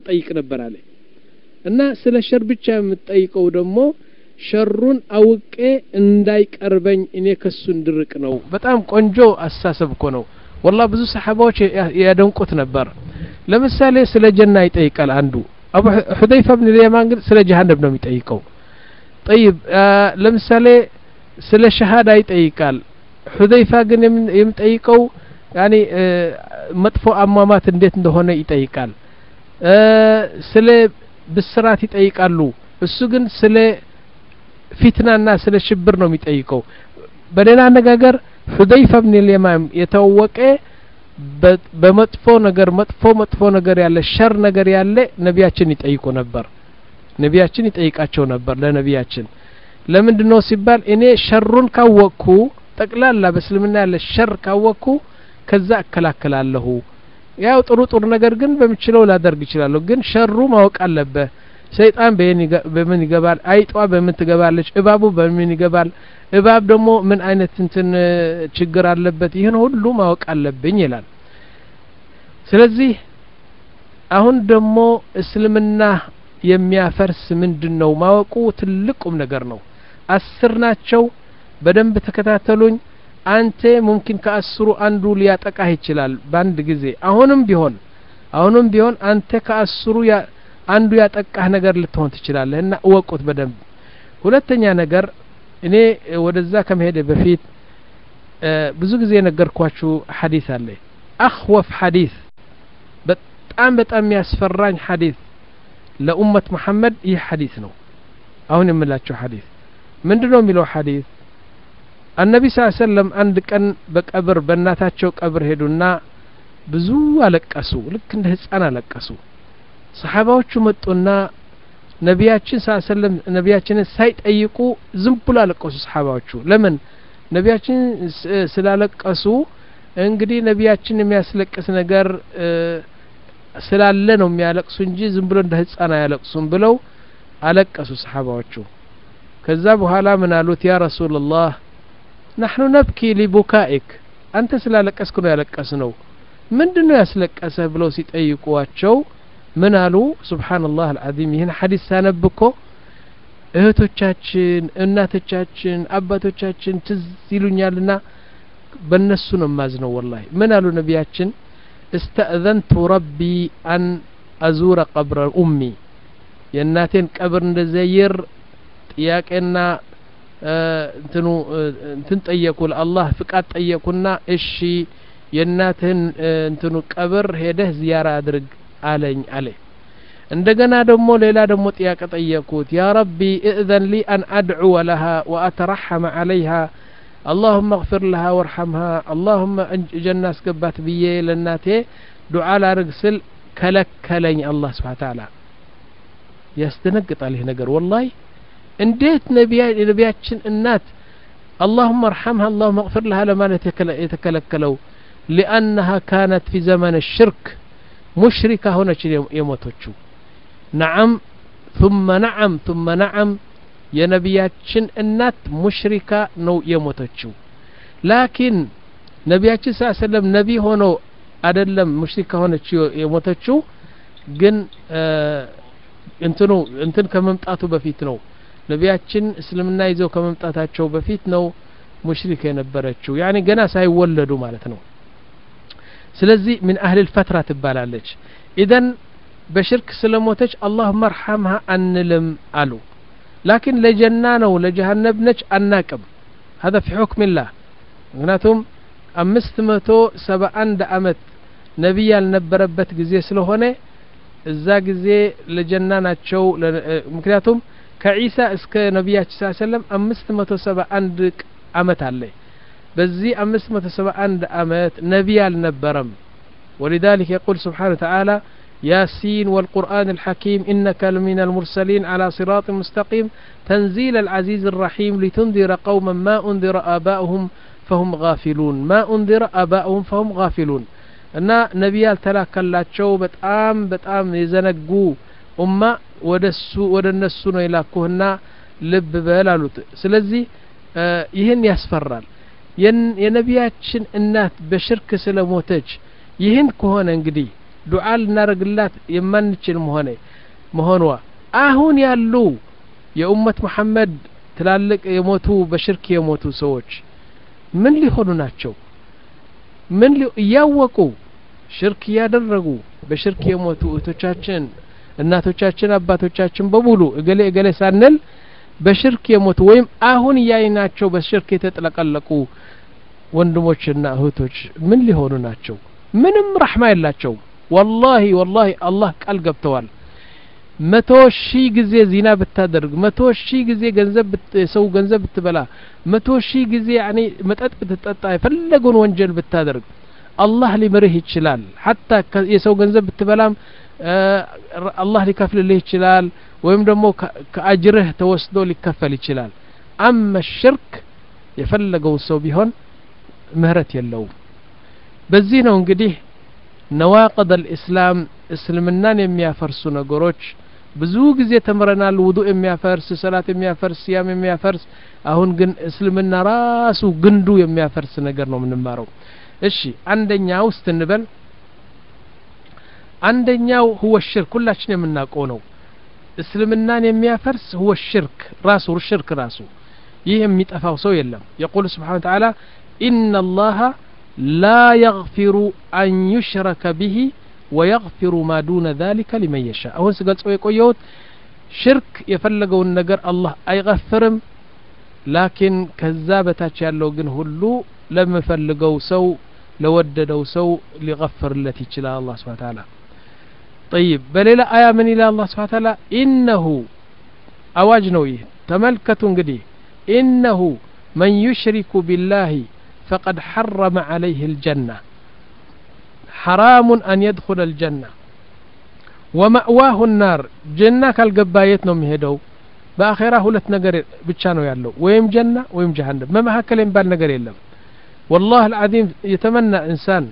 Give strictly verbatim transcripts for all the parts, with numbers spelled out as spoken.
ጠይቅ ነበር አለ እና ስለ ሸር ብቻ የምትጠይቀው ደግሞ ሸሩን አውቄ እንዳይቀርበኝ እኔ ከሱ እንድርቅ ነው በጣም ቆንጆ አስተሳሰብ እኮ ነው والله ብዙ ሰሃባዎች ያደንቁት ነበር ለምሳሌ ስለ ጀና ይጠይቃል አንዱ አቡ ሁदैፋ ኢብኑ اليمان ግን ስለ ጀሃነም ነው የሚጠይቀው طيب ለምሳሌ ስለ ሸሃዳ ይጠይቃል ሁदैፋ ግን የሚጠይቀው يعني መጥፎ አሟሟት እንዴት እንደሆነ ይጠይቃል ስለ ብስራት ይጠይቃሉ እሱ ግን ስለ ፊትናና ስለ ሽብር ነው የሚጠይቀው በሌላ አነጋገር ሁदैፋ ኢብኑ اليمان የተወቀ በመጥፎ ነገር መጥፎ መጥፎ ነገር ያለ ሸር ነገር ያለ ነቢያችን ይጠይቁ ነበር ነቢያችን ይጠይቃቸው ነበር ለነቢያችን ለምንድነው ሲባል እኔ ሸሩን ካወቅኩ ጠቅላላ በእስልምና ያለ ሸር ካወቅኩ ከዛ አከላከላለሁ ያው ጥሩ ጥሩ ነገር ግን በሚችለው ላደርግ ይችላል ግን ሸሩ ማወቅ አለበት ሰይጣን በምን ይገባል አይጧ በምን ትገባለች እባቡ በምን ይገባል እባብ ደግሞ ምን አይነት እንትን ችግር አለበት ይሄን ሁሉ ማወቅ አለብኝ ይላል ስለዚህ አሁን ደግሞ እስልምና የሚያፈርስ ምንድነው ማወቁ ትልቁም ነገር ነው አስር ናቸው በደንብ ተከታተሉኝ አንተ ሙምኪን ከአስሩ አንዱ ሊያጠቃህ ይችላል ባንድ ጊዜ አሁንም ቢሆን አሁንም ቢሆን አንተ ከአስሩ ያ አንዱ ያጠቃህ ነገር ልትሆን ትችላለህ እና ወቁት በደንብ ሁለተኛ ነገር እኔ ወደዛ ከመሄድ በፊት ብዙ ጊዜ ነገርኳችሁ ሐዲስ አለ አخوف ሐዲስ በጣም በጣም ያስፈራኝ ሐዲስ ለኡመት መሐመድ ይህ ሐዲስ ነው አሁን የምላችሁ ሐዲስ ምንድነው የሚለው ሐዲስ النبي صلى الله عليه وسلم عند ቀን በቀብር በእናታቸው ቀብር ሄዱና ብዙ አለቀሱ ልክ እንደ ህፃን አለቀሱ ሰሃባዎቹ መጡና ነቢያችን ሰለላሁ ዐለይሂ ወሰለም ነቢያችንን ሳይጠይቁ ዝም ብሎ አለቀሱ ሰሃባዎቹ ለምን ነቢያችን ስላለቀሱ እንግዲህ ነቢያችን የሚያስለቅስ ነገር ስላለ ነው የሚያለቅሱ እንጂ ዝም ብሎ እንደ ህፃን አያለቅሱም ብለው አለቀሱ ሰሃባዎቹ ከዛ በኋላ ምን አሉት ያ ረሱላህ نحن نبكي لبكائك አንተ ስላለቀስኩ ነው ያለቀስነው ምንድነው ያስለቀሰህ ብለው ሲጠይቁዋቸው ምን አሉ ሱብሃንአላህ አልዓዚም ይሄን ሐዲስ ሳነብኮ እህቶቻችን እናቶቻችን አባቶቻችን ትዝ ይሉኛልና በእነሱ ነው ማዝነው والله ምን አሉ ነቢያችን استأذنت ربي أن أزور قبر أمي የእናቴን ቀብር እንደዘይር ጥያቄና እንትኑ እንትን ጠየቁ ለአላህ ፍቃድ ጠየቁና እሺ የእናትህን እንትኑ ቀብር ሄደህ ዚያራ አድርግ አለኝ አለ እንደገና ደግሞ ሌላ ደግሞ ጥያቄ ጠየቁት ያ ረቢ اذن لي ان ادعو لها واترحم عليها اللهم اغفر لها وارحمها اللهم جنة اسقبات بيه لناته دعاء لارغسل كلكلኝ الله سبحانه وتعالى ያስደነግጣል ይሄ ነገር والله እንዴት ነቢያችን እናት اللهم ارحمها اللهم اغفر لها لما يتكلكلوا لانها كانت في زمن الشرك مشركه هونች የሞተችው نعم ثم نعم ثم نعم የነቢያችን እናት ሙሽሪካ ነው የሞተችው ላኪን ነቢያችን ሰለላሁ ዐለይሂ ወሰለም ነቢ ሆኖ አይደለም ሙሽሪካ ሆነች የሞተችው ግን እንትኑ እንትን ከመምጣቱ በፊት ነው ነቢያችን እስልምና ይዘው ከመምጣታቸው በፊት ነው ሙሽሪክ የነበረችው ያኒ ገና ሳይወለዱ ማለት ነው ስለዚህ من اهل الفتره ትባላለች اذا በሽርክ ስለሞተች اللهم ارحمها አንልም አሉ لكن ለጀና ነው ለጀሃነም ነች አናቅም هذا في حكم الله ምክንያቱም አምስት መቶ ሰባ አንድ አመት ነብይ ያልነበረበት ጊዜ ስለሆነ እዛ ጊዜ ለጀና ናቸው ምክንያቱም ከኢሳ እስከ ነብያችን ሰለላሁ ዐለይሂ ወሰለም አምስት መቶ ሰባ አንድ አመት አለ በዚህ አምስት መቶ ሰባ አንድ አመት ነብይ አልነበረም ولذلك يقول سبحانه وتعالى ياسين والقرآن الحكيم إنك لمن المرسلين على صراط مستقيم تنزيل العزيز الرحيم لتنذر قوما ما أنذر آباؤهم فهم غافلون ما أنذر آباؤهم فهم غافلون أن نبيال تلاكلاتشو بتآم بتآم يزنقو أمة ودسو ودنسو نيلاكوهنا لب بلالوت سلزي آه يهن يسفرال ين ينبياتشن النات بشرك سلموتج يهن كهون انقدي ዱዓ ልናረግላት የማንችል መሆነ መሆንዋ አሁን ያሉ የኡመት መሐመድ ትላልቅ የሞቱ በሽርክ የሞቱ ሰዎች ምን ሊሆኑ ናቸው? ምን ያወቁ ሽርክ ያደረጉ በሽርክ የሞቱ እህቶቻችን እናቶቻችን አባቶቻችን በሙሉ እገሌ እገሌ ሳንል በሽርክ የሞቱ ወይም አሁን ያይናቸው በሽርክ የተጠለቀለቁ ወንድሞችና እህቶች ምን ሊሆኑ ናቸው? ምንም ረህማ የላቸው። والله والله الله ቃል ገብተዋል መቶ ሺህ ጊዜ ዚና ብታደርግ መቶ ሺህ ጊዜ ገንዘብ ሰው ገንዘብ ብትበላ መቶ ሺህ ጊዜ يعني መጠጥ ብትጠጣ የፈለገውን ወንጀል ብታደርግ አላህ ሊምርህ ይችላል። حتى የሰው ገንዘብ ብትበላም አላህ ሊከፍልልህ ይችላል ወይም ደግሞ ከአጅርህ ተወስዶ ሊከፈል ይችላል። አማ الشرك የፈለገው ሰው ቢሆን ምህረት የለውም። በዚህ ነው እንግዲህ ነዋቅድ الاسلام እስልምናን የሚያፈርሱ ነገሮች ብዙ ጊዜ ተምረናል። ውዱእ የሚያፈርስ ሰላት የሚያፈርስ ሲያም የሚያፈርስ አሁን ግን እስልምና ራሱ ግንዱ የሚያፈርስ ነገር ነው የምንማረው። እሺ አንደኛው ውስጥ እንበል አንደኛው هو الشرك ሁላችን የምናውቀው ነው። እስልምናን የሚያፈርስ هو الشرك ራሱ الشرك ራሱ ይህ የሚጠፋው ሰው የለም። يقول سبحانه وتعالى إن الله لا يغفر أن يشرك به ويغفر ما دون ذلك لمن يشاء አሁን ስገልጸው የቆየሁት ሽርክ የፈለገውን ነገር አላህ አይغفርም ላኪን ከዛ በታች ያለው ግን ሁሉ ለመፈልገው ሰው ለወደደው ሰው ሊغفርለት ይችላል አላህ Subhanahu Wa Ta'ala طيب በሌላ አያ ምን ይላል አላህ Subhanahu Wa Ta'ala إنه አዋጅ ነው ይህ ተመልከቱ እንግዲህ إنه من يشرك بالله فقد حرم عليه الجنة حرام أن يدخل الجنة ومأواه النار جنة كالقبايت نوم يهدو بآخرة هلت نقر بتشانو يالو ويم جنة ويم جهنم ما ما هكذا ينبال نقر يلم والله العظيم يتمنى إنسان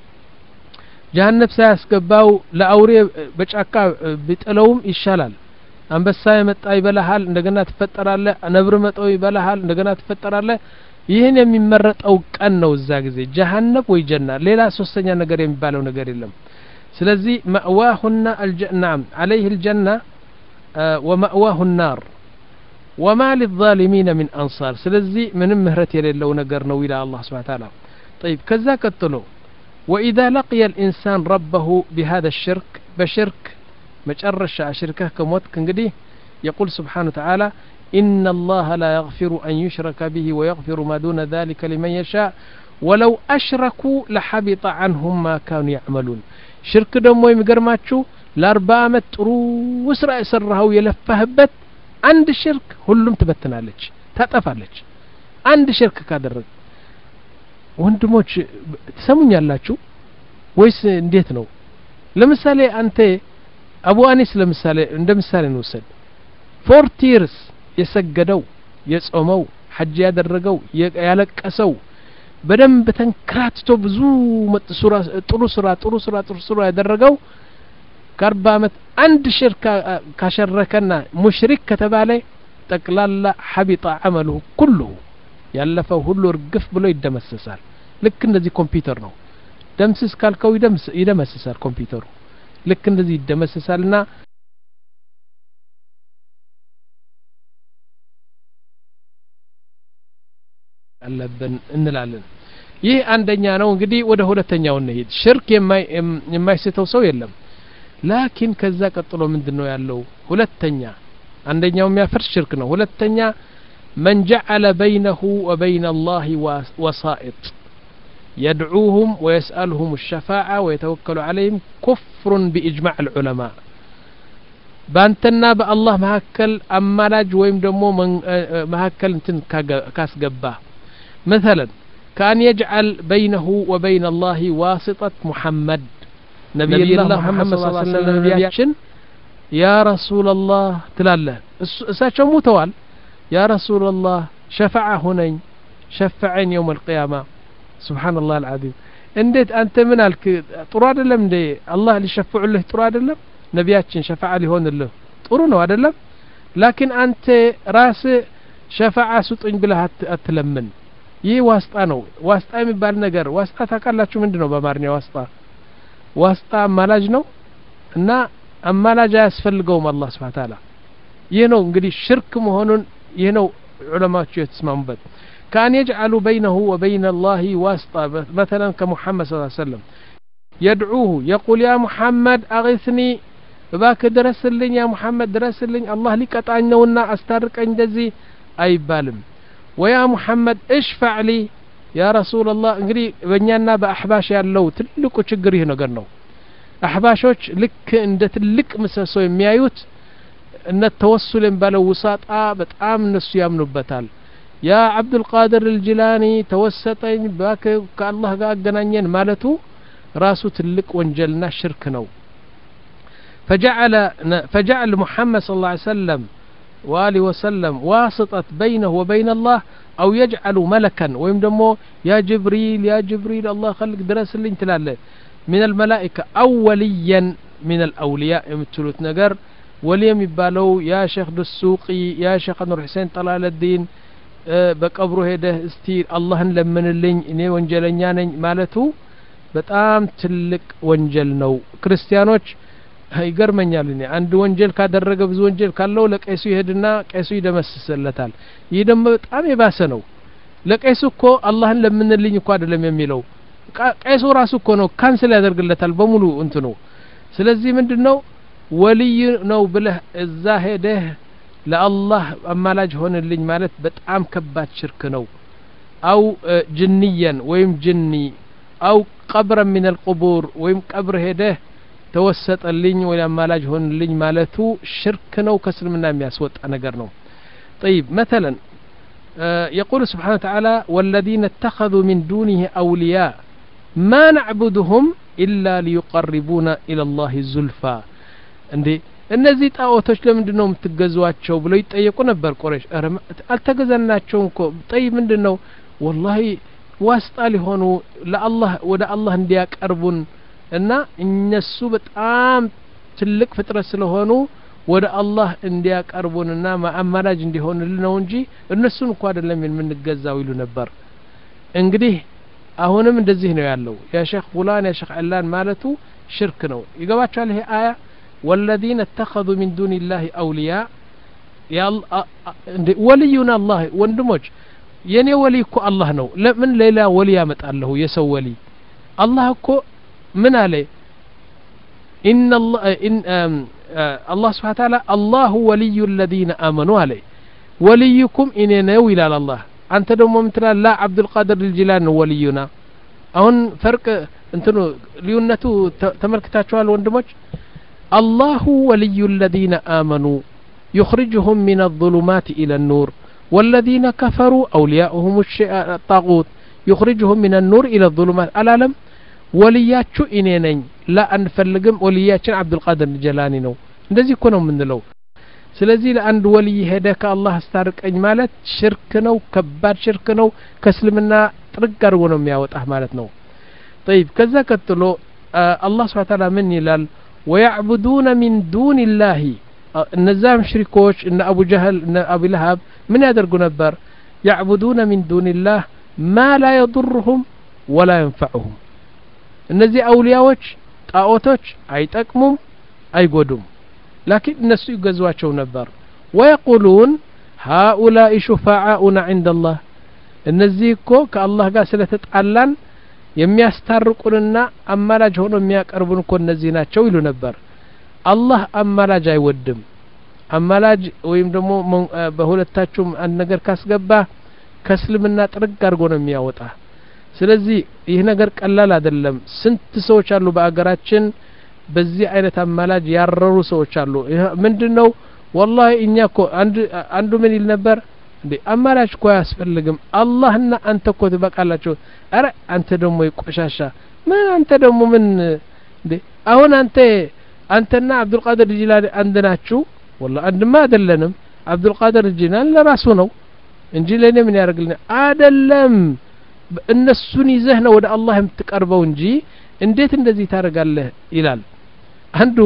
جهنم سيسقباو لأوري بچاكا بتقلوم يشالال አንበሳ የመጣ ይበላሃል እንደገና ተፈጠራለህ ነብር መጣው ይበላሃል እንደገና ተፈጠራለህ ይሄን የሚመረጠው ቀን ነው እዛ ጊዜ ጀሃነም ወይ ጀና ሌላ ሶስተኛ ነገር የሚባለው ነገር የለም ስለዚህ مأواهنا الجنة عليه الجنة ومأواه النار وما للظالمين من أنصار ስለዚህ ምንም ምህረት የሌለው ነገር ነው ይላል አላህ Subhanahu Wa Ta'ala طيب ከዛ ቀጥሎ وإذا لقي الإنسان ربه بهذا الشرك بشرك مجرش شركه كموتك انقديه يقول سبحانه وتعالى إن الله لا يغفر أن يشرك به ويغفر ما دون ذلك لمن يشاء ولو أشركوا لحبط عنهم ما كانوا يعملون شرك دمو يمقرماتشو لاربع مترو وسرع سره يلفهبت عند الشرك هلهم تبتنالج تتفالج عند شرك كادر وانتموش تسمون يالاتشو ويس انديتنو لمثالي أنت አቡ አኒስ ለምሳሌ እንደምሳሌ እንወስድ ፎርቲ ይርስ የሰገደው የጾመው ሐጅ ያደረገው ያለቀሰው በደንብ ተንክራትቶ ብዙ መጥሱራ ጥሩ ስራ ጥሩ ስራ ጥሩ ስራ ያደረገው ከአርባ አመት አንድ ሽርክ ካሸረከና ሙሽሪክ ከተባለ ጠቅላላ ሐቢጣ አመሉ ሁሉ ያለፈው ሁሉ እርግፍ ብሎ ይደመሰሳል ልክ እንደዚህ ኮምፒውተር ነው ደምስስ ካልከው ይደምስ ይደመሰሳል ኮምፒውተሩ ልክ እንደዚህ ይደመሰሳልና አለብን እንላለን ይህ አንደኛ ነው እንግዲህ ወደ ሁለተኛው እንሄድ ሽርክ የማይ የማይስተው ሰው የለም ላኪን ከዛ ቀጥሎ ምንድነው ያለው ሁለተኛ አንደኛው የሚያፈርስ ሽርክ ነው ሁለተኛ من جعل بينه وبين الله وسائط يدعوهم ويسألهم الشفاعة ويتوكل عليهم كفر بإجماع العلماء بانتنا بالله مهكل أمالاج ويم دمو من مهكل انتن كاسقباه مثلا كان يجعل بينه وبين الله واسطة محمد نبي, نبي الله محمد صلى الله عليه وسلم نبياتشن يا رسول الله تلاله اساتشو متوال يا رسول الله شفاعة هنين شفعين يوم القيامة سبحان الله العظيم انديت انت من الك ጥሩ አይደለም እንዴ አላህ ሊሸፍዑልህ ጥሩ አይደለም ነቢያችን ሸፋዓ ሊሆን له ጥሩ ነው አይደለም ላኪን አንተ ራስ ሸፋዓ ስጡኝ ብለህ አትለምን ይህ ዋስጣ ነው ዋስጣ የሚባል ነገር ዋስጣ ታውቃላችሁ ምንድነው በአማርኛ ዋስጣ ዋስጣ አማላጅ ነው እና አማላጅ አያስፈልገውም አላህ Subhanahu Wa Ta'ala ይህ ነው እንግዲህ ሽርክ መሆኑን ይህ ነው ዑለማዎቹ የተስማሙበት كان يجعل بينه وبين الله واسطة مثلا كمحمد صلى الله عليه وسلم يدعوه يقول يا محمد أغثني باك درسلኝ يا محمد درسلኝ الله ሊቀጣኝ ነውና አስታርቀኝ እንደዚህ አይባልም ويا محمد اشفع لي يا رسول الله እንግዲህ በእኛና በአህባሽ ያለው ትልቁ ችግር ይሄ ነገር ነው አህባሾች ልክ እንደ ትልቅ ምሰሶ የሚያዩት እነ ተወሱልን ባለው ውሳጣ በጣም እነሱ ያምኑበታል يا عبد القادر الجيلاني توسطኝ باك ከአላህ ጋር አገናኘን ማለቱ ራሱ ትልቅ ወንጀልና ሽርክ ነው فجعل فجعل محمد صلى الله عليه وسلم وآله وسلم واسطة بينه وبين الله أو يجعل ملكا ويم دمو يا جبريل يا جبريل الله خلق درس اللي انت لاله من الملائكة أو وليا من الأولياء يمتلوت نجر وليم يبالو يا شيخ دسوقي يا شيخ نور حسين طلال الدين أه بقبره هده استير الله لمن اللين إني وانجلنيا نين مالتو بتأم تلك وانجل نو كريستيانوش ይገርመኛል እኔ አንድ ወንጀል ካደረገ ብዙ ወንጀል ካለው ለቀይሱ ይሄድና ቀይሱ ይደመስስለታል ይህ ደግሞ በጣም የባሰ ነው ለቀይሱ እኮ አላህን ለምንልኝ እኮ አይደለም የሚለው ቀይሱ ራሱ እኮ ነው ካንሰል ያደርግለታል በሙሉ እንትኑ ስለዚህ ምንድነው ወልይ ነው ብለህ እዛ ሄደህ ለአላህ አማላጅ ሆነልኝ ማለት በጣም ከባድ ሽርክ ነው አው ጅንያን ወይም ጅኒ አው ቀብረ من القبور ወይም ቀብር ሄደህ توسطልኝ ወይ አማላጅ ሆንልኝ ማለቱ ሽርክ ነው ከስልምና የሚያስወጣ ነገር ነው طيب مثلا يقول سبحانه وتعالى والذين اتخذوا من دونه أولياء ما نعبدهم إلا ليقربونا إلى الله زلفى እንዴ እነዚህ ጣዖቶች ለምንድነው የምትገዟቸው ብለው ይጠየቁ ነበር ቁረይሽ አልተገዛናቸው እኮ طيب ምንድነው والله ዋስጣ ሊሆኑ ለአላህ ወደ አላህ እንዲያቀርቡን እና እነሱ በጣም ትልቅ ፍጥረት ስለሆኑ ወደ አላህ እንዲያቀርቡንና ማአማላጅ እንዲሆንልን ነው እንጂ እነሱን እንኳን አይደለም የምንገዛው ይሉ ነበር እንግዲህ አሁንም እንደዚህ ነው ያለው ያ ሼክ ፉላን ያ ሼክ አላን ማለቱ ሽርክ ነው ይገባችኋል ይሄ አያ والذين اتخذوا من دون الله اولياء يا ولينا الله ወንድሞች የኔ ወሊ እኮ አላህ ነው ለምን ሌላ ወሊ ያመጣለሁ የሰው ወሊ አላህ እኮ من عليه إن الله إن الله سبحانه وتعالى الله ولي الذين آمنوا عليه وليكم إن نوي إلى الله أنت دوم مثلا لا عبد القادر الجيلاني ولينا أهون فرق أنتو ليونتو تملكتاتشوال وندمج الله ولي الذين آمنوا يخرجهم من الظلمات إلى النور والذين كفروا أولياؤهم الطاغوت يخرجهم من النور إلى الظلمات العالم ولياتشو إني نين لا أنفلقم ولياتشن عبد القادر الجيلاني نو እንደዚህ እኮ ነው የምንለው ስለዚህ ለአንድ ወልይ ሄደህ አላህ አስታርቀኝ ማለት ሽርክ ነው ከባድ ሽርክ ነው ከእስልምና ጥርግ አድርጎ ነው የሚያወጣህ ማለት ነው طيب ከዛ ቀጥሎ አላህ Subhanahu Wa Ta'ala ምን ይላል ويعبدون من دون الله እነዛ ሙሽሪኮች እነ አቡ ጀህል እነ አቡ ለሃብ ምን ያደርጉ ነበር يعبدون من دون الله ما لا يضرهم ولا ينفعهم እነዚህ አውሊያዎች ጣዖቶች አይጠቅሙም አይጎዱም لكن እነሱ ይገዟቸው ነበር ويقولون هؤلاء شفعاؤنا عند الله እነዚህ እኮ ከአላህ ጋር ስለተጣላን የሚያስታርቁንና አማላጅ ሆኖ የሚያቀርቡን እኮ እነዚህ ናቸው ይሉ ነበር አላህ አማላጅ አይወድም አማላጅ ወይም ደግሞ በሁለታችሁም አንድ ነገር ካስገባ ከእስልምና ጥርግ አድርጎ ነው የሚያወጣ ስለዚህ ይህ ነገር ቀላል አይደለም ስንት ሰዎች አሉ በአገራችን በዚህ አይነት አማላጅ ያረሩ ሰዎች አሉ ምንድነው والله እኛኮ አንድ አንዱ ምን ይል ነበር እንዴ አማላጅ እኮ ያስፈልግም አላህና አንተ እኮ ትበቃላችሁ አረ አንተ ደግሞ ይቆሻሻ ምን አንተ ደግሞ ምን እንዴ አሁን አንተ አንተና አብዱል ቃድር ጂላኒ አንድ ናችሁ والله አንድማ አይደለንም አብዱል ቃድር ጂላኒ ለራሱ ነው እንጂ ለኔ ምን ያደርግልኝ አይደለም እነሱን ይዘህ ነው ወደ አላህ የምትቀርበው እንጂ እንዴት እንደዚህ ታረጋለህ ይላል አንዱ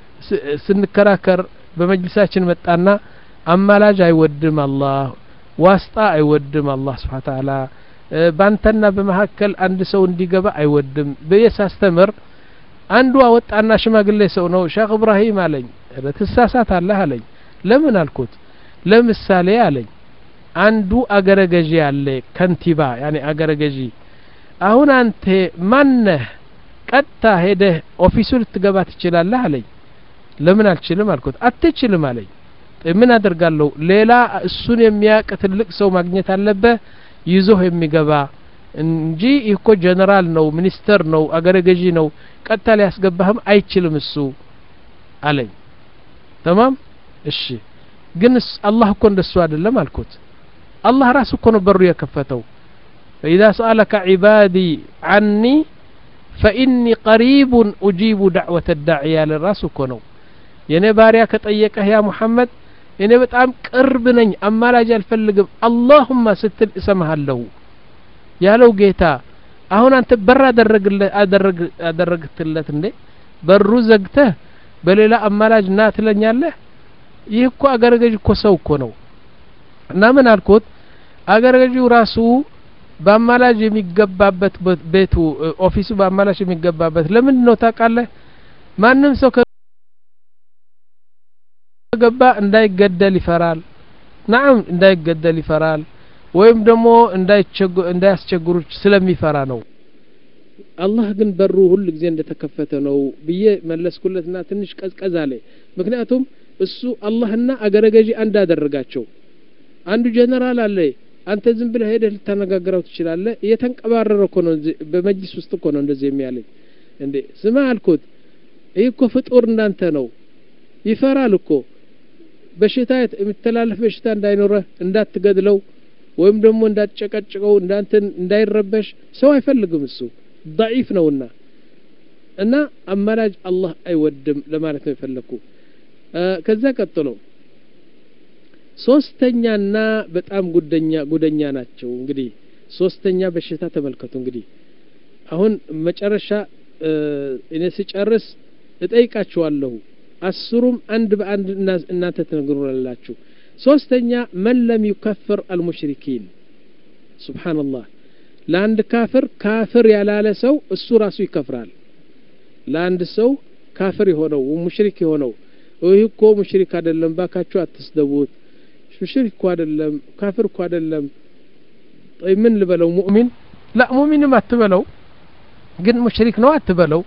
ስንከራከር በመጅልሳችን መጣና አማላጅ አይወድም አላህ ዋስጣ አይወድም አላህ Subhanahu Wa Ta'ala ባንተና በመሐከል አንድ ሰው እንዲገባ አይወድም በየሳስተምር አንዱ አወጣና ሽማግሌ ሰው ነው ሼክ ኢብራሂም አለኝ ለተሳሳት አለህ አለኝ ለምን አልኩት ለምሳሌ አለኝ አንዱ አገረገጂ አለ ከንቲባ ያኔ አገረገጂ አሁን አንተ ማነህ ቀጥታ ሄደህ ኦፊሱ ልትገባ ትችላለህ አለኝ ለምን አልችልም አልኩት አትችልም አለኝ ምን አደርጋለሁ ሌላ እሱን የሚያውቅ ትልቅ ሰው ማግኘት አለበት ይዞህ የሚገባ እንጂ እኮ ጀነራል ነው ሚኒስተር ነው አገረገጂ ነው ቀጥታ ሊያስገባህም አይችልም እሱ አለኝ تمام እሺ ግን አላህ እኮ እንደሱ አይደለም አልኩት አላህ ራሱ እኮ ነው በሩ የከፈተው فإذا سألك عبادي عني فإني قريب أجيب دعوة الداعية للراس እኮ ነው የኔ ባሪያ ከጠየቀህ ያ ሙሐመድ እኔ በጣም ቅርብ ነኝ አማላጅ አልፈልግም اللهم ስትል እሰማሃለሁ ያለው ጌታ አሁን አንተ በር አደረግለት አደረግ አደረግትለት እንዴ በሩ ዘግተህ በሌላ አማላጅ ና ትለኛለህ ይህ እኮ አገረገጅ እኮ ሰው እኮ ነው እና ምን አልኩት አገረገጂው ራሱ በአማላጅ የሚገባበት ቤቱ ኦፊሱ በአማላጅ የሚገባበት ለምን ነው ታውቃለህ ማንንም ሰው ከገባ እንዳይገደል ይፈራል نعم እንዳይገደል ይፈራል ወይም ደግሞ እንዳይቸገ እንዳያስቸግሩ ስለሚፈራ ነው አላህ ግን በሩ ሁሉ ጊዜ እንደተከፈተ ነው ብዬ መለስኩለትና ትንሽ ቀዝቀዝ አለ ምክንያቱም እሱ አላህና አገረገጂ አንድ አደረጋቸው አንዱ ጀነራል አለ አንተ ዝም ብለህ ሄደህ ልታነጋግረው ትችላለህ እየተንቀባረረ እኮ ነው በመጅሊስ ውስጥ እኮ ነው እንደዚህ የሚያለኝ እንዴ ስማ አልኩት ይሄ እኮ ፍጡር እንዳንተ ነው ይፈራል እኮ በሽታ የምትተላለፍ በሽታ እንዳይኖር እንዳትገድለው ወይም ደግሞ እንዳትጨቀጭቀው እንዳንተ እንዳይረበሽ ሰው አይፈልግም እሱ ضعيف ነውና እና አማላጅ አላህ አይወድም ለማለት ነው የፈለኩ ከዛ ቀጥሎ ሶስተኛና በጣም ጉደኛ ጉደኛ ናቸው እንግዲህ ሶስተኛ በሽታ ተመልከቱ እንግዲህ አሁን መጨረሻ እኔ ሲጨርስ እጠይቃችኋለሁ አስሩም አንድ በአንድ እናንተ ተነግሩላችሁ ሶስተኛ من لم يكفر المشركين سبحان الله لاند كافر كافر ያላለ ሰው እሱ ራሱ ይከፍራል ላንድ ሰው ካፍር የሆነው ሙሽሪክ የሆነው ወይ እኮ ሙሽሪክ አይደለም ባካችሁ አትስደቡት ሙሽሪክ እኮ አይደለም ካፍር እኮ አይደለም طيب ምን ልበለው ሙእሚን لا ሙእሚንም አትበለው ግን ሙሽሪክ ነው አትበለው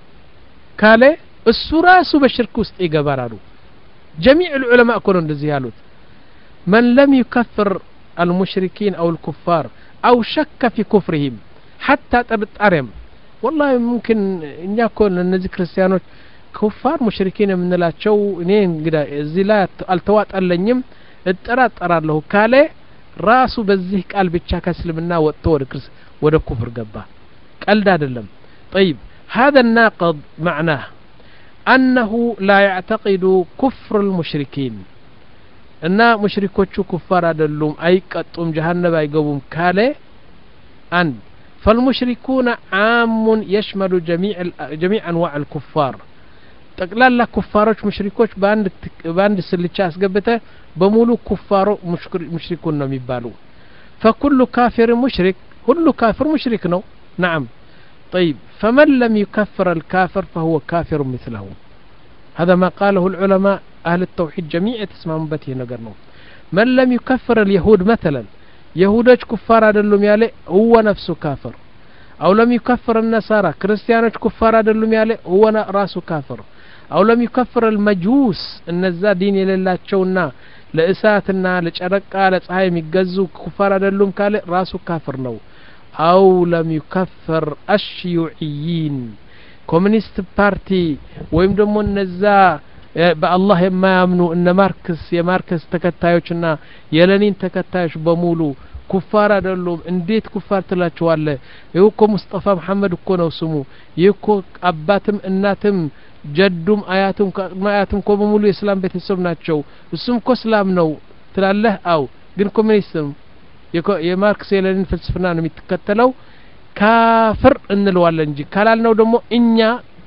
ካለ እሱ ራሱ በሽርክ ውስጥ ይገባራሉ جميع العلماء كانوا እንደዚህ ያሉት من لم يكفر المشركين أو الكفار أو شك في كفرهم حتى تبتعرم والله ممكن إن يكون النزي كريستيانوች كفار مشركين የምንላቸው እኔ እንግዲህ እዚህ ላይ አልተዋጥ አለኝም እጠራጠራለሁ ካለ ራሱ በዚህ ቃል ብቻ ከእስልምና ወጥቶ ወደ ክርስ ወደ ኩፍር ገባ ቀልድ አይደለም طيب هذا الناقض معناه أنه لا يعتقد كفر المشركين أن مشركوቹ كفار አይደሉም አይቀጡም جهنم አይገቡም ካለ أن فالمشركون عام يشمل جميع جميع أنواع الكفار ጠቅላላ ኩፋሮች ሙሽሪኮች ባንድ ባንድ ስልቻ አስገብተ በሙሉ ኩፋሮ ሙሽሪኩን ነው የሚባሉ فكل كافر مشرك كل كافر مشرك ነው نعم طيب فمن لم يكفر الكافر فهو كافر مثله هذا ما قاله العلماء أهل التوحيد جميع تسمعون بته نقرنه من لم يكفر اليهود مثلا يهودج كفار አይደሉም ያለ هو نفسه كافر أو لم يكفر النصارى كريستيانوች كفار አይደሉም ያለ هو راسه كافر أو لم يكفر المجوس እነዛ ዲን የሌላቸውና ለእሳትና ለጨረቃ ለፀሐይ የሚገዙ كفار አይደሉም ካለ ራሱ ካፍር ነው أو لم يكفر الشيوعيين كومونيست بارتي ወይም ደግሞ እነዛ በአላህ የማያምኑ እነ ማርክስ የማርክስ ተከታዮችና የሌኒን ተከታዮች በሙሉ ኩፋር አይደሉም እንዴት ኩፋር ትላቸዋለህ ይሄኮ ሙስጠፋ መሐመድ እኮ ነው ስሙ ይሄኮ አባትም እናትም ጀዱም አያቱም ማያቱም እኮ በሙሉ የእስላም ቤተሰብ ናቸው እሱም እኮ እስላም ነው ትላለህ አው ግን ኮሙኒስም የማርክስ የሌኒን ፍልስፍና ነው የሚተከተለው ካፍር እንለዋለን እንጂ ካላልነው ደግሞ እኛ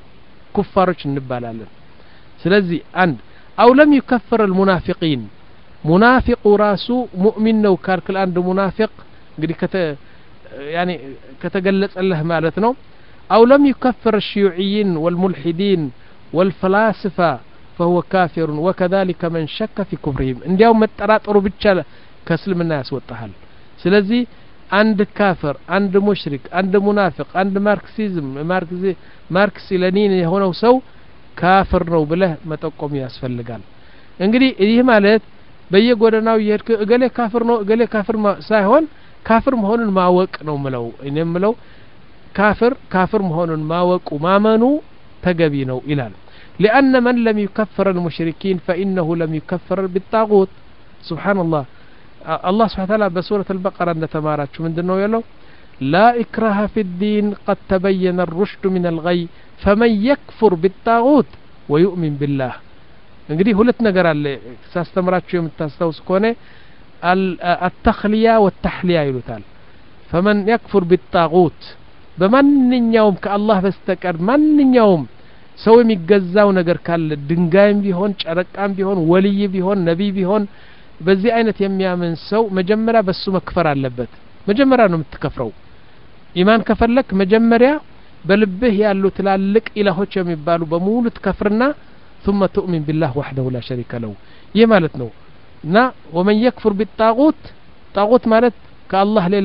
ኩፋሮች እንባላለን ስለዚህ አንድ أو لم يكفر المنافقين منافق راسو مؤمن ነው ካልክል አንድ ሙናፊቅ እንግዲህ ከተ يعني ከተገለጸልህ ማለት ነው أو لم يكفر الشيوعيين والملحدين والفلاسفة فهو كافر وكذلك من شك في كفرهم እንዲያው መጠራጠሩ ብቻ ከእስልምና ያስወጣሃል ስለዚህ አንድ ካፍር አንድ ሙሽሪክ አንድ ሙናፊቅ አንድ ማርክሲዝም ማርክሲ ማርክሲ ለኒን የሆነው ሰው ካፍር ነው ብለህ መጠቆም ያስፈልጋል እንግዲህ ይህ ማለት በየጎደናው ይሄድክ እገሌ ካፍር ነው እገሌ ካፍር ሳይሆን ካፍር መሆኑን ማወቅ ነው ምለው እኔም ምለው ካፍር ካፍር መሆኑን ማወቁ ማመኑ ተገቢ ነው ይላል لأن من لم يكفر المشركين فإنه لم يكفر بالطاغوت سبحان الله الله سبحانه وتعالى بسورة البقرة نتماراتشو من دنو يلو لا إكراه في الدين قد تبين الرشد من الغي فمن يكفر بالطاغوت ويؤمن بالله እንግዲህ ሁለት ነገር አለ ሳስተምራችሁ የምታስተውስ ከሆነ التخلية والتحلية ይሉታል فمن يكفر بالطاغوت በማንኛውም ከአላህ በስተቀር ማንኛውም ሰው የሚገዛው ነገር ካለ ድንጋይም ቢሆን ጨረቃም ቢሆን ወልይ ቢሆን ነብይ ቢሆን በዚህ አይነት የሚያምን ሰው መጀመሪያ በሱ መክፈር አለበት መጀመሪያ ነው የምትከፍረው ኢማን ከፈለክ መጀመሪያ በልብህ ያሉ ትላልቅ ኢላሆች የሚባሉ በሙሉ ትከፍርና ثم تؤمن بالله وحده لا شريك له ይህ ማለት ነው እና ومن يكفر بالطاغوت طاغوت ማለት ከአላህ ሌላ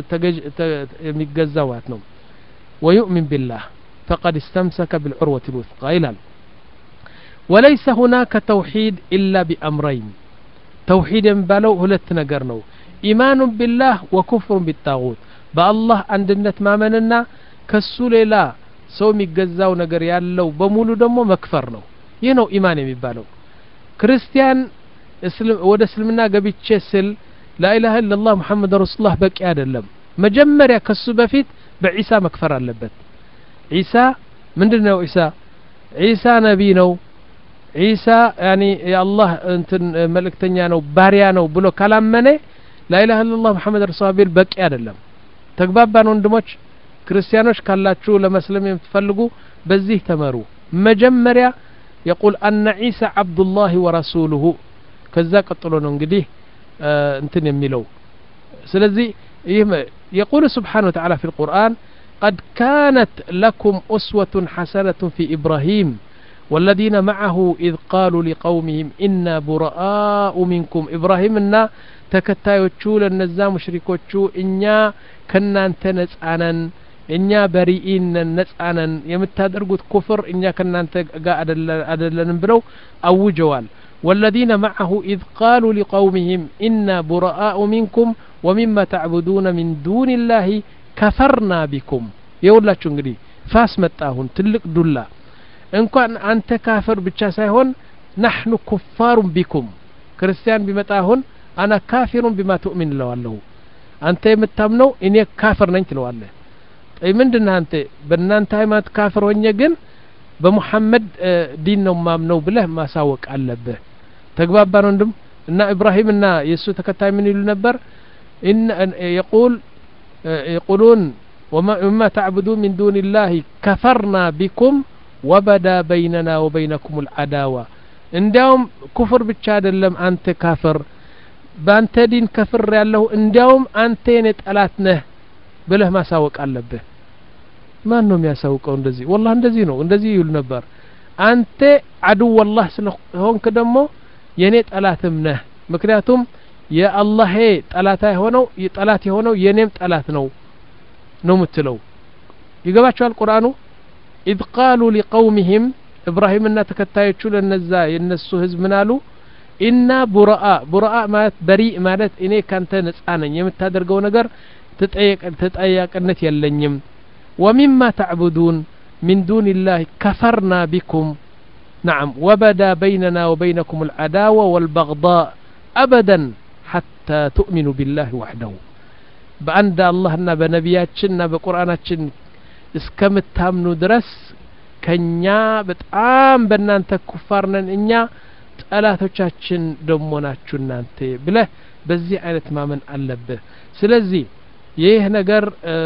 የሚገዛው ማለት ነው ويؤمن بالله فقد استمسك بالعروة الوثقى إلى وليس هناك توحيد إلا بأمرين توحيد بالو هلت نجرنو إيمان بالله وكفر بالطاغوت بالله عندنا تمامنا كسول لا سومي جزاو نجر يالله بمولو دمو مكفرنو ينو إيمان بالو كريستيان اسلم ود اسلمنا قبل تشسل لا إله إلا الله محمد رسول الله بك أدلم مجمر يا كسو بفيت بعيسى مكفر اللبت عيسى من دنو عيسى عيسى نبي نو عيسى يعني يا الله انت ملك تنيانو باريانو بلو كلام مني لا إله إلا الله محمد رسول الله بك أدلم تقبابان وندموش كريستيانوش كالاتشو لمسلم يتفلقوا بزيه تمرو مجمريا يقول أن عيسى عبد الله ورسوله كذا قطلون انقديه اه انتن يميلو سلزي يقول سبحانه وتعالى في القرآن قد كانت لكم أسوة حسنة في إبراهيم والذين معه إذ قالوا لقومهم إنا براء منكم إبراهيم إنا تكتايوچو لنزا مشركوچو إنيا كنا انتنس آنن إنيا بريئين نسعنا يمتادرقوت كفر إنيا كنا انتقا أدلن برو أو جوال والذين معه إذ قالوا لقومهم إنا براء منكم ومما تعبدون من دون الله كفرنا بكم يقول شنقري فاس متاهن تلك دولا إن كان أنت كافر بتشاسيهن نحن كفار بكم كريستيان بمتاهن أنا كافر بما تؤمن له الله أنت متامنو إني كافر ننت له الله أي من دنا أنت بنانت هاي ما تكافر ونجن بمحمد دين مامنو بله ما ساوك على به تقبل بارندم إن إبراهيم إن يسوع تكتاي من النبر إن يقول يقولون وما تعبدون من دون الله كفرنا بكم وبدا بيننا وبينكم العداوة عندهم كفر بتشاد لم أنت كافر بأنت دين كفر الله عندهم أنت نتألاتنا بله ما ساوك على به ما أنهم يساوكوا اندزي والله اندزي نو اندزي يقول نبر أنت عدو الله سلخ هون كدمو ينيت ألاتمنه مكنياتهم يا الله هي طلاتاي ሆነው يطلاتي ሆነው የኔም طلات ነው ነው ምትለው ይገባችኋል القرآن إذ قالوا لقومهم إبراهيم እና ተከታዮቹ ለነዛ የነሱ ህዝብ ምናሉ ኢና ቡራአ ቡራአ ማለት በሪእ ማለት እኔ ካንተ ነፃ ነኝ የምታደርገው ነገር ተጠየቅ ተጠያቅነት የለኝም ومما تعبدون من دون الله كفرنا بكم نعم وبدا بيننا وبينكم العداوة والبغضاء أبدا حتى تؤمنوا بالله وحده بأن الله بنبياتنا بقرآناتنا اسكمتامنوا درس كنيا بتعام بنان تكفارنا إنيا تألاتوچاچن دموناچو እናንተ ብለህ በዚህ አይነት ማመን አለብህ ስለዚህ ይህ ነገር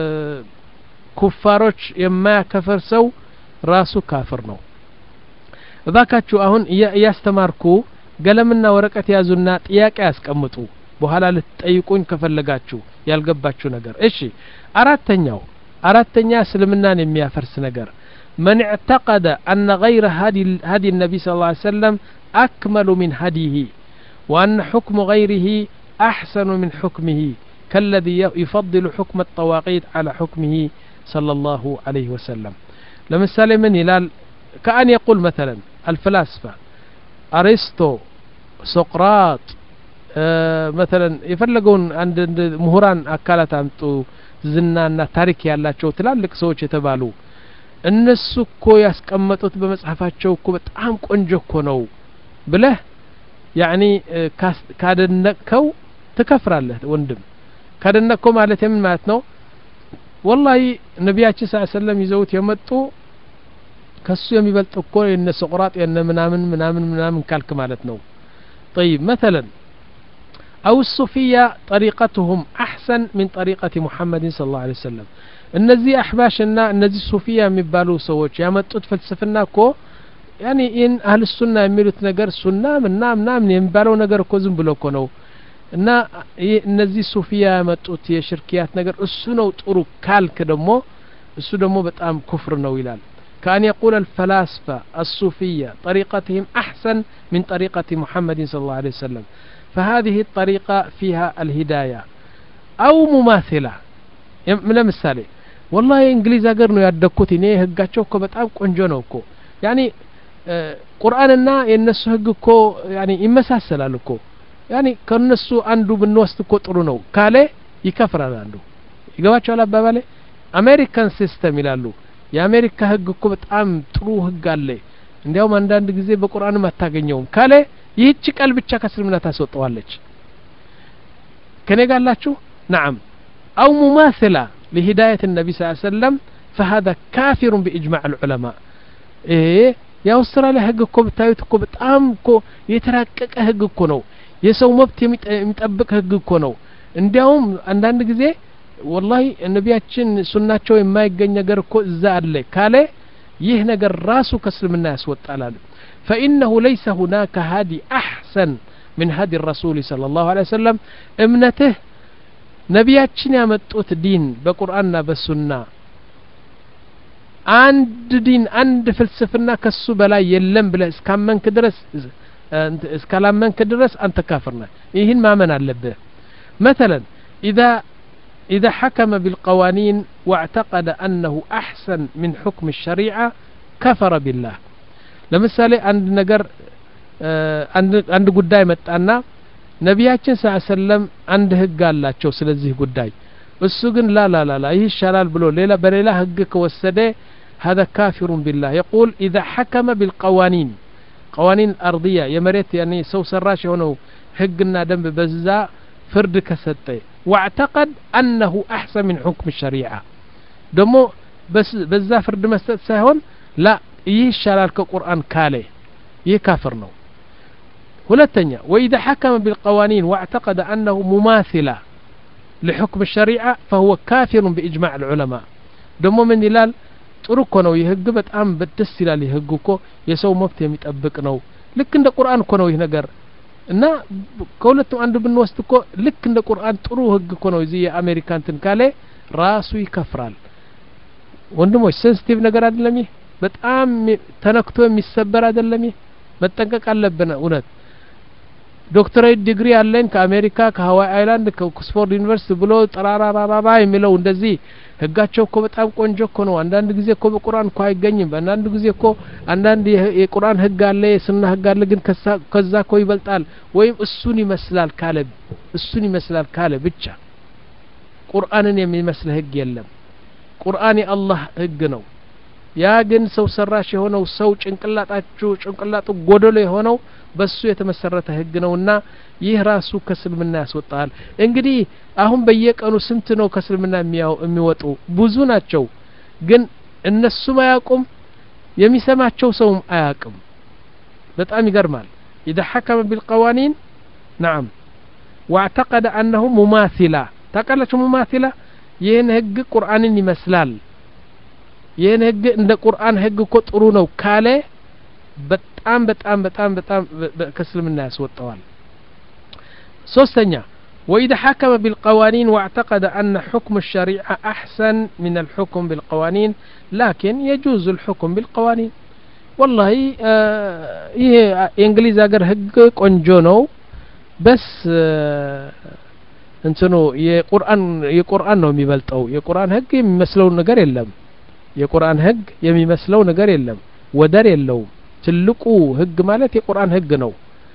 ኩፋሮች የማያከፈር ሰው ራሱ ካፍር ነው እባካችሁ አሁን ያስተማርኩ ገለምና ወረቀት ያዙና ጥያቄ ያስቀምጡ በኋላ ልትጠይቁኝ ከፈለጋችሁ ያልገባችሁ ነገር እሺ አራተኛው አራተኛ እስልምናን የሚያፈርስ ነገር من اعتقد أن غير هدي هدي النبي صلى الله عليه وسلم أكمل من هديه وأن حكم غيره أحسن من حكمه كالذي يفضل حكم الطواغيت على حكمه صلى الله عليه وسلم لمثال من هلال كأن يقول مثلا الفلاسفة أرسطو سقراط آه مثلا يفلقون عند مهران أكالات أنتو زنانا تاريخ ያላቸው ትላልቅ ሰዎች የተባሉ እነሱ እኮ ያስቀመጡት በመጽሐፋቸው እኮ በጣም ቆንጆ እኮ ነው ብለህ ያኒ ካደነከው ትከፍራለህ ወንድም ካደነከው ማለት ምን ማለት ነው والله ነብያችን ሰለላሁ ዐለይሂ ወሰለም ይዘውት የመጡ ከሱ የሚበልጥ እኮ የነ ሶቅራጥ የነ ምናምን ምናምን ምናምን ካልክ ማለት ነው طيب مثلا أو الصوفية طريقتهم أحسن من طريقة محمد صلى الله عليه وسلم እነዚህ አህባሽና እነዚህ ሱፊያ የሚባሉ ሰዎች ያመጡት ፍልስፍና እኮ ያኒ ኢን አህል ሱና የሚሉት ነገር ሱና ምና ምናምን የሚባለው ነገር እኮ ዝም ብሎ እኮ ነው እና እነዚህ ሱፊያ ያመጡት የሽርኪያት ነገር እሱ ነው ጥሩ ካልክ ደግሞ እሱ ደግሞ በጣም ኩፍር ነው ይላል كان يقول الفلاسفة الصوفية طريقتهم أحسن من طريقة محمد صلى الله عليه وسلم فهذه الطريقة فيها الهداية أو مماثلة من مثالي والله انجليز ሀገር ነው ያደኩት እኔ ህጋቸው እኮ በጣም ቆንጆ ነው እኮ ያኒ ቁርአንና የነሱ ህግ እኮ ያኒ ይመሳሰላል እኮ ያኒ ከነሱ አንዱ ብንወስድ እኮ ጥሩ ነው ካለ ይከፍራል አንዱ ይገባቸዋል አባባሌ አሜሪካን ሲስተም ይላሉ የአሜሪካ ህግ እኮ በጣም ጥሩ ህግ አለ እንዲያውም አንዳንድ ጊዜ በቁርአን ማታገኘውም ካለ ይህች ቃል ብቻ ከእስልምና ታስወጣዋለች ከኔ ጋላችሁ نعم أو مماثلة لهداية النبي صلى الله عليه وسلم فهذا كافر بإجماع العلماء إيه يا أستراليا هجكو بتاعتكو بتأم كو يتركك هجكو نو يسوي مبت يمتأبك هجكو نو عندهم عندنا جزء والله النبي أتشن سنة شوي ما يجني جركو زاد له كله يهنا جر راسه كسر من الناس وتعالى فإنه ليس هناك هادي أحسن من هدي الرسول صلى الله عليه وسلم امنته ነቢያችን ያመጡት ዲን በቁርአንና በሱና አንድ ዲን አንድ ፍልስፍና ከሱ በላይ የለም ብለህ እስካመንክ ድረስ እስካላመንክ ድረስ አንተ ካፍር ነህ ይህን ማመን አለብህ مثلا اذا اذا حكم بالقوانين واعتقد انه احسن من حكم الشريعه كفر بالله ለምሳሌ አንድ ነገር አንድ አንድ ጉዳይ መጣና ነቢያችን ሰለላሁ ዐለይሂ ወሰለም አንድ ህግ አላቸው ስለዚህ ጉዳይ እሱ ግን ላ ላ ላ ይህ ይሻላል ብሎ ሌላ በሌላ ህግ ከወሰደ هذا كافر بالله يقول إذا حكم بالقوانين قوانين الأرضية يمرت يعني سو سراش هنا حقنا دم بزا فرد كسته واعتقد أنه أحسن من حكم الشريعة دمو بس بزا فرد مستد سهون لا يشال القرآن كاله يكافرنا ولتنيا وإذا حكم بالقوانين واعتقد أنه مماثلة لحكم الشريعة فهو كافر بإجماع العلماء دمو من دلال ጥሩኮ ነው ይህግ በጣም በደስ ይላል ይህጉኮ የሰው መብት የሚጠብቅ ነው ልክ እንደ ቁርአን እኮ ነው ይህ ነገር እና ከሁለቱም አንዱ ብንወስድ እኮ ልክ እንደ ቁርአን ጥሩ ህግ እኮ ነው እዚህ የአሜሪካን እንትን ካለ ራሱ ይከፍራል ወንድሞች ሴንሲቲቭ ነገር አይደለም ይህ በጣም ተነክቶ የሚሰበር አይደለም ይህ መጠንቀቅ አለብን እውነት ዶክተሬት ዲግሪ አለኝ ከአሜሪካ ከሃዋይ አይላንድ ከኦክስፎርድ ዩኒቨርሲቲ ብሎ ጠራራራራ የሚለው እንደዚህ ህጋቸው እኮ በጣም ቆንጆ እኮ ነው አንዳንድ ጊዜ እኮ በቁርአን እኮ አይገኝም አንዳንድ ጊዜ እኮ አንዳንድ የቁርአን ህግ አለ የሱና ህግ አለ ግን ከዛ እኮ ይበልጣል ወይም እሱን ይመስላል ካለ እሱን ይመስላል ካለ ብቻ ቁርአንን የሚመስል ህግ የለም ቁርአን የአላህ ህግ ነው ያ ግን ሰው ሰራሽ የሆነው ሰው ጭንቅላታችሁ ጭንቅላቱ ጎደሎ የሆነው በሱ የተመሰረተ ህግ ነውና ይህ ራሱ ከስልምና ያስወጣል እንግዲህ አሁን በየቀኑ ስንት ነው ከስልምና የሚወጡ ብዙ ናቸው ግን እነሱ ማያቁም የሚሰማቸው ሰውም አያቅም በጣም ይገርማል اذا حكم بالقوانين نعم واعتقد انه مماثله تقالش مماثله ይህን ህግ ቁርአንን ይመስላል ይህን ህግ እንደ ቁርአን ህግ እኮ ጥሩ ነው ካለ በጣም በጣም በጣም በጣም ከስልምና ያስወጣዋል ሶስተኛ وإذا حكم بالقوانين واعتقد أن حكم الشريعة أحسن من الحكم بالقوانين لكن يجوز الحكم بالقوانين والله ይሄ የእንግሊዝ ሀገር ህግ ቆንጆ ነው በስ እንትኑ የቁርአን የቁርአን ነው የሚበልጠው የቁርአን ህግ የሚመስለው ነገር የለም የቁርአን ህግ የሚመስለው ነገር የለም ወደር የለውም ትልቁ ህግ ማለት የቁርአን ህግ ነው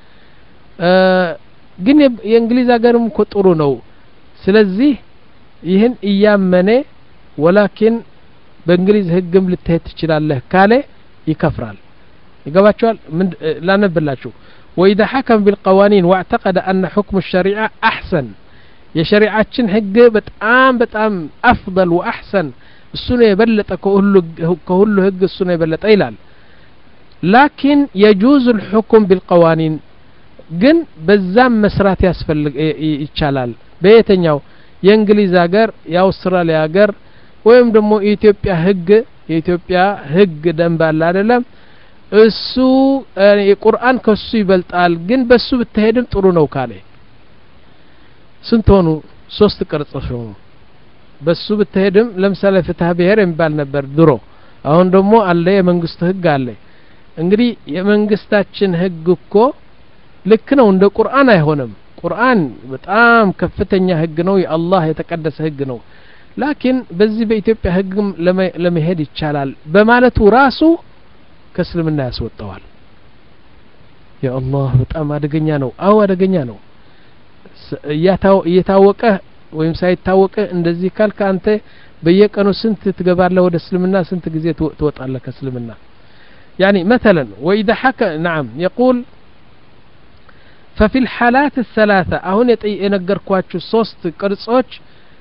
ግን የእንግሊዝ ሀገርም እኮ ጥሩ ነው ስለዚህ ይህን እያመነ ወላኪን በእንግሊዝ ህግም ልትሄድ ትችላለህ ካለ يكفرال يقباتشوال من لا نبلاችሁ وإذا حكم بالقوانين واعتقد أن حكم الشريعة أحسن يا شريعتين حق بتام بتام أفضل وأحسن السنة يبلط كله كله حق السنة يبلط إيلال لكن يجوز الحكم بالقوانين جن بزام مسرات يسفل يتشالال بيتنياو የእንግሊዝ ሀገር የአውስትራሊያ ሀገር ወይም ደግሞ ኢትዮጵያ ህግ የኢትዮጵያ ህግ ደንብ አለ አይደለም እሱ የቁርአን ከሱ ይበልጣል ግን በሱ ብትሄድም ጥሩ ነው ካለ ስንት ሆኑ ሶስት ቅርጾች ሆኑ በሱ ብትሄድም ለምሳሌ ፍትሐ ብሔር የሚባል ነበር ድሮ አሁን ደግሞ አለ የመንግስት ህግ አለ እንግዲህ የመንግስታችን ህግ እኮ ልክ ነው እንደ ቁርአን አይሆንም ቁርአን በጣም ከፍተኛ ህግ ነው የአላህ የተቀደሰ ህግ ነው لكن በዚህ በኢትዮጵያ ህግም ለመሄድ ይቻላል በማለቱ ራሱ ከእስልምና ያስወጣዋል ያ አላህ በጣም አደገኛ ነው አው አደገኛ ነው እየታወቀ ወይም ሳይታወቀ እንደዚህ ካልካ አንተ በየቀኑ ስንት ትገባለህ ወደ እስልምና ስንት ጊዜ ትወጣለህ ከእስልምና يعني مثلا واذا حكى نعم يقول ففي الحالات الثلاثه አሁን የነገርኳችሁ ሶስት ቅርጾች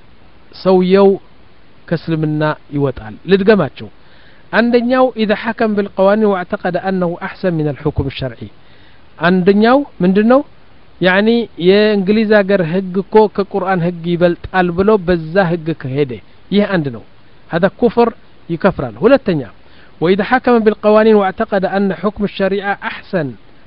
ሰውየው ከእስልምና ይወጣል ልድገማቸው አንደኛው اذا حكم بالقوانين واعتقد انه احسن من الحكم الشرعي አንደኛው ምንድነው يعني የእንግሊዝ ሀገር ህግ እኮ ከቁርአን ህግ ይበልጣል ብሎ በዛ ህግ ከሄደ ይህ አንድ ነው هذا كفر يكفرال ሁለተኛ واذا حكم بالقوانين واعتقد ان حكم الشريعه احسن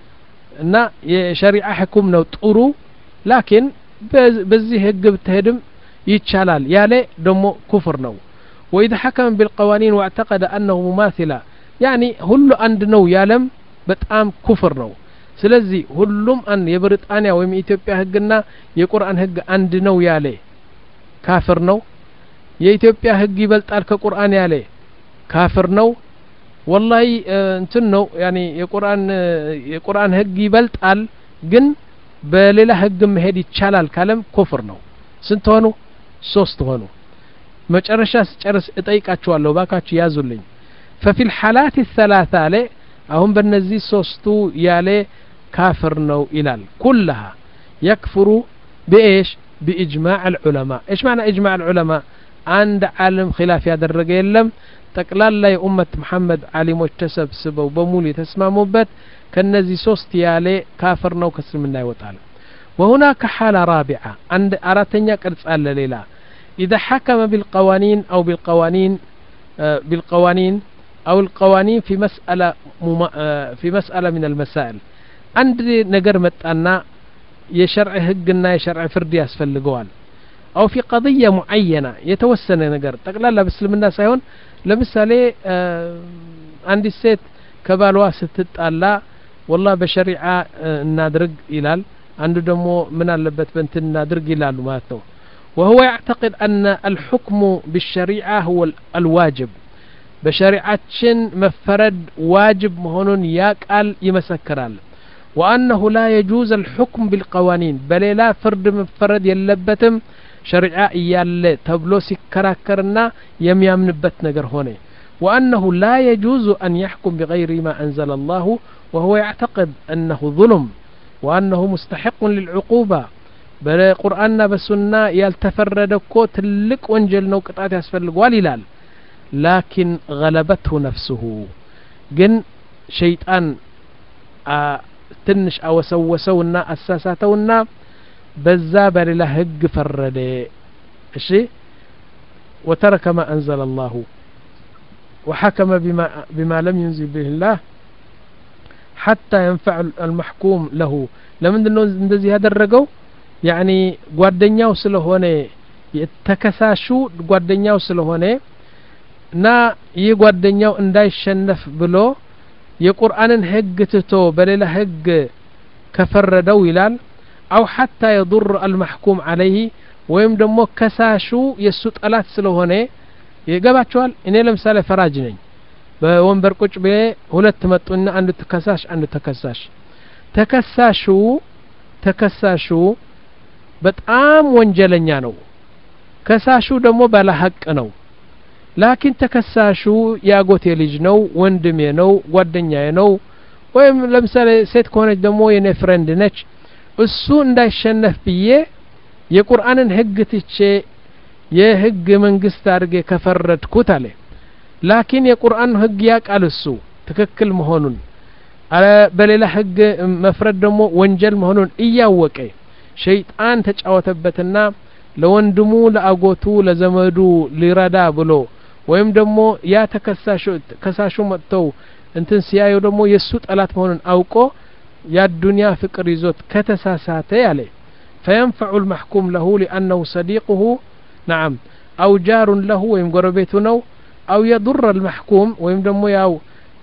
እና የሸሪዓ ህክም ነው ጥሩ لكن በዚህ ህግ ብትሄድም يتشالال يالي دمو كفر نو وإذا حكم بالقوانين واعتقد أنه مماثلة يعني هلو عند نو يالم بتأم كفر نو سلزي هلوم أن يبريطانيا ويم إثيوبيا هجنا يقرأن هج عند نو يالي كافر نو የኢትዮጵያ ህግ ይበልጣል ከቁርአን ያለ ካፍር ነው والله እንትን ነው يعني የቁርአን የቁርአን ህግ ይበልጣል ግን በሌላ ህግ መሄድ ይቻላል ካለም ኩፍር ነው ስንት ሆኑ ሶስት ሆኑ መጨረሻ ስጨርስ እጠይቃችኋለሁ ባካችሁ ያዙልኝ ففي الحالات الثلاثه عليه አሁን በእነዚህ ሶስቱ ያለ ካፍር ነው ይላል كلها يكفر بايش باجماع العلماء ايش معنى اجماع العلماء عند عالم خلاف ያደረገ የለም ጠቅላላ የኡመት መሐመድ ዓሊሞች ተሰብስበው በሙሉ የተስማሙበት ከነዚህ ሶስት ያለ ካፍር ነው ከእስልምና ይወጣል وهناك حالة رابعة عند أراتنيا قرص على ليلة إذا حكم بالقوانين أو بالقوانين آه بالقوانين أو القوانين في مسألة آه في مسألة من المسائل عند نجر متأنا يشرع هجنا يشرع فردي أسفل الجوال أو في قضية معينة يتوسن نجر تقلل بسلمنا سيون لمثالي آه عندي السيت كبالوا ستت الله والله بشريعة آه نادرج إلال عنده دمو من اللبت بنت النادرج إلال ماتو وهو يعتقد أن الحكم بالشريعة هو الواجب بشريعة مفرد واجب مهون يقال يمسكرال وأنه لا يجوز الحكم بالقوانين بل لا فرد مفرد يلبتم شريعة يال تبلو سكراكرنا يميامنبت نجر هوني وأنه لا يجوز أن يحكم بغير ما أنزل الله وهو يعتقد أنه ظلم وأنه مستحق للعقوبة بل قرآننا بسنة يلتفرد كوت لك وانجل نوكتات يسفل واللال لكن غلبته نفسه جن شيطان آه تنش أو سوسونا أساساتونا بزابر لهج فرد الشيء وترك ما أنزل الله وحكم بما, بما لم ينزل به الله حتى ينفع المحكوم له لمن ندزي هذا الرجو يعني ጓደኛው ስለሆነ የተከሳሹ ጓደኛው ስለሆነ እና ይህ ጓደኛው እንዳይሸነፍ ብሎ የቁርአንን ህግ ትቶ በሌላ ህግ ከፈረደው ይላል أو حتى يضر المحكوم عليه ወይም ደግሞ ከሳሹ የሱ ጠላት ስለሆነ ይገባቸዋል እኔ ለምሳሌ ፈራጅ ነኝ በወንበር ቁጭ በ ሁለት መጡና አንዱ ተከሳሽ አንዱ ተከሳሽ ተከሳሹ ተከሳሹ በጣም ወንጀለኛ ነው ከሳሹ ደግሞ ባለ ሐቅ ነው ላኪን ተከሳሹ ያጎቴ ልጅ ነው ወንድሜ ነው ጓደኛዬ ነው ወይም ለምሳሌ ሴት ከሆነች ደግሞ የኔ ፍሬንድ ነች እሱ እንዳይሸነፍ ብዬ የቁርአንን ህግ ትቼ የህግ መንግስት አድርጌ ከፈረድኩት አለ ላኪን የቁርአን ህግ ያቃል እሱ ትክክል መሆኑን አለ በሌላ ህግ መፍረድ ደግሞ ወንጀል መሆኑን እያወቀ ሸይጣን ተጫወተበትና ለወንድሙ ለአጎቱ ለዘመዱ ሊረዳ ብሎ ወይም ደግሞ ያ ተከሳሹ ከሳሹ መጥተው እንትን ሲያዩ ደግሞ የሱ ጠላት መሆኑን አውቆ ያ ዱንያ ፍቅር ይዞት ከተሳሳተ ያለ فينفع المحكوم له لأنه صديقه نعم أو جار له ويم قربيته نو أو يضر المحكوم ويم دمو ياو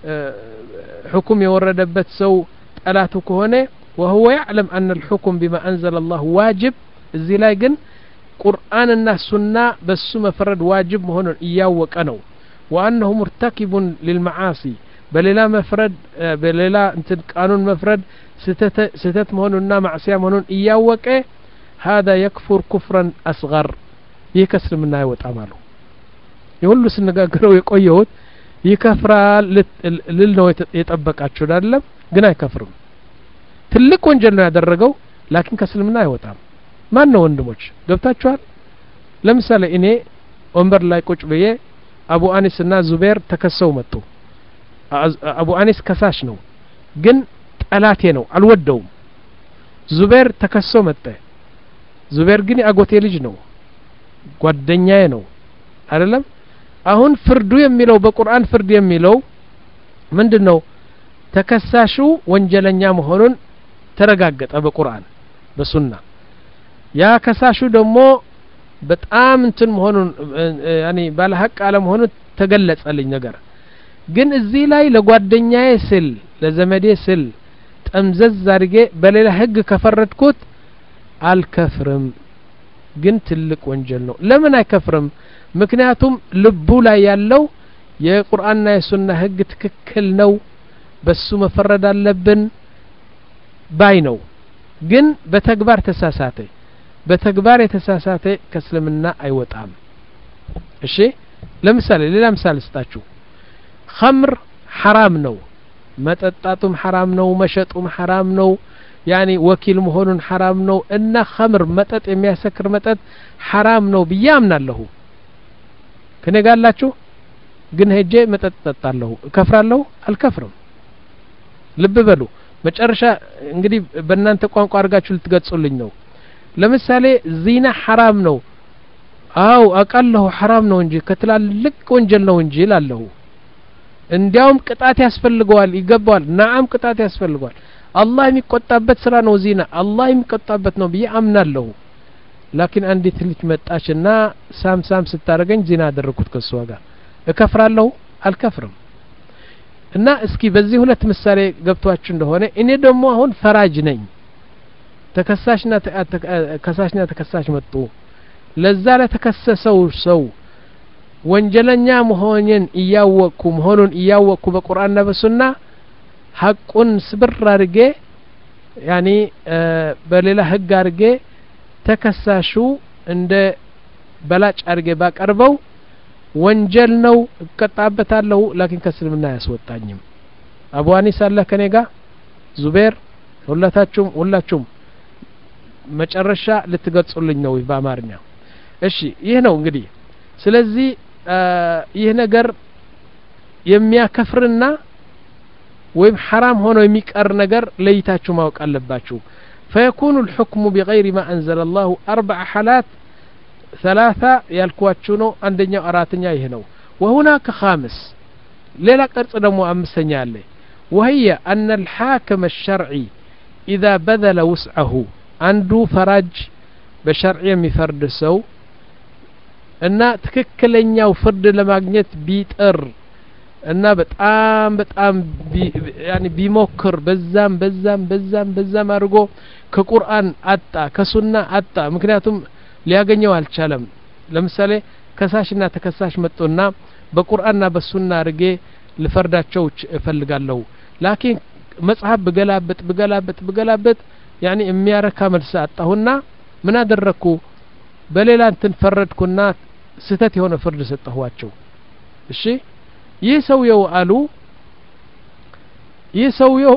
حكم يوردبت سو ألاتك هنا وهو يعلم أن الحكم بما أنزل الله واجب الزلاجن قرآن الناس سنة بس مفرد واجب هون إياه وكانوا وأنه مرتكب للمعاصي بل لا مفرد بل لا انت قانون مفرد ستت ستت مهوننا معصيه مهون إياه وكه هذا يكفر كفرا أصغر يكسر منا يوطامالو يقول سنغاغرو يقويوت يكفرال للنو يطبقاچو አይደለም ግን አይከፍርም ትልቅ ወንጀል ነው ያደረገው ላኪን ከስልምና አይወጣም ማን ነው ወንድሞች ገብታችኋል ለምሳሌ እኔ ወንበር ላይ ቁጭ ብዬ አቡ አኒስ እና ዙበይር ተከሰው መጡ አቡ አኒስ ከሳሽ ነው ግን ጠላቴ ነው አልወደውም ዙበይር ተከሰው መጣ ዙበይር ግን አጎቴ ልጅ ነው ጓደኛዬ ነው አይደለም አሁን ፍርዱ የሚለው በቁርአን ፍርድ የሚለው ምንድነው ተከሳሹ ወንጀለኛ መሆኑን ተረጋገጠ በቁርአን በሱና ያ ከሳሹ ደግሞ በጣም እንትን መሆኑን ያኒ ባለ ሐቅ አለ መሆኑን ተገለጸልኝ ነገር ግን እዚህ ላይ ለጓደኛዬ ስል ለዘመዴ ስል ጠምዘዝ አድርጌ በሌላ ህግ ከፈረድኩት አልከፍርም ግን ትልቅ ወንጀል ነው ለምን አይከፍርም ምክንያቱም ልቡ ላይ ያለው የቁርአንና የሱና ህግ ትክክል ነው በሱ መፈረድ አለብን ባይ ነው ግን በተግባር ተሳሳተ በተግባር የተሳሳተ ከእስልምና አይወጣም እሺ ለምሳሌ ሌላ ምሳሌ ልስጣችሁ خمر حرام ነው መጠጣቱም حرام ነው መሸጡም حرام ነው يعني ወኪል መሆኑን حرام ነው እና خمر መጠጥ የሚያሰክር መጠጥ حرام ነው ብያምናለሁ ከነጋላችሁ ግን ሄጄ መጠጥ ጠጣለሁ ከፍራለሁ አልከፍርም ልብ በሉ መጨረሻ እንግዲህ በእናንተ ቋንቋ አርጋችሁ ልትገጹልኝ ነው ለምሳሌ ዚና حرام ነው አው አቀለሁ حرام ነው እንጂ ከትላልቅ ወንጀል ነው እንጂ ላለው እንዲያውም ቅጣት ያስፈልገዋል ይገባዋል ናዓም ቅጣት ያስፈልገዋል አላህ የሚቆጣበት ስራ ነው ዚና አላህ የሚቆጣበት ነው ብዬ አምናለሁ ላኪን አንዲት ልጅ መጣችና ሳም ሳም ስታረገኝ ዚና አደረኩት ከሷ ጋር እከፍራለሁ አልከፍርም እና እስኪ በዚህ ሁለት ምሳሌ ገብቷችሁ እንደሆነ እኔ ደግሞ አሁን ፈራጅ ነኝ ተከሳሽና ተከሳሽና ተከሳሽ መጡ ለዛ ለተከሰሰው ሰው ወንጀለኛ መሆንን እያወቁ መሆኑን እያወቁ በቁርአንና በሱና ሐቁን ስብር አድርጌ ያኒ በሌላ ህግ አድርጌ ተከሳሹ እንደ በላጭ አድርጌ ባቀርበው ወንጀል ነው እቀጣበታለሁ ላኪን ከእስልምና ያስወጣኝም አቡ አኒስ አለ ከኔ ጋር ዙበይር ሁላታችሁም ሁላችሁም መጨረሻ ልትገጹልኝ ነው በአማርኛ እሺ ይሄ ነው እንግዲህ ስለዚህ ይሄ ነገር የሚያከፍርና ወይም حرام ሆኖ የሚቀር ነገር ለይታችሁ ማወቅ አለባችሁ فيكون الحكم بغير ما أنزل الله أربع حالات ثلاثة يالكواتشو نو عندنا أراتنيا ይሄ ነው وهناك خامس ሌላ ቅርጽ ደግሞ አምስተኛ አለ وهي أن الحاكم الشرعي إذا بذل وسعه አንዱ ፈራጅ በሸርዕ የሚፈርድ ሰው እና ትክክለኛው ፍርድ ለማግኘት ቢጥር እና በጣም በጣም ያኒ ቢሞክር በዛም በዛም በዛም በዛም አድርጎ ከቁርአን አጣ ከሱና አጣ ምክንያቱም ሊያገኘው አልቻለም ለምሳሌ ከሳሽና ተከሳሽ መጡና በቁርአንና በሱና አርጌ ልፈርዳቸው እፈልጋለሁ ላኪን መጽሐፍ በገላበጥ በገላበጥ በገላበጥ ያኒ የሚያረካ መልስ አጣሁና ምን አደረኩ በሌላ እንትን ፈረድኩና ስተት የሆነ ፍርድ ሰጠኋቸው እሺ ይህ ሰውየው አሉ ይህ ሰውየው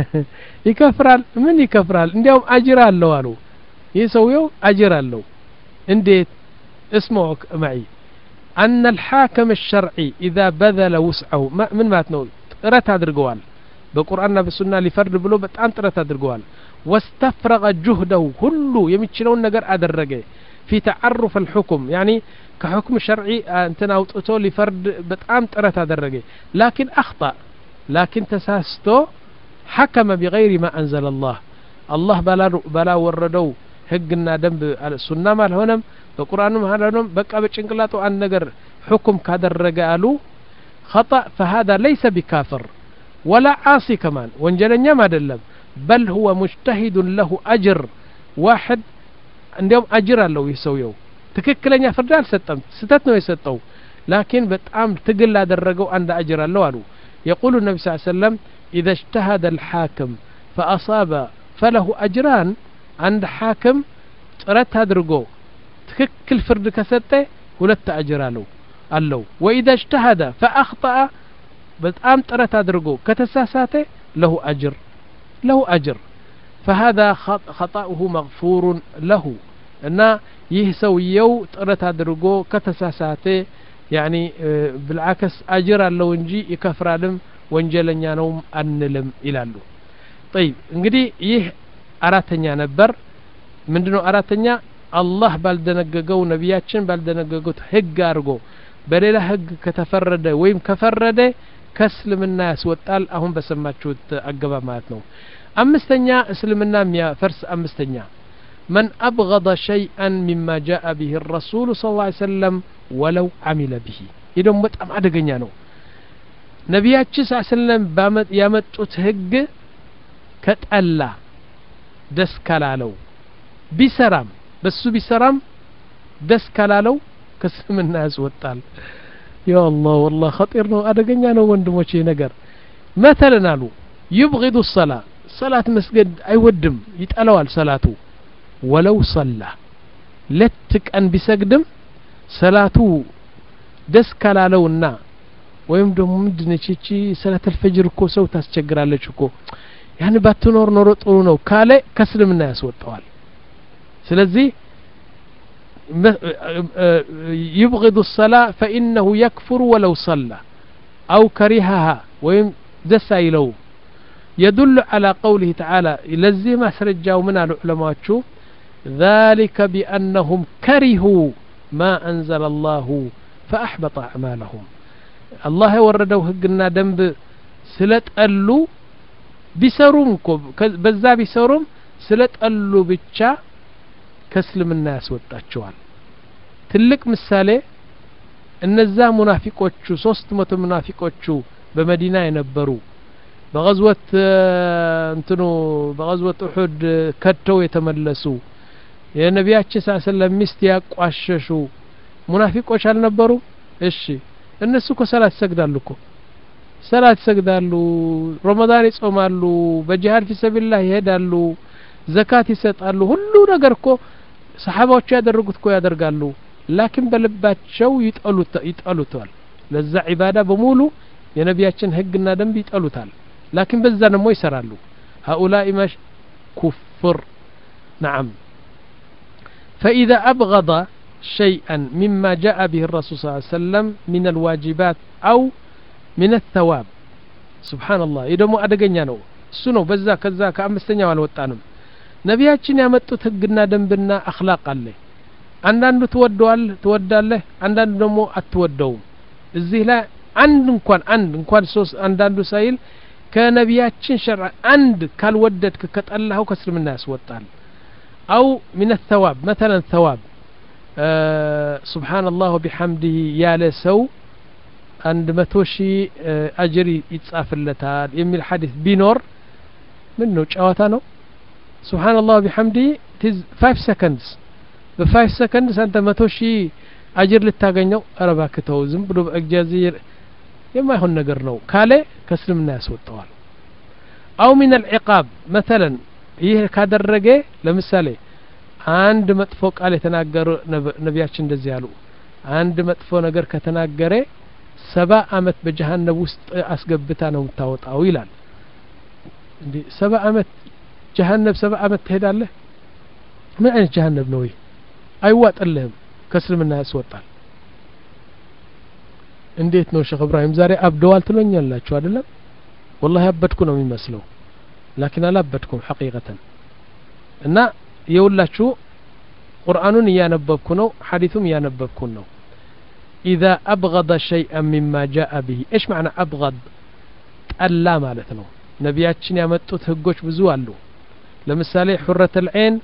ይከፍራል ምን ይከፍራል እንዲያውም አጅር አለው አሉ ይህ ሰውየው አጅር አለው እንዴት اسمعوا معي أن الحاكم الشرعي إذا بذل وسعه من ما تنول ጥረት አድርገዋል በቁርአንና በሱና ሊፈርድ ብሎ በጣም ጥረት አድርገዋል واستفرغ جهده ሁሉ የሚችለውን ነገር አደረገ في تعرف الحكم يعني كحكم شرعي انتنا اوطتو لفرد بتام طرت ادرجه لكن اخطا لكن تساستو حكم بغير ما انزل الله الله بلا بلا وردو حقنا دنب السنه مال هونم بقران ما هونم بقى بچنقلاطو ان ነገር حكم كادرجه قالوا خطا فهذا ليس بكافر ولا عاصي كمان وانجلنيا ما دلم بل هو مجتهد له اجر واحد عندهم اجر الله يسويو ትክክለኛ ፍርድ አልሰጠም ስተት ነው የሰጠው ላኪን በጣም ትግል አደረገው አንድ አጅር አለው አሉ يقول النبي صلى الله عليه وسلم اذا اجتهد الحاكم فاصاب فله اجران عند حاكم ጥረት አድርጎ ትክክል ፍርድ ከሰጠ ሁለት አጅር አለው አለው واذا اجتهد فاخطا በጣም ጥረት አድርጎ ከተሳሳተ له اجر له اجر فهذا خطأه مغفور له እና ይህ ሰውየው ጥረት አድርጎ ከተሳሳተ ያኒ بالعكس አጅር አለው እንጂ ይከፍራልም ወንጀለኛ ነው አንልም ይላሉ طيب እንግዲህ ይህ አራተኛ ነበር ምንድነው አራተኛ አላህ ባልደነገገው ነብያችን ባልደነገጉት ህግ አድርጎ በሌላ ህግ ከተፈረደ ወይም ከፈረደ ከእስልምና ያስወጣል አሁን በሰማችሁት አገባ ማለት ነው አምስተኛ እስልምና የሚያፈርስ አምስተኛ من أبغض شيئا مما جاء به الرسول صلى الله عليه وسلم ولو عمل به إذا بتام أدقنيا نو نبياتش صلى الله عليه وسلم بامت يامتوت هج كتألا دس كلالو بسرام بسو بسرام دس كلالو كسم الناس والتال يا الله والله خطير نو أدقنيا نو وندموشي نقر مثلا نالو يبغض الصلاة صلاة مسجد أيودم يتألوال صلاته ولو صلى لتك أن بسجدم صلاته دس كلالونا ወይም ደግሞ ምንድነቺ ሰላተ الفجر እኮ ሰው ታስቸግራለች እኮ ያን ባትኖር ኖሮ ጥሩ ነው ካለ ከስልምና ያስወጣዋል ስለዚህ يبغض الصلاة فإنه يكفر ولو صلى أو كرهها ويم دس إلو يدل على قوله تعالى لزي ما سرجاو من العلماء ذلك بأنهم كرهوا ما أنزل الله فأحبط أعمالهم الله وردوا هقنا دنب سلت ألو بسروم بزا بسروم سلت ألو بيتشا كسلم الناس وتأجوال تلك مثالي النزا منافقوچو ሶስት መቶ منافقوچو بمدينة ينبروا بغزوة انتنو بغزوة أحد كتو يتملسوا يا نبي صلى الله عليه وسلم مستياق واششو منافقوش አልነበሩ እሺ እነሱ እኮ ሰላት ሰግዳሉ እኮ ሰላት ሰግዳሉ ረመዳን ይጾማሉ በጂሃድ في سبيل الله ይሄዳሉ ዘካት ይሰጣሉ ሁሉ ነገር እኮ ሰሃባዎቹ ያደረጉት እኮ ያደርጋሉ ላኪን በልባቸው ይጠሉት ይጠሉታል ለዛ ዒባዳ በሙሉ የነቢያችን ህግና ደንብ ይጠሉታል ላኪን በዛ ደግሞ ይሰራሉ هؤلاء مش كفر نعم فإذا أبغض شيئا مما جاء به الرسول صلى الله عليه وسلم من الواجبات أو من الثواب سبحان الله إذا مو أدقنيا نو سنو بزا كذا كأمستنيا والوطانم نبياتنا يمتوت هقنا دنبنا أخلاق الله عندنا تودوال توداله عندنا دمو أتودوم الزهلا عند نكون عند نكون سوس عندنا سايل كنبياتنا شرع عند كالودت ككت الله وكسر من الناس وطال أو من الثواب مثلا ثواب أه سبحان الله وبحمده يا لسو عند متوشي أه أجري يتصاف اللتال يمي الحديث بينور منه جواتانو سبحان الله وبحمده تز five seconds ب five seconds أنت متوشي أجر للتاقنيو أرباك توزم بلو بأجازير يما يهون نقرنو كالي كسلم الناس والطوال أو من العقاب مثلا ይህ ካደረገ ለምሳሌ አንድ መጥፎ ቃል የተናገሩ ነብያችን እንደዚህ ያሉ አንድ መጥፎ ነገር ከተናገረ ሰባ አመት በጀሃነም ውስጥ አስገብታ ነው የምታወጣው ይላል እንዴ ሰባ አመት ጀሃነም ሰባ አመት ትሄዳለህ ምን አይነት ጀሃነም ነው ይሄ አይዋጥልህም ከስልምና ያስወጣል እንዴት ነው ሼክ ኢብራሂም ዛሬ አብደዋል ትለኛላችሁ አይደለም والله አበድኩ ነው የሚመስለው لكن لا بدكم حقيقة إن يقولاتشو قرآن يانببكو نو حديثم يانببكو نو إذا أبغض شيئا مما جاء به إيش معنى أبغض ألا مالتنا نبياتشن يامتو تهقوش بزوالو لمثالي حرة العين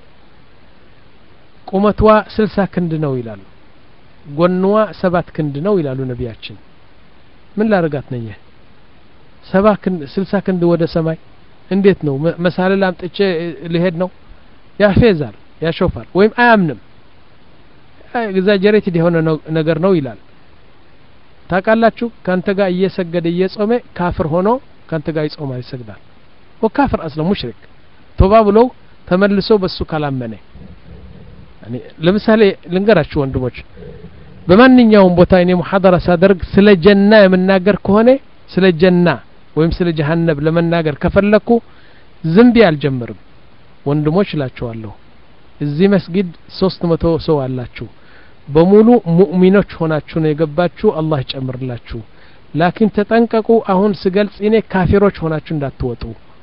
قومتوا سلسا كندنو يلالو قنوا سبات كندنو يلالو نبياتشن من لا رقاتنا إياه سبا كند سلسا كند ودا سماي እንዴት ነው መሳለ ላምጥቼ ሊሄድ ነው ያፌዛል ያሾፋል ወይም አያምንም ኤግዛጀሬትድ የሆነ ነገር ነው ይላል ታቃላችሁ ካንተ ጋር እየሰገደ እየጾመ ካፍር ሆኖ ካንተ ጋር ይጾማል ይሰግዳል ወካፍር አስለ ሙሽሪክ ቶባ ብሎ ተመልሶ በሱ ካላመነ ያኒ ለምሳሌ ልንገራችሁ ወንድሞች በማንኛውም ቦታ እኔ ሙሐደራ ሳደርግ ስለ ጀና የምናገር ከሆነ ስለ ጀና ወይም ስለ ጀሃነም ለመናገር ከፈለኩ ዝምቢ አልጀምርም ወንድሞች እላችኋለሁ እዚህ መስጊድ ሶስት መቶ ሰው አላችሁ በሙሉ ሙእሚኖች ሆናችሁ ነው የገባችሁ አላህ ይጨምርላችሁ ላኪን ተጠንቀቁ አሁን ስገልጽ እኔ ካፊሮች ሆናችሁ እንዳትወጡ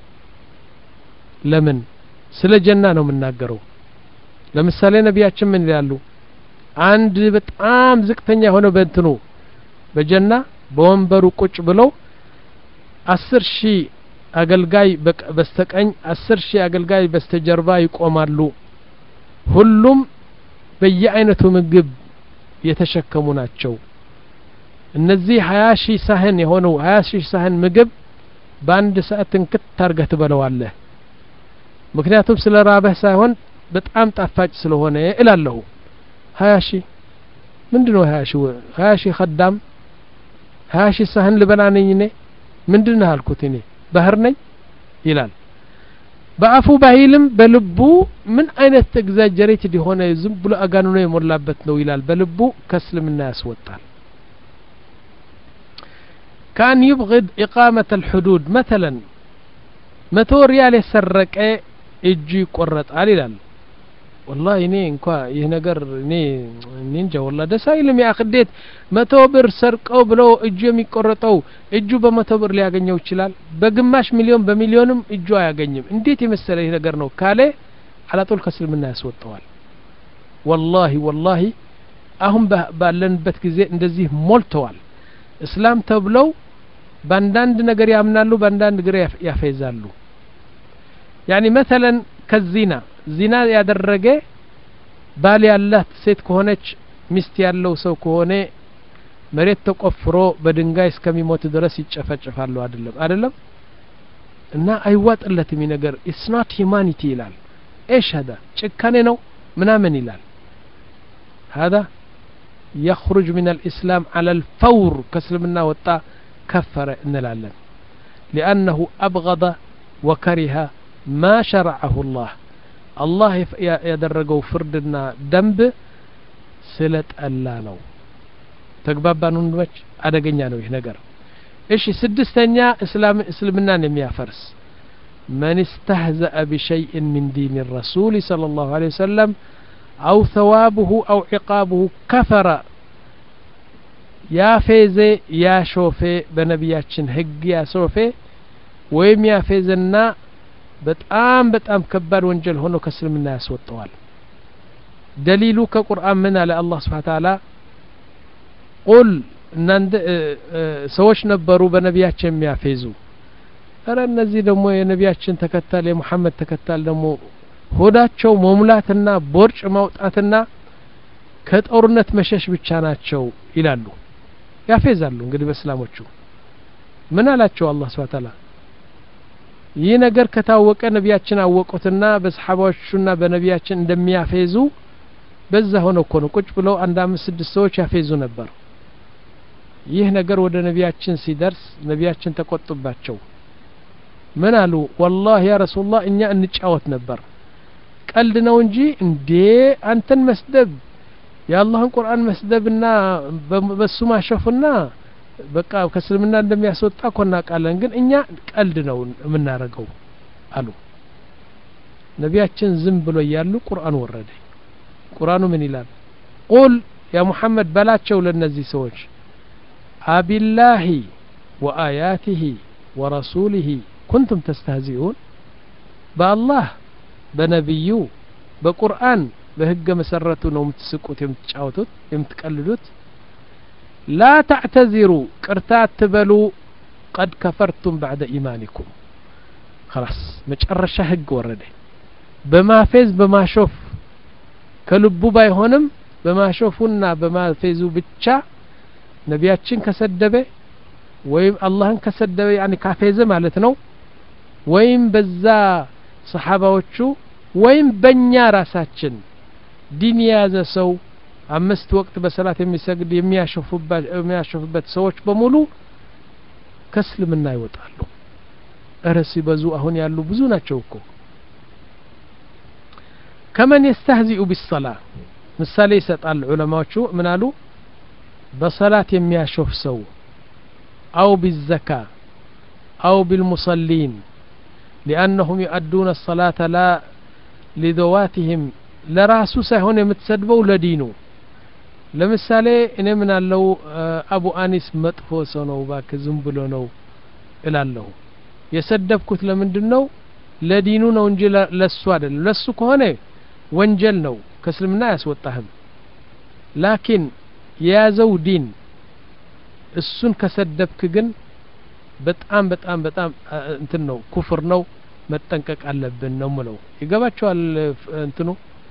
ለምን ስለ ጀና ነው የምናገረው ለምሳሌ ነብያችን ምን ይላሉ አንድ በጣም ዝቅተኛ ሆነ በእንትኑ በጀና በወንበሩ ቁጭ ብለው አስር ሺህ አገልጋይ በስተቀኝ አስር ሺህ አገልጋይ በስተጀርባ ይቆማሉ ሁሉም በየአይነቱ ምግብ የተሸከሙ ናቸው እነዚህ ሀያ ሺህ ሳህን የሆነው ሀያ ሺህ ሳህን ምግብ በአንድ ሰዓት እንክት ታርገህ ትበለዋለህ ምክንያቱም ስለ ራበህ ሳይሆን በጣም ጣፋጭ ስለሆነ እላለሁ ሀያ ሺህ ምንድነው ሀያ ሺህ ሀያ ሺህ خدام ሀያ ሺህ ሳህን ልበላ ነኝ እኔ ምንድነው አልኩት እኔ ባህር ነኝ ይላል በአፉ ባይልም በልቡ ምን አይነት ኤግዛጀሬትድ የሆነ ዝም ብሎ አጋኑ ነው የሞላበት ነው ይላል በልቡ ከስልምና ያስወጣል كان يبغض إقامة الحدود مثلا متو ريال يسرق اجي يقرطال ይላል والله እኔ እንኳን ይሄ ነገር እኔ እንጃ والله ደስ አይልም ያ خديت መቶ ብር ሰርቀው ብሎ እጁ የሚቆረጠው እጁ በመቶ ብር ሊያገኘው ይችላል በግማሽ ሚሊዮን በሚሊዮንም እጁ አያገኝም እንዴት የመሰለ ይሄ ነገር ነው ካለ አላጦል ከስልምና ያስወጣዋል والله والله አሁን ባለንበት ጊዜ እንደዚህ ሞልተዋል እስላም ተብለው ባንዳንድ ነገር ያምናሉ ባንዳንድ ነገር ያፈይዛሉ يعني مثلا كالزنا ዚና ያደረገ ባል ያላት ሴት ከሆነች ሚስት ያለው ሰው ከሆነ መሬት ተቆፍሮ በድንጋይ እስከሚሞት ድረስ ይጨፈጨፋሉ አይደለም አይደለም እና አይዋጥለትም ነገር it's not humanity ይላል ايش هذا ጭካኔ ነው ምናምን ይላል هذا يخرج من الإسلام على الفور كسلمنا وطا كفر እንላለን لأنه أبغض وكره ما شرعه الله الله ያደረገው ፍርድና ደንብ ስለት አላ ነው ተግባባን ወንድሞች አደገኛ ነው ይሄ ነገር እሺ ስድስተኛ እስላም እስልምናን የሚያፈርስ من استهزأ بشيء من دين الرسول صلى الله عليه وسلم أو ثوابه أو عقابه كفر يا فيزي يا شوفي بنبياتشن هج يا صوفي ويم يا فيزنا በጣም በጣም ከባድ ወንጀል ሆኖ ከስልምና ያስወጣዋል ደሊሉ ከቁርአን ምን አለ አላህ Subhanahu Wa Ta'ala ቁል እናንተ ሰዎች ነበሩ በነቢያችን የሚያፈዙ አረ እነዚህ ደግሞ የነቢያችን ተከታል የሙሐመድ ተከታል ደግሞ ሆዳቸው መሙላትና ቦርጭ ማውጣትና ከጦርነት መሸሽ ብቻ ናቸው ይላሉ ያፌዛሉ እንግዲህ በእስላሞቹ ምን አላቸው አላህ Subhanahu Ta'ala ይህ ነገር ከታወቀ ነቢያችን አወቁትና በሰሃባዎቹና በነቢያችን እንደሚያፌዙ በዛ ሆነ እኮ ነው ቁጭ ብለው አንድ አምስት ስድስት ሰዎች ያፌዙ ነበር ይህ ነገር ወደ ነቢያችን ሲደርስ ነቢያችን ተቆጡባቸው ምን አሉ والله يا رسول الله እኛ እንጫወት ነበር ቀልድ ነው እንጂ እንዴ አንተን መስደብ የአላህን ቁርአን መስደብና በሱ ማሸፍና በቃ ከስልምና እንደሚያስወጣ ኮና ቃለን ግን እኛ ቀልድ ነው የምናረገው አሉ ነቢያችን ዝም ብሎ ያሉ ቁርአን ወረደ ቁርአኑ ምን ይላል ቁል ያ ሙሐመድ በላቸው ለነዚህ ሰዎች አቢላሂ ወአያቲሂ ወረሱሊሂ ኩንቱም ተስተህዚኡን በአላህ በነብዩ በቁርአን በህገ መሰረቱ ነው የምትስቁት የምትጫወቱት የምትቀልዱት لا تعتذروا قرتات تبلوا قد كفرتم بعد إيمانكم خلاص مجرشة هق ورده بما فيز بما شوف كلبو بايهونم بما شوفونا بما فيزو بتشا نبياتشن كسدبه ويم اللهن كسدبه يعني كافيزه مالتنو ويم بزا صحابوچو ويم بنيا راساچن دين يازه سو አምስት ወቅት በሰላት የሚሰግድ የሚያሸፉበት የሚያሸፉበት ሰዎች በሙሉ ከስልምና ይወጣሉ እረሲ በዙ አሁን ያሉ ብዙ ናቸው እኮ ከመን يستهزئ بالصلاه ምሳሌ ይሰጣል ዑለማዎቹ ምን አሉ በሰላት የሚያሸፍ ሰው او بالزكاه او بالمصلين لانهم يؤدون الصلاه لا لذواتهم ለራሱ ሳይሆን የምትሰድበው ለዲኑ ለምሳሌ እኔ ምን አለው አቡ አኒስ መጥፎ ሰው ነው ባክ ዝም ብሎ ነው እላለሁ የሰደብኩት ለምንድነው ለዲኑ ነው እንጂ ለሱ አይደለም ለሱ ከሆነ ወንጀል ነው ከስልምና ያስወጣህም ላኪን የያዘው ዲን እሱን ከሰደብክ ግን በጣም በጣም በጣም እንትን ነው ኩፍር ነው መጠንቀቅ አለብን ነው ማለት ይገባቸዋል እንትኑ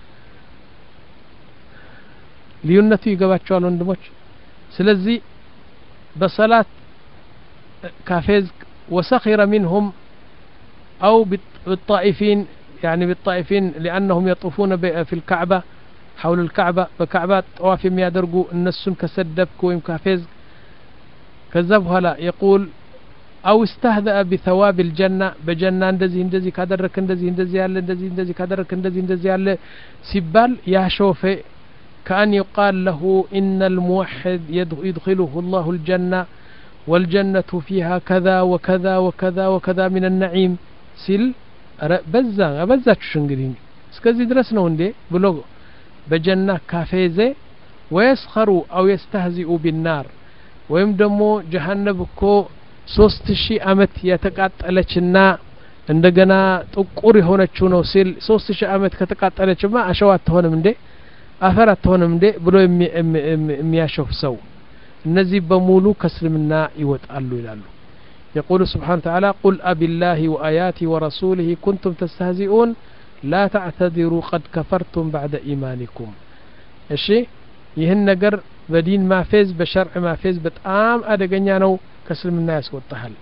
ልዩነቱ ይገባቸዋል ወንድሞች ስለዚህ በሰላት ካፌዝ وسخر منهم أو بالطائفين يعني بالطائفين لأنهم يطوفون في الكعبة حول الكعبة بكعبة طواف يادرقوا النسون كسدبك ويم كافيز كذبها لا يقول أو استهزأ بثواب الجنة بجنة اندزي اندزي كادرك اندزي اندزي ياله اندزي اندزي كادرك اندزي اندزي ياله سبال يا شوفي كأن يقال له إن الموحد يدخله الله الجنة والجنة فيها كذا وكذا وكذا وكذا من النعيم سيل بزا بزا تشنغرين اسكزي درسنا وندي بلوغ بجنة كافيزة ويسخروا أو يستهزئوا بالنار ويم دمو جهنم كو ሶስት ሺህ አመት የተቃጠለችና እንደገና ጥቁር የሆነችው ነው ሲል ሶስት ሺህ አመት ከተቃጠለችማ አሸዋ አትሆንም እንዴ አፈር አትሆንም እንዴ ብሎ የሚያሾፍ ሰው እነዚህ በሙሉ ከስልምና ይወጣሉ ይላሉ يقول سبحانه وتعالى قل أبي الله وآياته ورسوله كنتم تستهزئون لا تعتذروا قد كفرتم بعد إيمانكم እሺ ይህን ነገር በዲን ማፌዝ በሸርዕ ማፌዝ በጣም አደገኛ ነው كسلمنا يسوطحل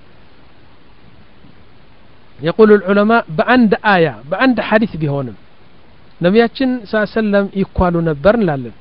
يقول العلماء بعند آية بعند حديث بهونم نبياتشن صلى الله عليه وسلم يقالوا نبر لالن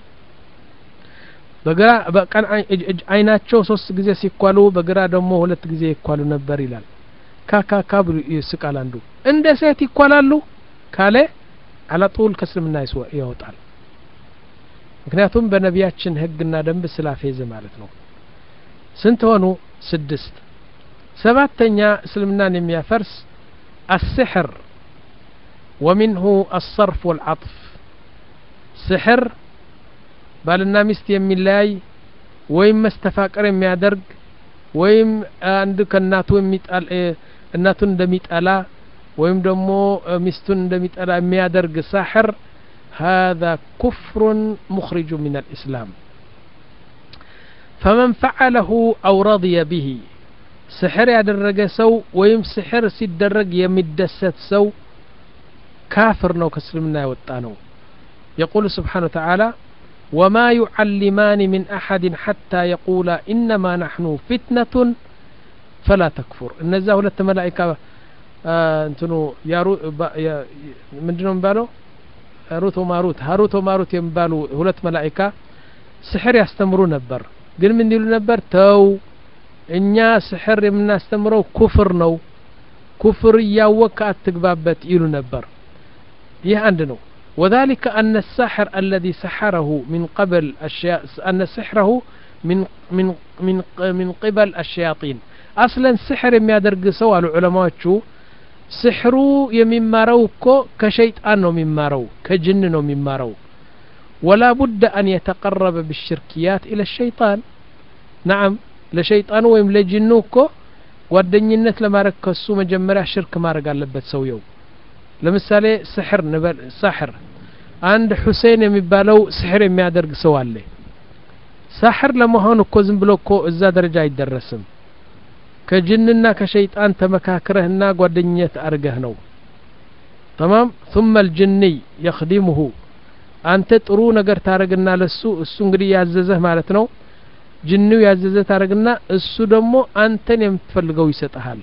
بقرا كان عيناتشو ሶስት ጊዜ ሲቋሉ በግራ ደግሞ ሁለት ጊዜ ይቋሉ ነበር ይላል ካካ ካብሩ ይስቃል አንዱ እንደ ሴት ይቋላሉ ካለ على طول كسلمنا ይወጣል ምክንያቱም በነቢያችን ህግና ደንብ ስላፈዘ ማለት ነው ስንት ሆኑ ስድስት ሰባተኛ እስልምናን የሚያፈርስ السحر ومنه الصرف والعطف سحر ባልና ሚስት የሚለያይ ወይም መስተፋቀር የሚያደርግ ወይም አንድ ከናቱ የሚጣል እናቱን እንደሚጣላ ወይም ደግሞ ሚስቱን እንደሚጣላ የሚያደርግ ساحر هذا كفر مخرج من الإسلام فمن فعله أو رضي به سحر يدرج سو ويم سحر سيدرج يمدست سو كافر نو كسلمنا يوطانو يقول سبحانه وتعالى وما يعلمان من أحد حتى يقولا إنما نحن فتنة فلا تكفر النزا ሁለት መላእክት እንትኑ ያሩ ምንድነው ባለው ሩት ወማሩት ሃሩት ወማሩት የሚባሉ ሁለት መላእክት ስሕር ያስተምሩ ነበር ግን ምን ይሉ ነበር ተው እኛ ስሕር የምናስተምረው ኩፍር ነው ኩፍር ያወቀ አትግባበት ይሉ ነበር ይህ አንድ ነው وذلك أن الساحر الذي سحره من قبل الشيا أن سحره من من من من قبل الشياطين أصلا سحر የሚያደርግ ሰው አሉ ዑለማዎቹ ስሕሩ የሚማረው እኮ ከሸይጣን ነው የሚማረው ከጅን ነው የሚማረው ولا بد أن يتقرب بالشركيات إلى الشيطان نعم ለሸይጣኑ ወይም ለጅኑ እኮ ጓደኝነት ለማድረግ ከሱ መጀመሪያ ሽርክ ማድረግ አለበት ሰውየው ለምሳሌ ስሕር ነበር ሳሕር አንድ ሁሴን የሚባለው ስሕር የሚያደርግ ሰው አለ ሳሕር ለመሆን እኮ ዝም ብሎ እኮ እዛ ደረጃ አይደረስም ከጅንና ከሸይጣን ተመካክረህና ጓደኝነት አርገህ ነው تمام ثم الجني يخدمه አንተ ጥሩ ነገር ታረግና ለሱ እሱ እንግዲህ ያዘዘህ ማለት ነው ጅኒው ያዘዘህ ታረግና እሱ ደግሞ አንተን የምትፈልገው ይሰጣል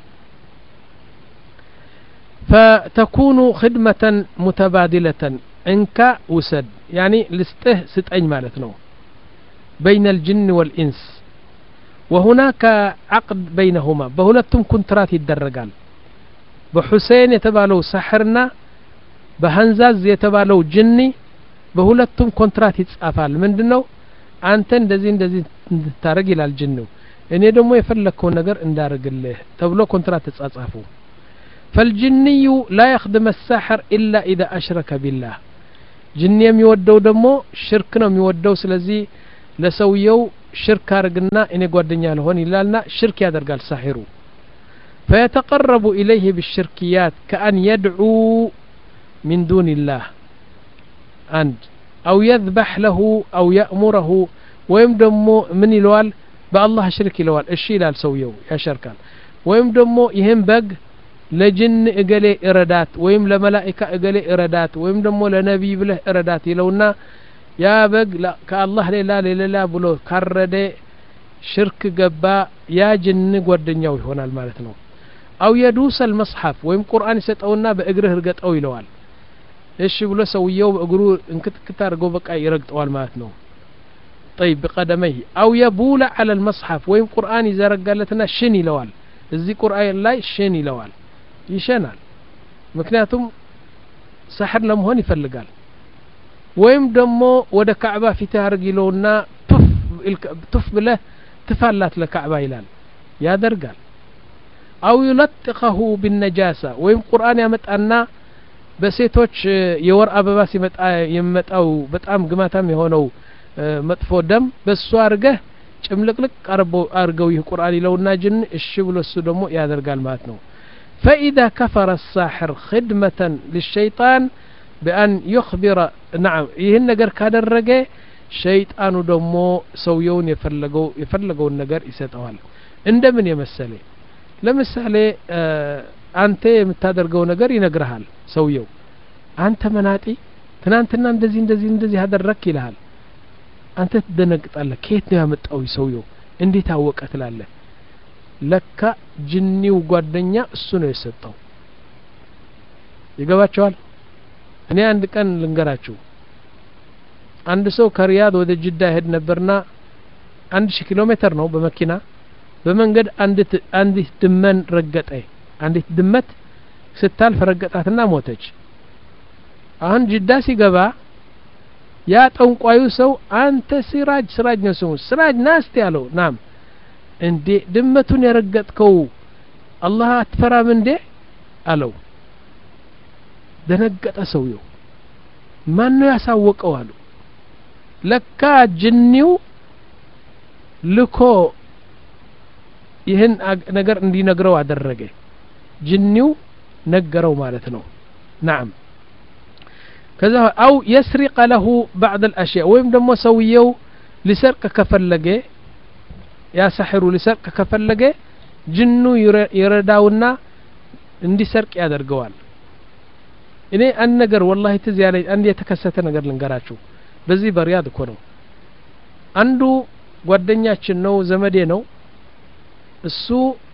فتكون خدمة متبادلة انك وسد يعني لسته ستأኝ ማለት ነው بين الجن والإنس وهناك عقد بينهما بهولتهم كونترات يدرجال بحسين يتبالو سحرنا بهنزاز يتبالو جني بهولتهم كونترات يتصافال ምንድነው አንተ እንደዚህ እንደዚህ ታረግ ይላል ጅኒው እኔ ደግሞ የፈለከው ነገር እንዳረግልህ ተብሎ ኮንትራት ተጻጻፉ فالجني لا يخدم الساحر إلا إذا أشرك بالله جني የሚወደው ደግሞ ሽርክ ነው የሚወደው ስለዚህ ለሰውየው ሽርክ አርግና እኔ ጓደኛ ልሆን ይላልና ሽርክ ያደርጋል ሳሂሩ فيتقرب إليه بالشركيات كأن يدعو من دون الله عند أو يذبح له أو يأمره ويم دمو من يلوال بالله شرك يلوال الشي لا لسويو يا شركان ويم دمو يهم بق لجن اقلي إرادات ويم لملائكة اقلي إرادات ويم دمو لنبي بله إرادات يلونا يا بق لا كالله لا لا لا بلو كرده شرك قبا يا جن قردنيو هنا المالتنو أو يدوس المصحف ويم قرآن ستأونا بأقره رقت أو يلوال إيش بلو سويو بأقرو انكت كتار قوبك أي رقت أول مالتنو طيب بقدميه أو يبول على المصحف ويم قرآن إذا رقالتنا شني لوال الزي قرآن لا شني لوال يشنال مكنياتهم سحر لهم هون يفلقال ويم دمو ودا كعبة في تهرق يلونا تف تف بله تفلت لكعبة يلال يا درقال أو يلتقه بالنجاسة ويم قرآن يمت أنا بسيتوش يور أبا يمت يمت أو بتأم قماتهم يهونو مطفو دم بس وارقه چملقلق أربو أرقويه قرآن يلونا جن الشبل السدمو يا درقال ماتنو فإذا كفر الساحر خدمة للشيطان بأن يخبر نعم يهن نجر كان الرجع شيطان دمو سويون يفلقو يفلقو النجر يساتوال عند من يمثله لمثله آه أنت متادرجو نجر ينجرهال سويو أنت مناتي تنانتنا ندزي ندزي ندزي هذا الركي لهال أنت تدنقط الله كيت نعمت أو يسويو عندي تاوك أتلاله لك جني وقدنيا السنة يسطو يقباتشوال እኔ አንድ ቀን ልንገራችሁ አንድ ሰው ከሪያድ ወደ ጅዳ ሄድ ነበርና አንድ ሺህ ኪሎ ሜትር ነው በመኪና በመንገድ አንዲት አንዲት ድመን ረገጠ አንዲት ድመት ስታልፍ ረገጣትና ሞተች አሁን ጅዳ ሲገባ ያ ጠንቋዩ ሰው አንተ ሲራጅ ሲራጅ ነው ስሙ ሲራጅ ናስቲ ያለው ናም እንዴ ድመቱን የረገጥከው አላህ አትፈራም እንዴ አለው ደነገጠ ሰውየው ማን ነው ያሳወቀው አሉ ለካ ጅኒው ልኮ ይህን ነገር እንዲነግረው አደረገ ጅኒው ነገረው ማለት ነው نعم كذا أو يسرق له بعض الأشياء ويم دمو سويو لسرق كفلقه يا سحر لسرق كفلقه جنو يرداونا اندي سرق يادرقوال እኔ አንድ ነገር والله ትዝ ያለኝ አንድ የተከሰተ ነገር ልንገራችሁ በዚህ በሪያድ እኮ ነው አንዱ ጓደኛችን ነው ዘመዴ ነው እሱ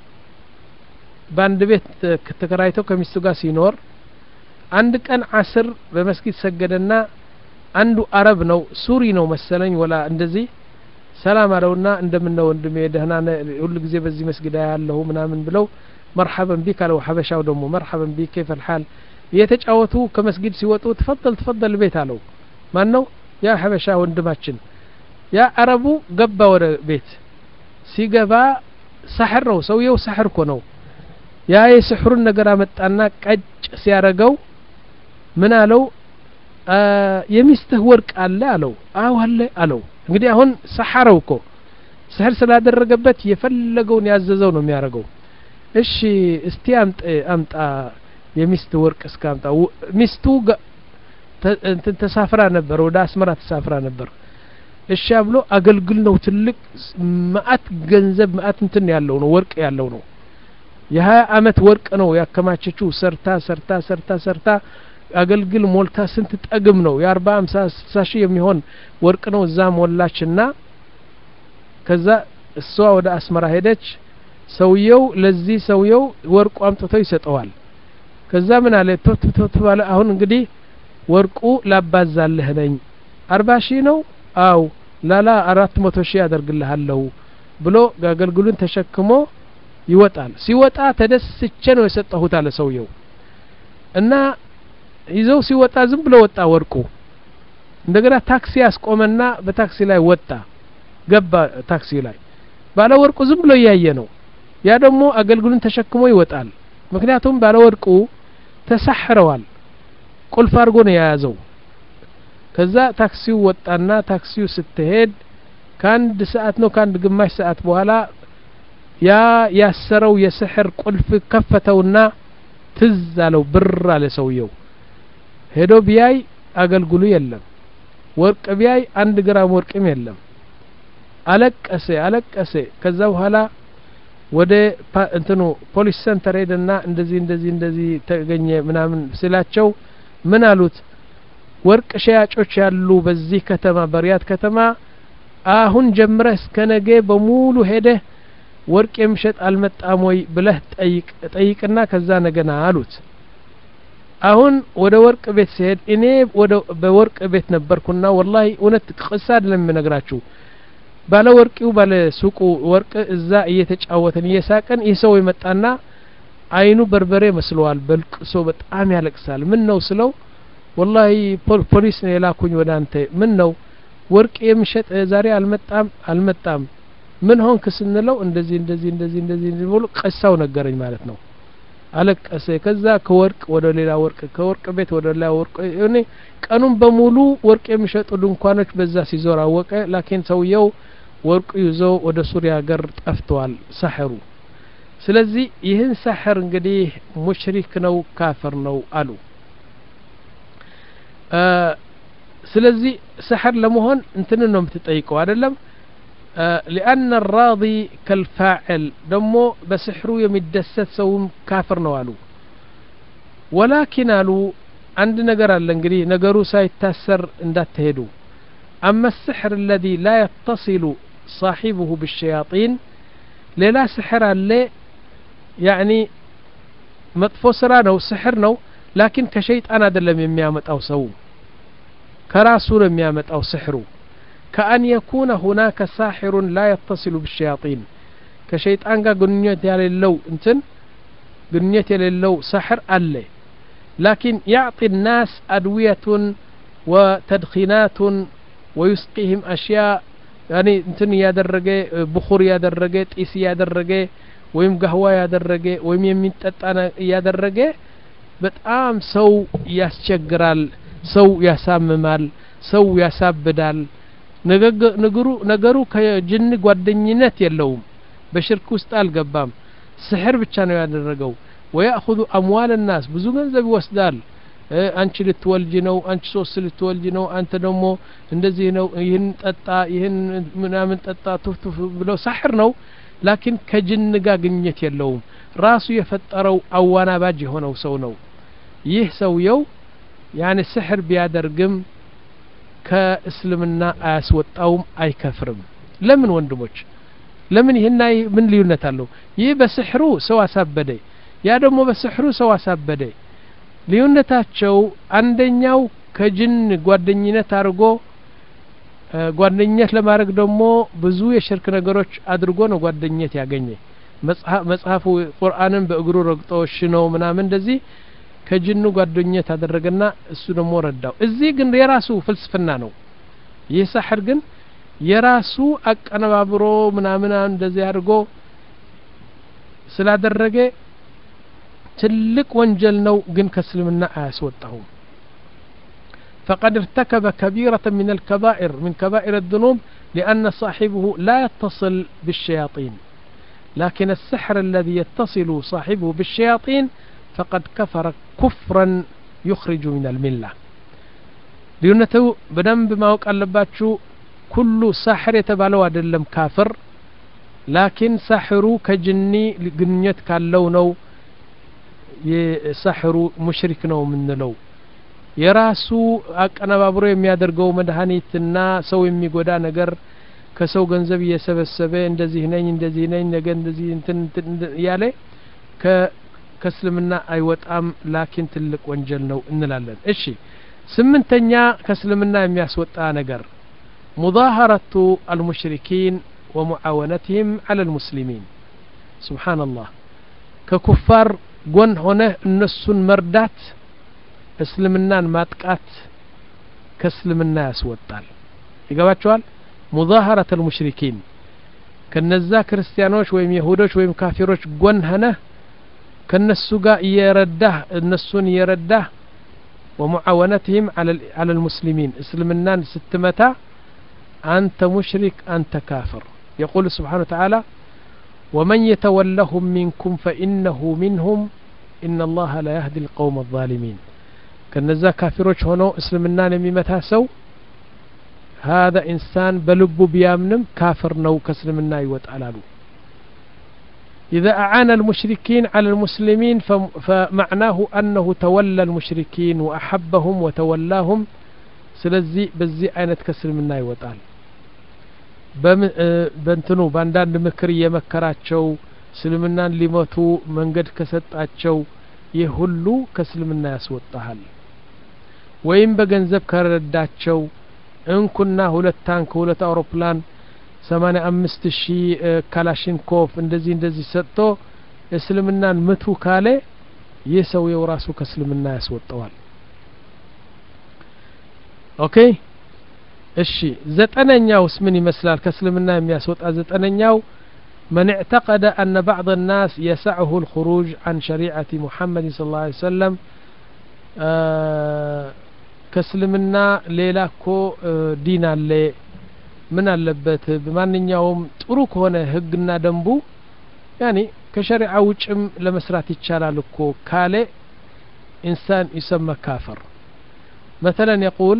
ባንድ ቤት ተከራይቶ ከሚስቱ ጋር ሲኖር አንድ ቀን አስር በመስጊድ ሰገደና አንዱ አረብ ነው ሱሪ ነው መሰለኝ ወላ እንደዚህ ሰላም አለውና እንደምነው ወንድሜ ደህና ሁሉ ጊዜ በዚህ መስጊድ ያለው ምናምን ብለው مرحبا بك لو حبشاو ደሞ مرحبا بك كيف الحال የተጫወቱ ከመስጊድ ሲወጡ ተፈضل ተፈضل ቤት አለው ማን ነው ያ ሐበሻ ወንድማችን ያ አረቡ ገባ ወደ ቤት ሲገባ ሰሕር ነው ሰውየው ሰሕር እኮ ነው ያ የስሕሩን ነገር አመጣና ቀጭ ሲያረገው ምን አለው የሚስትህ ወርቅ አለ አለው አው አለ አለው እንግዲህ አሁን ሰሐረው እኮ ሰሕር ስላደረገበት የፈለገውን ያዘዘው ነው የሚያረገው እሺ እስቲ አምጣ አምጣ የሚስት ወርቅ እስካምጣ ሚስቱ እንትን ተሳፍራ ነበር ወደ አስመራ ተሳፍራ ነበር እሺ ብሎ አገልግል ነው ትልቅ ማአት ገንዘብ ማአት እንትን ያለው ነው ወርቅ ያለው ነው የ20 አመት ወርቅ ነው ያከማቸችው ሰርታ ሰርታ ሰርታ ሰርታ አገልግል ሞልታ ስንት ጠግም ነው የ40 50 60 ሺህ የሚሆን ወርቅ ነው እዛ ሞላችና ከዛ እሷ ወደ አስመራ ሄደች ሰውየው ለዚህ ሰውየው ወርቁ አምጥቶ ይሰጠዋል ከዛ ምን አለ ቶት ቶት ባለ አሁን እንግዲህ ወርቁ ላባዛልህ ነኝ አርባ ሺህ ነው አው ላላ አራት መቶ ሺህ ያደርግልሃለሁ ብሎ አገልግሉን ተሸክሞ ይወጣል ሲወጣ ተደስቼ ነው የሰጠሁት አለ ሰውየው እና ይዘው ሲወጣ ዝም ብሎ ወጣ ወርቁ እንደገና ታክሲ ያስቆመና በታክሲ ላይ ወጣ ገባ ታክሲ ላይ ባለ ወርቁ ዝም ብሎ ያየ ነው ያ ደግሞ አገልግሉን ተሸክሞ ይወጣል ምክንያቱም ባለ ወርቁ ተሰሕረዋል ቁልፍ አርጎ ነው ያያዘው ከዛ ታክሲው ወጣና ታክሲው ስትሄድ ካንድ ሰዓት ነው ካንድ ግማሽ ሰዓት በኋላ ያ ያሰረው የስሕር ቁልፍ ከፈተውና ትዝ አለው ብር አለ ሰውየው ሄዶ ቢያይ አገልግሉ የለም ወርቅ ቢያይ አንድ ግራም ወርቅም የለም አለቀሰ አለቀሰ ከዛ በኋላ ወደ እንትኑ ፖሊስ ሴንተር ሄደና እንደዚህ እንደዚህ እንደዚህ ተገኘ ምናምን ስላቸው ምን አሉት ወርቅ ሸያጮች ያሉ በዚህ ከተማ በሪያድ ከተማ አሁን ጀምረህ እስከ ነገ በሙሉ ሄደ ወርቅ የምሸጥ አልመጣም ወይ ብለህ ጠይቅ ጠይቅና ከዛ ነገና አሉት አሁን ወደ ወርቅ ቤት ሲሄድ እኔ ወደ በወርቅ ቤት ነበርኩና والله እውነት ቅሳድ ለምነግራችሁ ባለ ወርቂው ባለ ሱቁ ወርቅ እዛ እየተጫወተን እየሳቀን ይሰው ይመጣና አይኑ በርበሬ መስሏል በልቅሶ በጣም ያለቅሳል ምን ነው ስለው والله ፖሊስ ነው የላኩኝ ወደ አንተ ምን ነው ወርቅ የምሸጥ ዛሬ አልመጣም አልመጣም ምን ሆንክ ስንለው እንደዚህ እንደዚህ እንደዚህ እንደዚህ ብሎ ቀሳው ነገረኝ ማለት ነው አለቀሰ ከዛ ከወርቅ ወደ ሌላ ወርቅ ከወርቅ ቤት ወደ ሌላ ወርቅ እኔ ቀኑን በሙሉ ወርቅ የሚሸጡ ድንኳኖች በዛ ሲዞር አወቀ ላኪን ሰውየው ወርቁ ይዞ ወደ ሱሪያ ሀገር ጠፍቷል ሰሕሩ ስለዚህ ይህን ሰሕር እንግዲህ ሙሽሪክ ነው ካፍር ነው አሉ ስለዚህ ሰሕር ለመሆን እንትን ነው የምትጠይቀው አይደለም لأن الراضي كالفاعل دمو بسحرو يمدست سوم كافر نوالو ولكن قالوا عند نجر الانجلي نجرو سايتاسر اندات تهدو أما السحر الذي لا يتصل صاحبه بالشياطين للا سحر اللي يعني مطفوسرا نو سحر نو لكن كشيء أنا دلم يميامت أو سو كراسور يميامت أو سحرو كأن يكون هناك ساحر لا يتصل بالشياطين كشيطان قا قنيت يالي اللو انتن قنيت يالي اللو سحر ألي لكن يعطي الناس أدوية وتدخينات ويسقيهم أشياء يعني انتن يادرقى بخور يادرقى تئس يادرقى ويم قهوة يادرقى ويم يمين تتانا يادرقى بتقام سو ياسشقرال سو ياساممال سو ياسابدال ነገሩ ነገሩ ከጅን ጓደኝነት የለውም በሽርክ ውስጥ አልገባም ስሕር ብቻ ነው ያደረገው ويأخذ أموال الناس ብዙ ገንዘብ ይወስዳል አንቺ ልትወልጂ ነው አንቺ ሶስት ልትወልጂ ነው አንተ ደግሞ እንደዚህ ነው ይሄን ጠጣ ይሄን ምናምን ጠጣ ቱፍቱፍ ብሎ سحر ነው ላኪን ከጅን ጋር ግንኙነት የለውም ራሱ የፈጠረው አዋናባጅ የሆነው ሰው ነው ይህ ሰውየው يعني السحر بيادرقم كاسلمنا اسوطاوم اي كفرم لمن وندموش لمن هنا من ليونت አለው ይህ በስሕሩ ሰው አሳበደ ያ ደግሞ በስሕሩ ሰው አሳበደ ልዩነታቸው አንደኛው ከጅን ጓደኝነት አድርጎ ጓደኝነት ለማድረግ ደግሞ ብዙ የሽርክ ነገሮች አድርጎ ነው ጓደኝነት ያገኘ መጽሐፉ ቁርአንን በእግሩ ረግጦ ሽነው ምናምን እንደዚህ ከጅኑ ጓደኝነት አደረገና እሱ ደግሞ ረዳው እዚህ ግን የራሱ ፍልስፍና ነው ይህ ሰሕር ግን የራሱ አቀነባብሮ ምናምን እንደዚህ አድርጎ ስላደረገ ትልቅ ወንጀል ነው ግን ከእስልምና አያስወጣው فقد ارتكب كبيرة من الكبائر من كبائر الذنوب لأن صاحبه لا يتصل بالشياطين لكن السحر الذي يتصل صاحبه بالشياطين فقد كفر كفرا يخرج من الملة لأنه بنم ما وقال كل ساحر يتبالو عدلم كافر لكن ساحرو كجني لقنيت كاللونو يساحرو مشركنو من لو يراسو አቀነባብሮ የሚያደርገው መድኃኒትና ሰው የሚጎዳ ነገር ከሰው ገንዘብ እየሰበሰበ እንደዚህ ነኝ እንደዚህ ነኝ ነገ እንደዚህ እንትን ያለ ከእስልምና አይወጣም ላኪን ትልቅ ወንጀል ነው እንላለን እሺ ስምንተኛ ከእስልምና የሚያስወጣ ነገር مظاهرة المشركين ومعاونتهم على المسلمين سبحان الله ككفار قن هنا النسون مردات اسلمنا ماتقات كاسلمنا يسوطال يقباتشوال مظاهرة المشركين كنزا كريستيانوش ويم يهودوش ويم كافروش قن هنا كنسو قا يرده النسون يرده ومعاونتهم على على المسلمين اسلمنا ستمتا أنت مشرك أنت كافر يقول سبحانه وتعالى ومن يتولهم منكم فإنه منهم إن الله لا يهدي القوم الظالمين كنزا كافروش هنا اسلمنا نميمتها هذا إنسان بلب بيامنم كافر نو كسلمنا يوتعلالو إذا أعان المشركين على المسلمين فمعناه أنه تولى المشركين وأحبهم وتولاهم سلزي بزي أينت كسلمنا يوتعل بنتنو باندان مكر يمكراتشو سلمنا لموتو منقد كسطاتشو يهلو كسلمنا يسوطحال وين بغنزب كرداتشو ان كنا ሁለት ታንክ ሁለት አውሮፕላን ሰማንያ አምስት ሺህ ካላሽንኮቭ እንደዚህ እንደዚህ ሰጥቶ እስልምናን ምቱ ካለ የሰው የራሱ ከእስልምና ያስወጣዋል ኦኬ እሺ ዘጠነኛውስ ምን ይመስላል ከእስልምና የሚያስወጣ ዘጠነኛው من اعتقد أن بعض الناس يسعه الخروج عن شريعة محمد صلى الله عليه وسلم كسلمنا ليلاكو دينا اللي من اللبت بماننياهم تروك هنا هقنا دنبو يعني كشريعة وجم لمسرات يتشالالكو كالي إنسان يسمى كافر مثلا يقول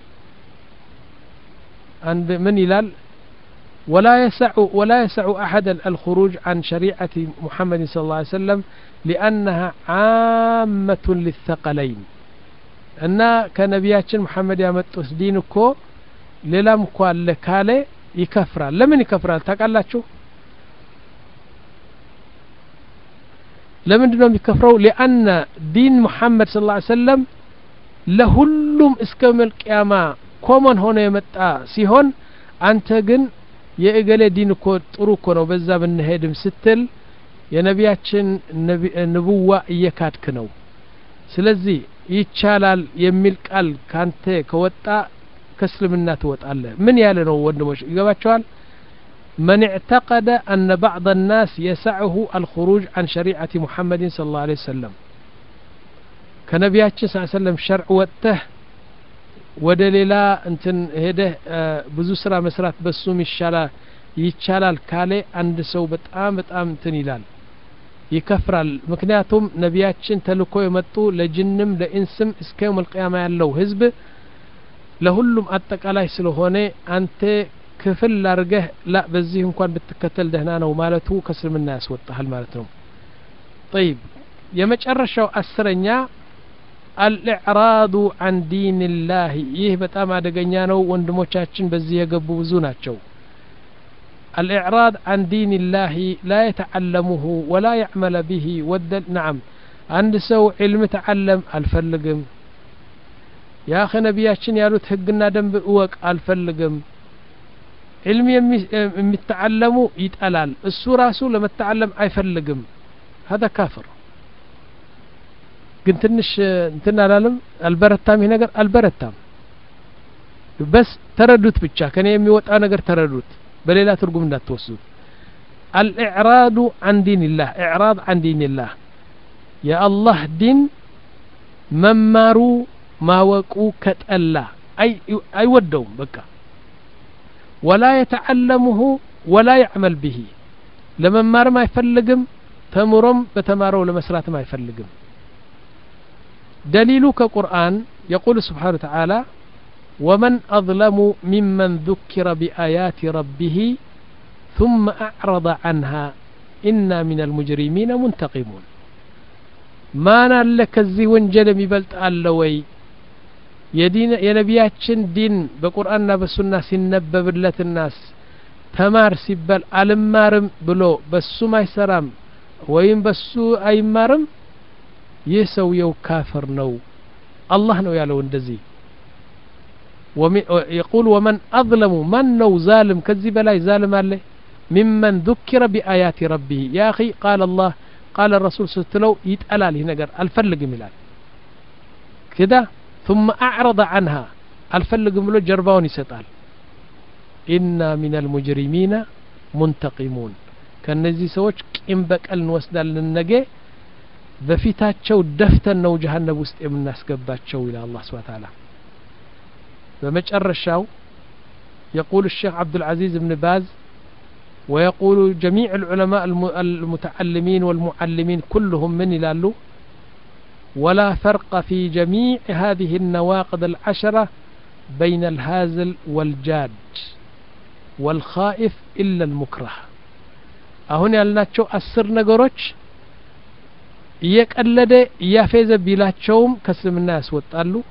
عند من يلال ولا يسع ولا يسع أحد الخروج عن شريعة محمد صلى الله عليه وسلم لأنها عامة للثقلين أن كنبياتنا محمد يمتوس دينكو للام قال كاله يكفر لمن يكفر تقالاتشو لمن دون يكفروا لأن دين محمد صلى الله عليه وسلم لهلم اسكم القيامة كومن هنا يمتا سيهون أنت جن የእገሌ ዲን እኮ ጥሩ እኮ ነው በዛ ብንሄድም ስትል የነቢያችን ነብዋ እየካድክ ነው ስለዚህ ይቻላል የሚል ቃል ካንተ ከወጣ ከእስልምና ትወጣለህ ምን ያለ ነው ወንድሞች ይገባቸዋል من اعتقد أن بعض الناس يسعه الخروج عن شريعة محمد صلى الله عليه وسلم كنبياتنا صلى الله عليه وسلم شرع وته ودليل انتن هده ብዙ ስራ መስራት በሱም ይሻላል ይቻላል ካለ አንድ ሰው በጣም በጣም እንትን ይላል ይከፍራል ምክንያቱም ነቢያችን ተልኮ የመጡ ለጅንም ለኢንስም እስከ يوم القيامه ያለው ህዝብ ለሁሉም አጠቃላይ ስለሆነ አንተ ክፍል አርገህ ላ በዚህ እንኳን ብትከተል ደህና ነው ማለቱ ከእስልምና ያስወጣሃል ማለት ነው طيب የመጨረሻው አስረኛ الإعراض عن دين الله ይህ በጣም አደገኛ ነው ወንድሞቻችን በዚህ የገቡ ብዙ ናቸው الإعراض عن دين الله لا يتعلمه ولا يعمل به ودل نعم عند سو علم تعلم الفلقم يا أخي نبياتشن يالوت حقنا دنب اوك الفلقم علم يمتعلمو يتألال السورة سو لما تتعلم ايفلقم هذا كافر قلت نش انتنا لالم البرتام هنا قال البرتام بس تردد بتشا كان يمي وطا نغير تردد بليلا ترجم لا توسد الإعراض عن دين الله إعراض عن دين الله يا الله دين ممارو ما وقو كتألا أي أي ودوم بكا ولا يتعلمه ولا يعمل به لما مار ما يفلقم تمرم بتمارو لمسرات ما يفلقم دليلك قرآن يقول سبحانه وتعالى ومن أظلم ممن ذكر بآيات ربه ثم أعرض عنها إنا من المجرمين منتقمون ما نالك الزي وانجل مبلت اللوي يدين يا نبياتشن دين بقرآننا بالسنة سنبب لت الناس تمار سبال ألمارم بلو بسو ما يسرام وين بسو أي مارم يسو يو كافر نو الله نو يالو اندزي يقول ومن أظلم من نو ظالم كذب لا ظالم عليه ممن ذكر بآيات ربه يا أخي قال الله قال الرسول صلى الله عليه وسلم يتألال هنا قال الفلق ملال كده ثم أعرض عنها الفلق ملو جرباون يستال إنا من المجرمين منتقمون كان نزي سوچ كم بقل نوسدال للنجي بفيتاتشو دفتن نو جهنم وسط الناس قباتشو إلى الله سبحانه وتعالى بمجرشاو يقول الشيخ عبد العزيز بن باز ويقول جميع العلماء المتعلمين والمعلمين كلهم من يلالو ولا فرق في جميع هذه النواقض العشرة بين الهازل والجاد والخائف إلا المكره أهون يالناتشو أسر نقروش يقلد يافيز بيلاتشوم كسلم الناس وطالو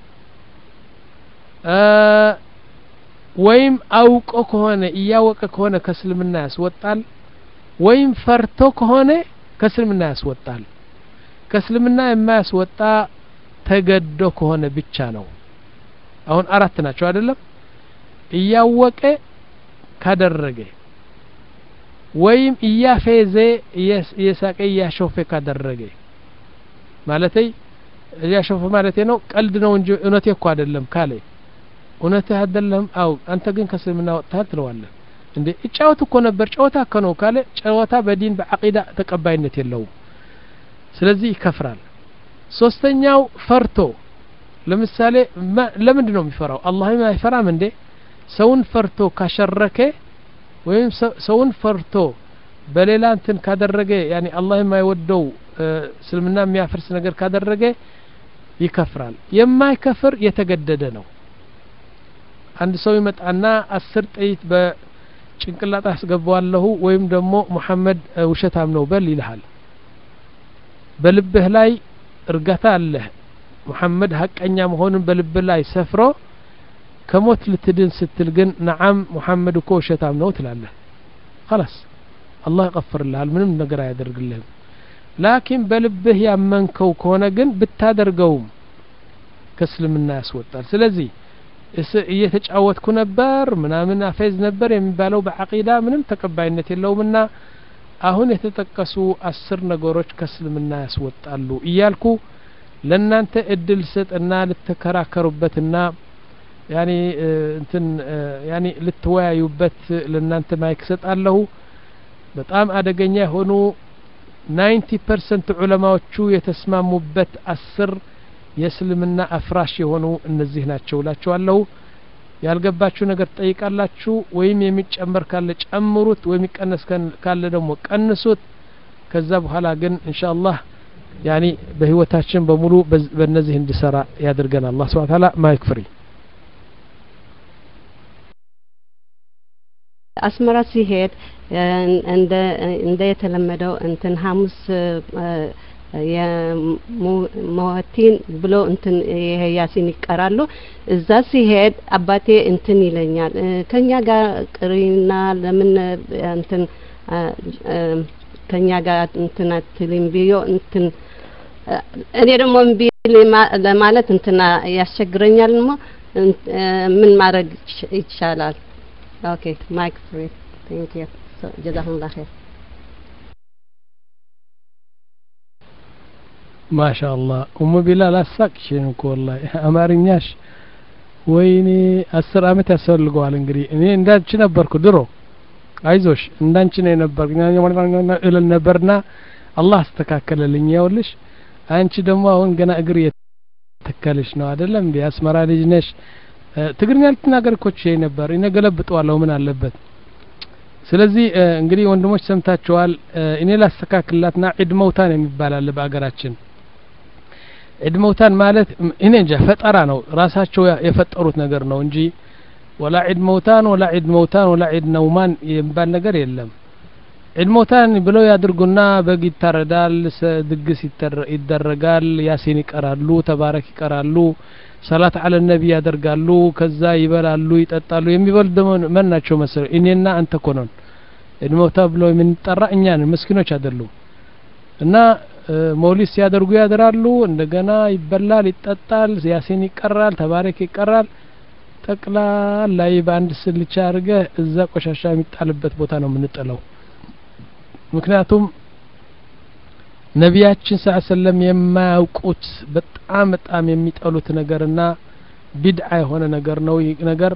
أه ወይም አውቆ ከሆነ እያወቀ ከሆነ ከስልምና ያስወጣል ወይም ፈርቶ ከሆነ ከስልምና ያስወጣል ከስልምና የማያስወጣ ተገዶ ከሆነ ብቻ ነው አሁን አራት ናቸው አይደለም እያወቀ ካደረገ ወይም እያፈዘ የሳቀ ያሾፈ ካደረገ ማለት ያሾፈ ማለት ነው ቀልድ ነው እንጂ እውነቴ እኮ አይደለም ካለ እውነትህ አይደለም አው አንተ ግን ከስልምና ወጣህ ትለዋለህ እንዴ እጫወት እኮ ነበር ጨዋታ ከነው ካለ ጨዋታ በዲን በአቂዳ ተቀባይነት የለውም ስለዚህ ይከፍራል ሶስተኛው ፈርቶ ለምሳሌ ለምንድን ነው የሚፈራው አላህም አይፈራም እንዴ ሰውን ፈርቶ ካሸረከ ወይም ሰውን ፈርቶ በሌላ እንትን ካደረገ ያኒ አላህ የማይወደው እስልምና የሚያፈርስ ነገር ካደረገ ይከፍራል የማይከፍር የተገደደ ነው አንድ ሰው ይመጣና አስር ጥይት በጭንቅላት አስገባዋለሁ ወይም ደግሞ መሐመድ ውሸታም ነው በል ይልሃል በልብህ ላይ እርጋታ አለ መሐመድ ሐቀኛ መሆኑን በልብህ ላይ ሰፍሮ ከሞት ልትድን ስትል ግን ነዓም መሐመድ እኮ ውሸታም ነው ትላለህ خلاص الله يغفر لها ምንም ነገር አያደርግልህም ላኪን በልብህ ያመንከው ከሆነ ግን ብታደርገውም ከእስልምና ያስወጣል ስለዚህ እየተጫወትኩ ነበር ምናምን አፈዝ ነበር የሚባለው በአቂዳ ምንም ተቀባይነት የለውምና አሁን የተጠቀሱ አስር ነገሮች ከእስልምና ያስወጣሉ እያልኩ ለናንተ እድል ሰጥና ልትከራከሩበትና ያኒ እንትን ያኒ ልትወያዩበት ለናንተ ማይክ ሰጣለሁ በጣም አደገኛ ሆኖ ninety percent ዑለማዎቹ የተስማሙበት አስር የእስልምና አፍራሽ የሆኑ እነዚህ ናቸው ላችኋለሁ ያልገባችሁ ነገር ጠይቃላችሁ ወይም የሚጨመር ካለ ጨምሩት ወይም ይቀነስ ካለ ደግሞ ቀንሱት ከዛ በኋላ ግን ኢንሻአላህ ያኒ በህይወታችን በሙሉ በእነዚህ እንድሰራ ያድርገን አላህ Subhanahu Wa Ta'ala ማይክ ፍሪ አስመራ ሲሄድ እንደ እንደ የተለመደው እንትን ሐሙስ የሞቲን ብሎ እንትን ያሲን ይቀራሉ እዛ ሲሄድ አባቴ እንትን ይለኛል ከኛ ጋር ቅሪና ለምን እንትን ከኛ ጋር እንትን አትልም ቢዮ እንትን እኔ ደግሞ እምቢ ለማለት እንትና ያስቸግረኛል ነው ምን ማድረግ ይቻላል ኦኬ ማይክ ፍሪ ቴንክ ዩ ጀዛሁላህ ኸይር ማሻአላህ ኡሙ ቢላል አሳቅሽን እኮ ወላሂ አማርኛሽ ወይኔ አስር አመት ያስፈልገዋል እንግዲህ እኔ እንዳንቺ ነበርኩ ድሮ አይዞሽ እንዳንቺ ነው ነበርኩ እለን ነበርና አላህ አስተካከለልኝ ያውልሽ አንቺ ደግሞ አሁን ገና እግር የተከለሽ ነው አይደለም እንዴ አስመራ ልጅ ነሽ ትግርኛ ልትናገር እኮ ቼ ነበር እኔ ገለብጠዋለሁ ምን አለበት ስለዚህ እንግዲህ ወንድሞች ሰምታችኋል እኔ ላስተካክላትና ዒድ መውታን የሚባል አለ በአገራችን ዒድ መውታን ማለት እኔ እንጃ ፈጠራ ነው ራሳቸው የፈጠሩት ነገር ነው እንጂ ወላ ዒድ መውታን ወላ ዒድ መውታን ወላ ዒድ ነውማን የሚባል ነገር የለም ዒድ መውታን ብለው ያድርጉና በግ ይታረዳል ድግስ ይደረጋል ያሲን ይቀራሉ ተባረክ ይቀራሉ ሰላት አለ ነብይ ያደርጋሉ ከዛ ይበላሉ ይጠጣሉ የሚበል ደሞ ማናቸው መሰለ እኔና አንተ ኮነን ዒድ መውታ ብለው የምንጠራ እኛን መስኪኖች አይደሉም እና ሞሊስ ያደርጉ ያደራሉ እንደገና ይበላል ይጠጣል ያሲን ይቀራል ተባረክ ይቀራል ጠቅላላ ይባንድ ስልቻ አርገ እዛ ቆሻሻ የሚጣልበት ቦታ ነው የምንጠለው ምክንያቱም ነቢያችን ሰለላሁ ዐለይሂ ወሰለም የማያውቁት በጣም በጣም የሚጠሉት ነገርና ቢድዓ የሆነ ነገር ነው ይህ ነገር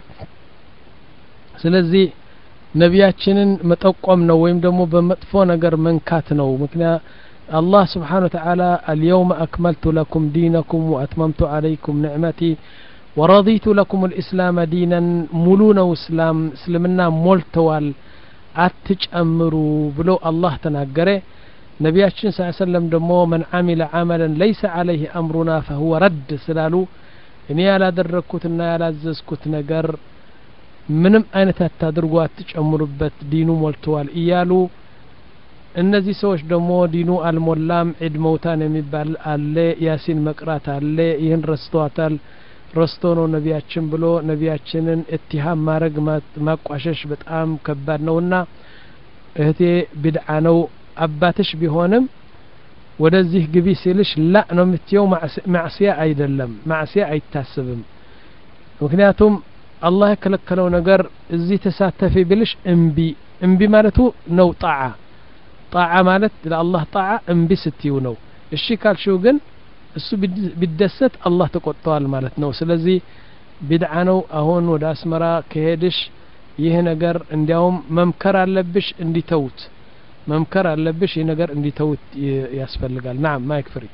ስለዚህ ነቢያችንን መጠቆም ነው ወይም ደግሞ በመጥፎ ነገር መንካት ነው ምክንያት الله سبحانه وتعالى اليوم أكملت لكم دينكم وأتممت عليكم نعمتي ورضيت لكم الإسلام دينا ملونا وإسلام اسلمنا مولتوال أتجأمروا بلو الله تناقره نبياتنا صلى الله عليه وسلم دمو من عمل عملا ليس عليه أمرنا فهو رد سلالو إني على دركوتنا على ززكوت نقر منم أين تتدرقوا أتجأمروا بت دينو مولتوال إيالو እነዚህ ሰዎች ደግሞ ዲኑ አልሞላም ዒድ መውታን የሚባል አለ ያሲን መቅራት አለ ይህን ረስተዋታል ረስቶ ነው ነቢያችን ብሎ ነቢያችንን እትሃም ማረግ ማቋሸሽ በጣም ከባድ ነውና እህቴ ቢድዓ ነው አባትሽ ቢሆንም ወደዚህ ግቢ ሲልሽ ላ ነው የምትየው ማዕሲያ አይደለም ማዕሲያ አይታሰብም ምክንያቱም አላህ የከለከለው ነገር እዚህ ተሳተፊ ብልሽ እምቢ እምቢ ማለቱ ነው ጣዓ ጣዓ ማለት ለአላህ ጣዓ እምቢ ስትዩ ነው እሺ ካልሽው ግን እሱ ቢደሰት አላህ ተቆጣዋል ማለት ነው ስለዚህ ቢድዓ ነው አሁን ወደ አስመራ ከሄድሽ ይሄ ነገር እንዲያውም መምከር አለብሽ እንዲተውት መምከር አለብሽ ይሄ ነገር እንዲተውት ያስፈልጋል نعم ما يكفري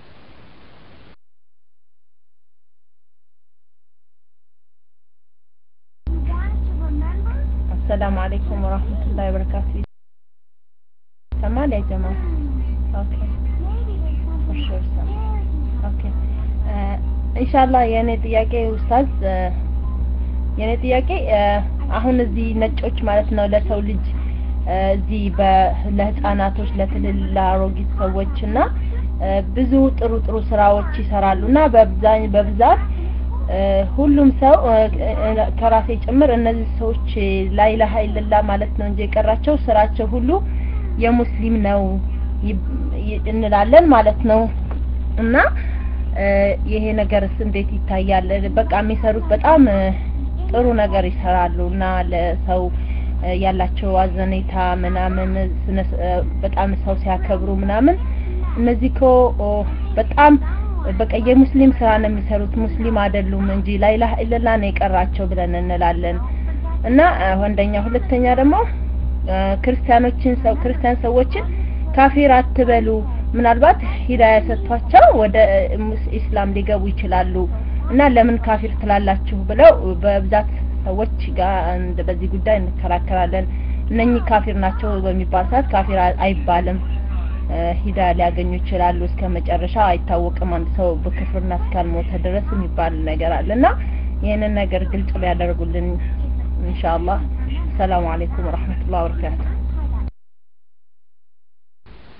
السلام عليكم ورحمة الله وبركاته تمام يا جماعة اوكي for sure sir اوكي ان شاء الله የኔ ጥያቄ ኡስታዝ የኔ ጥያቄ አሁን እዚህ ነጮች ማለት ነው ለሰው ልጅ እዚህ ለህፃናቶች ለትልልቅ አሮጊት ሰዎችና ብዙ ጥሩ ጥሩ ስራዎች ይሰራሉና በብዛኝ በብዛት ሁሉም ሰው ከራሴ ጭምር እነዚህ ሰዎች ላኢላሃ ኢላላህ ማለት ነው እንጂ የቀራቸው ስራቸው ሁሉ የሙስሊም ነው እንላለን ማለት ነው እና ይሄ ነገርስ እንዴት ይታያል በቃ የሚሰሩት በጣም ጥሩ ነገር ይሰራሉና ለሰው ያላቸው አዘኔታ ምናምን በጣም ሰው ሲያከብሩ ምናምን እነዚህ ኮ በጣም በቃ የሙስሊም ስራ ነው የሚሰሩት ሙስሊም አይደሉም እንጂ ላኢላሃ ኢላላህ ነው የቀራቸው ብለን እንላለን እና ወንደኛ ሁለተኛ ደግሞ ክርስቲያኖችን ሰው ክርስቲያን ሰዎችን ካፊር አትበሉ ምናልባት ሂዳያ ሰጥቷቸው ወደ እስላም ሊገቡ ይችላሉ እና ለምን ካፊር ትላላችሁ ብለው በብዛት ሰዎች ጋር እንደ በዚህ ጉዳይ እንከራከራለን እነኚህ ካፊር ናቸው በሚባል ሰዓት ካፊር አይባልም ሂዳያ ሊያገኙ ይችላሉ እስከ መጨረሻ አይታወቅም አንድ ሰው በክፍርና እስካልሞተ ድረስ የሚባል ነገር አለና ይሄንን ነገር ግልጽ ሊያደርጉልን ኢንሻአላህ ሰላም አለይኩም ወራህመቱላሂ ወበረካቱ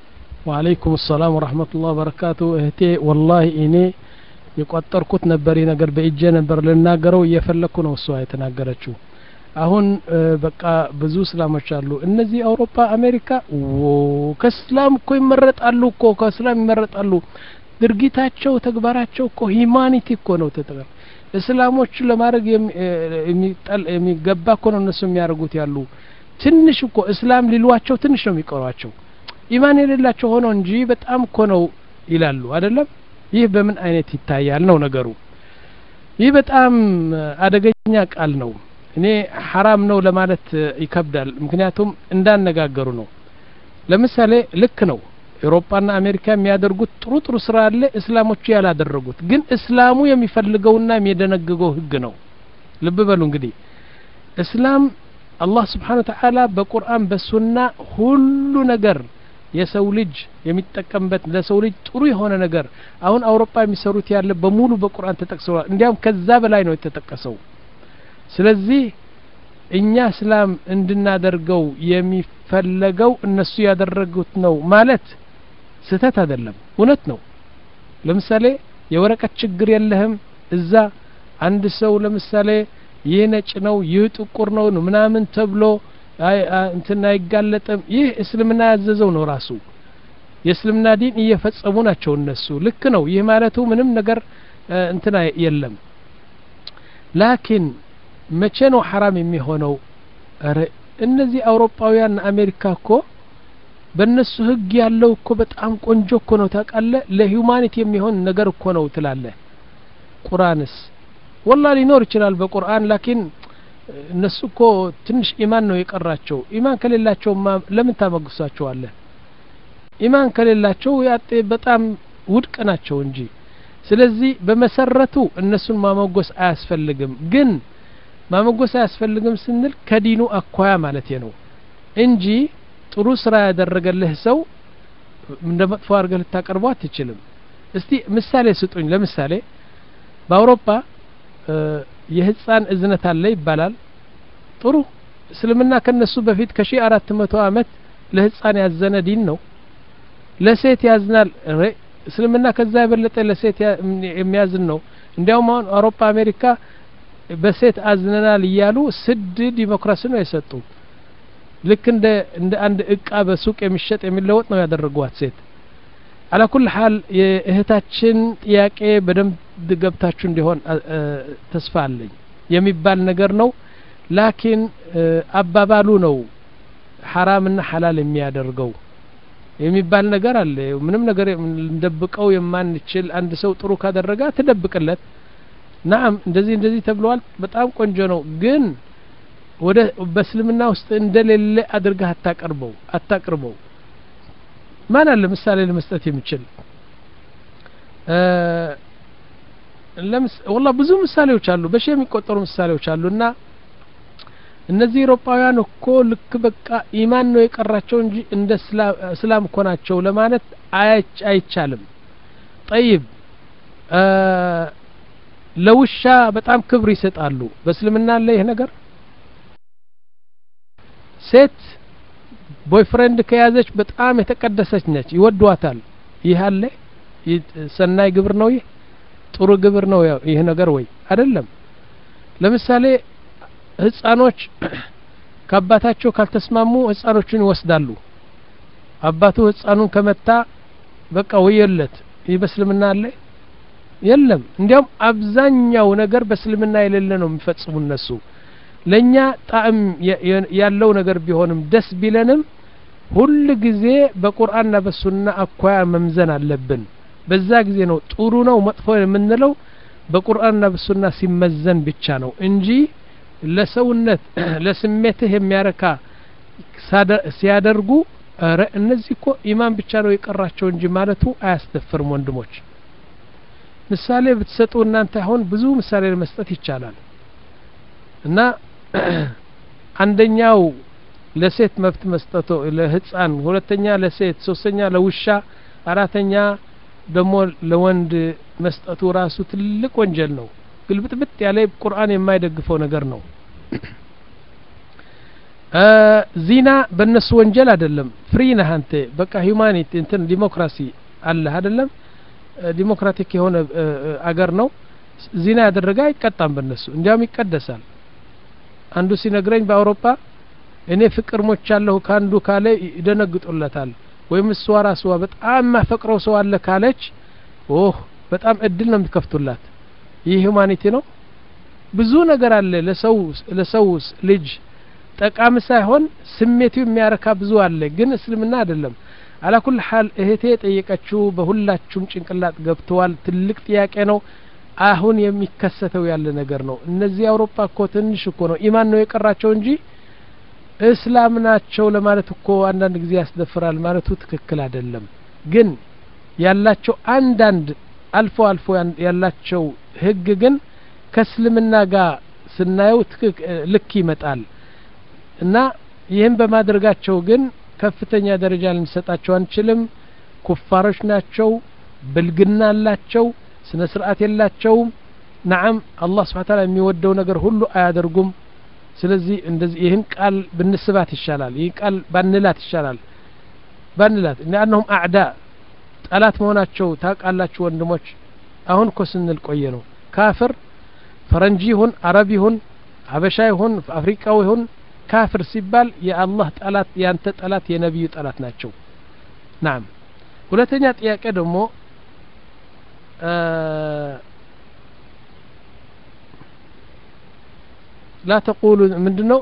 وعليكم السلام ورحمة الله وبركاته اهتي والله إني የቆጠርኩት ነበር ነገር በእጄ ነበር ለናገረው እየፈለኩ ነው እሷ የተናገረችው አሁን በቃ ብዙ እስላሞች አሉ እነዚህ አውሮፓ አሜሪካ ከእስላም እኮ ይመረጣሉ እኮ ከእስላም ይመረጣሉ ድርጊታቸው ተግባራቸው እኮ ሂዩማኒቲ እኮ ነው ተጠቅም እስላሞች ለማድረግ የሚጠል የሚገባ እኮ ነው እነሱ የሚያደርጉት ያሉ ትንሽ እኮ እስላም ሊሏቸው ትንሽ ነው የሚቀሯቸው ኢማን የሌላቸው ሆኖ እንጂ በጣም እኮ ነው ይላሉ አይደለም ይህ በምን አይነት ይታያል ነው ነገሩ ይህ በጣም አደገኛ ቃል ነው እኔ حرام ነው ለማለት ይከብዳል ምክንያቱም እንዳነጋገሩ ነው ለምሳሌ ልክ ነው አውሮፓና አሜሪካ የሚያደርጉት ጥሩ ጥሩ ስራ አለ እስላሞቹ ያላደረጉት ግን እስላሙ የሚፈልገውና የሚደነግገው ህግ ነው ልብ በሉ እንግዲህ እስላም አላህ Subhanahu Wa Ta'ala በቁርአን በሱና ሁሉ ነገር የሰው ልጅ የሚጠቀምበት ለሰው ልጅ ጥሩ የሆነ ነገር አሁን አውሮፓ የሚሰሩት ያለ በሙሉ በቁርአን ተጠቅሰዋል እንዲያውም ከዛ በላይ ነው የተጠቀሰው ስለዚህ እኛ እስላም እንድናደርገው የሚፈለገው እነሱ ያደረጉት ነው ማለት ስተት አይደለም እውነት ነው ለምሳሌ የወረቀት ችግር የለህም እዛ አንድ ሰው ለምሳሌ ይህ ነጭ ነው ይህ ጥቁር ነው ምናምን ተብሎ አይ እንትና አይጋለጥም ይህ እስልምና ያዘዘው ነው ራሱ የእስልምና ዲን እየፈጸሙ ናቸው እነሱ ልክ ነው ይህ ማለቱ ምንም ነገር እንትና የለም ላኪን መቼ ነው حرام የሚሆነው አረ እነዚህ አውሮፓውያን አሜሪካ እኮ በእነሱ ህግ ያለው እኮ በጣም ቆንጆ እኮ ነው ታውቃለህ ለሂዩማኒቲ የሚሆን ነገር እኮ ነው ትላለህ ቁርአንስ والله ሊኖር ይችላል በቁርአን ላኪን እነሱ እኮ ትንሽ ኢማን ነው የቀራቸው ኢማን ከሌላቸው ለምን ታመግሳቸዋለህ ኢማን ከሌላቸው ያጤ በጣም ውድቅ ናቸው እንጂ ስለዚህ በመሰረቱ እነሱን ማመጎስ አያስፈልግም ግን ማመጎስ አያስፈልግም ስንል ከዲኑ አኳያ ማለት ነው እንጂ ጥሩ ስራ ያደረገልህ ሰው እንደመጥፎ አድርገህ ልታቀርበው አትችልም እስቲ ምሳሌ ስጡኝ ለምሳሌ በአውሮፓ የህፃን እዝነት አለ ይባላል ጥሩ እስልምና ከነሱ በፊት ከሺህ አራት መቶ አመት ለህፃን ያዘነ ዲን ነው ለሴት ያዝናል እስልምና ከዛ የበለጠ ለሴት የሚያዝን ነው እንዲያውም አሁን አውሮፓ አሜሪካ በሴት አዝነናል ይያሉ ስድ ዲሞክራሲ ነው የሰጡ ልክ እንደ እንደ አንድ እቃ በሱቅ የሚሸጥ የሚለወጥ ነው ያደረጓት ሴት على كل حال እህታችን ጥያቄ በደም ገብታችሁ እንዲሆን ተስፋ አለኝ የሚባል ነገር ነው ላኪን አባባሉ ነው حرامና حلال የሚያደርገው የሚባል ነገር አለ ምንም ነገር እንደብቀው የማንችል አንድ ሰው ጥሩ ካደረጋ ተደብቅለት ናም እንደዚህ እንደዚህ ተብሏል በጣም ቆንጆ ነው ግን ወደ በእስልምና ውስጥ እንደሌለ አድርገህ አታቀርበው አታቀርበው ማን አለ ምሳሌ ለመስጠት የሚችል ለምስ والله ብዙ ምሳሌዎች አሉ በሺ የሚቆጠሩ ምሳሌዎች አሉና እነዚህ አውሮፓውያን እኮ ልክ በቃ ኢማን ነው የቀራቸው እንጂ እንደ እስላም እኮ ናቸው ለማለት አይቻልም طيب ለውሻ በጣም ክብር ይሰጣሉ በእስልምና አለ ይሄ ነገር ሴት ቦይፍሬንድ ከያዘች በጣም የተቀደሰች ነች ይወዷታል ይህ አለ ሰናይ ግብር ነው ይህ ጥሩ ግብር ነው ይሄ ነገር ወይ አይደለም ለምሳሌ ህፃኖች ከአባታቸው ካልተስማሙ ህፃኖችን ይወስዳሉ አባቱ ህፃኑን ከመታ በቃ ወየለት ይህ በእስልምና አለ የለም እንዲያውም አብዛኛው ነገር በእስልምና የሌለ ነው የሚፈጽሙ እነሱ ለኛ ጣዕም ያለው ነገር ቢሆንም ደስ ቢለንም ሁሉ ጊዜ በቁርአንና በሱና አኳያ መምዘን አለብን በዛ ጊዜ ነው ጥሩ ነው መጥፎ የምንለው በቁርአንና በሱና ሲመዘን ብቻ ነው እንጂ ለሰውነት ለስሜትህ የሚያረካ ሲያደርጉ አረ እነዚህ እኮ ኢማን ብቻ ነው የቀራቸው እንጂ ማለቱ አያስተፍርም ወንድሞች ምሳሌ ብትሰጡ እናንተ አሁን ብዙ ምሳሌ ለመስጠት ይቻላል እና አንደኛው ለሴት መብት መስጠቱ ለህፃን ሁለተኛ ለሴት ሶስተኛ ለውሻ አራተኛ ደሞ ለወንድ መስጠቱ ራሱ ትልቅ ወንጀል ነው ግልብጥብጥ ያለ ቁርአን የማይደግፈው ነገር ነው ዚና በእነሱ ወንጀል አይደለም ፍሪ ነህ አንተ በቃ ሂዩማኒቲ እንትን ዲሞክራሲ አለ አይደለም ዲሞክራቲክ የሆነ አገር ነው ዚና ያደረገ አይቀጣም በእነሱ እንዲያውም ይቀደሳል አንዱ ሲነግረኝ በአውሮፓ እኔ ፍቅር ሞቻለሁ ካንዱ ካለ ይደነግጡለታል ወይም እሷ ራሷ በጣም ማፈቅረው ሰው አለ ካለች ኦህ በጣም እድል ነው የሚከፍቱላት ይህ ሂዩማኒቲ ነው ብዙ ነገር አለ ለሰው ለሰው ልጅ ጠቃሚ ሳይሆን ስሜቱ የሚያረካ ብዙ አለ ግን እስልምና አይደለም አላ ኩል ሐል እህቴ ጠየቀችው በሁላችሁም ጭንቅላት ገብተዋል ትልቅ ጥያቄ ነው አሁን የሚከሰተው ያለ ነገር ነው እነዚህ አውሮፓ እኮ ትንሽ እኮ ነው ኢማን ነው የቀራቸው እንጂ እስላም ናቸው ለማለት እኮ አንዳንድ ጊዜ ያስደፍራል ማለቱ ትክክል አይደለም ግን ያላቸው አንዳንድ አልፎ አልፎ ያላቸው ህግ ግን ከእስልምና ጋር ስናየው ልክ ይመጣል እና ይሄን በማድረጋቸው ግን ከፍተኛ ደረጃ ልንሰጣቸው አንችልም ኩፋሮች ናቸው ብልግና አላቸው ስነ ስርዓት የላቸው ነዓም አላህ Subhanahu Ta'ala የሚወደው ነገር ሁሉ አያደርጉም ስለዚህ እንደዚህ ይሄን ቃል ብንስባት ይሻላል ይሄን ቃል ባንላት ይሻላል ባንላት ለአንهم አዕዳ ጠላት መሆናቸው ታውቃላችሁ ወንድሞች አሁን እኮ ስንል ቆየ ነው ካፍር ፈረንጂ ይሁን አረብ ይሁን ሀበሻ ይሁን አፍሪካው ይሁን ካፍር ሲባል የአላህ ጠላት ያንተ ጠላት የነብዩ ጠላት ናቸው نعم ሁለተኛ ጥያቄ ደግሞ لا تقولوا ምንድነው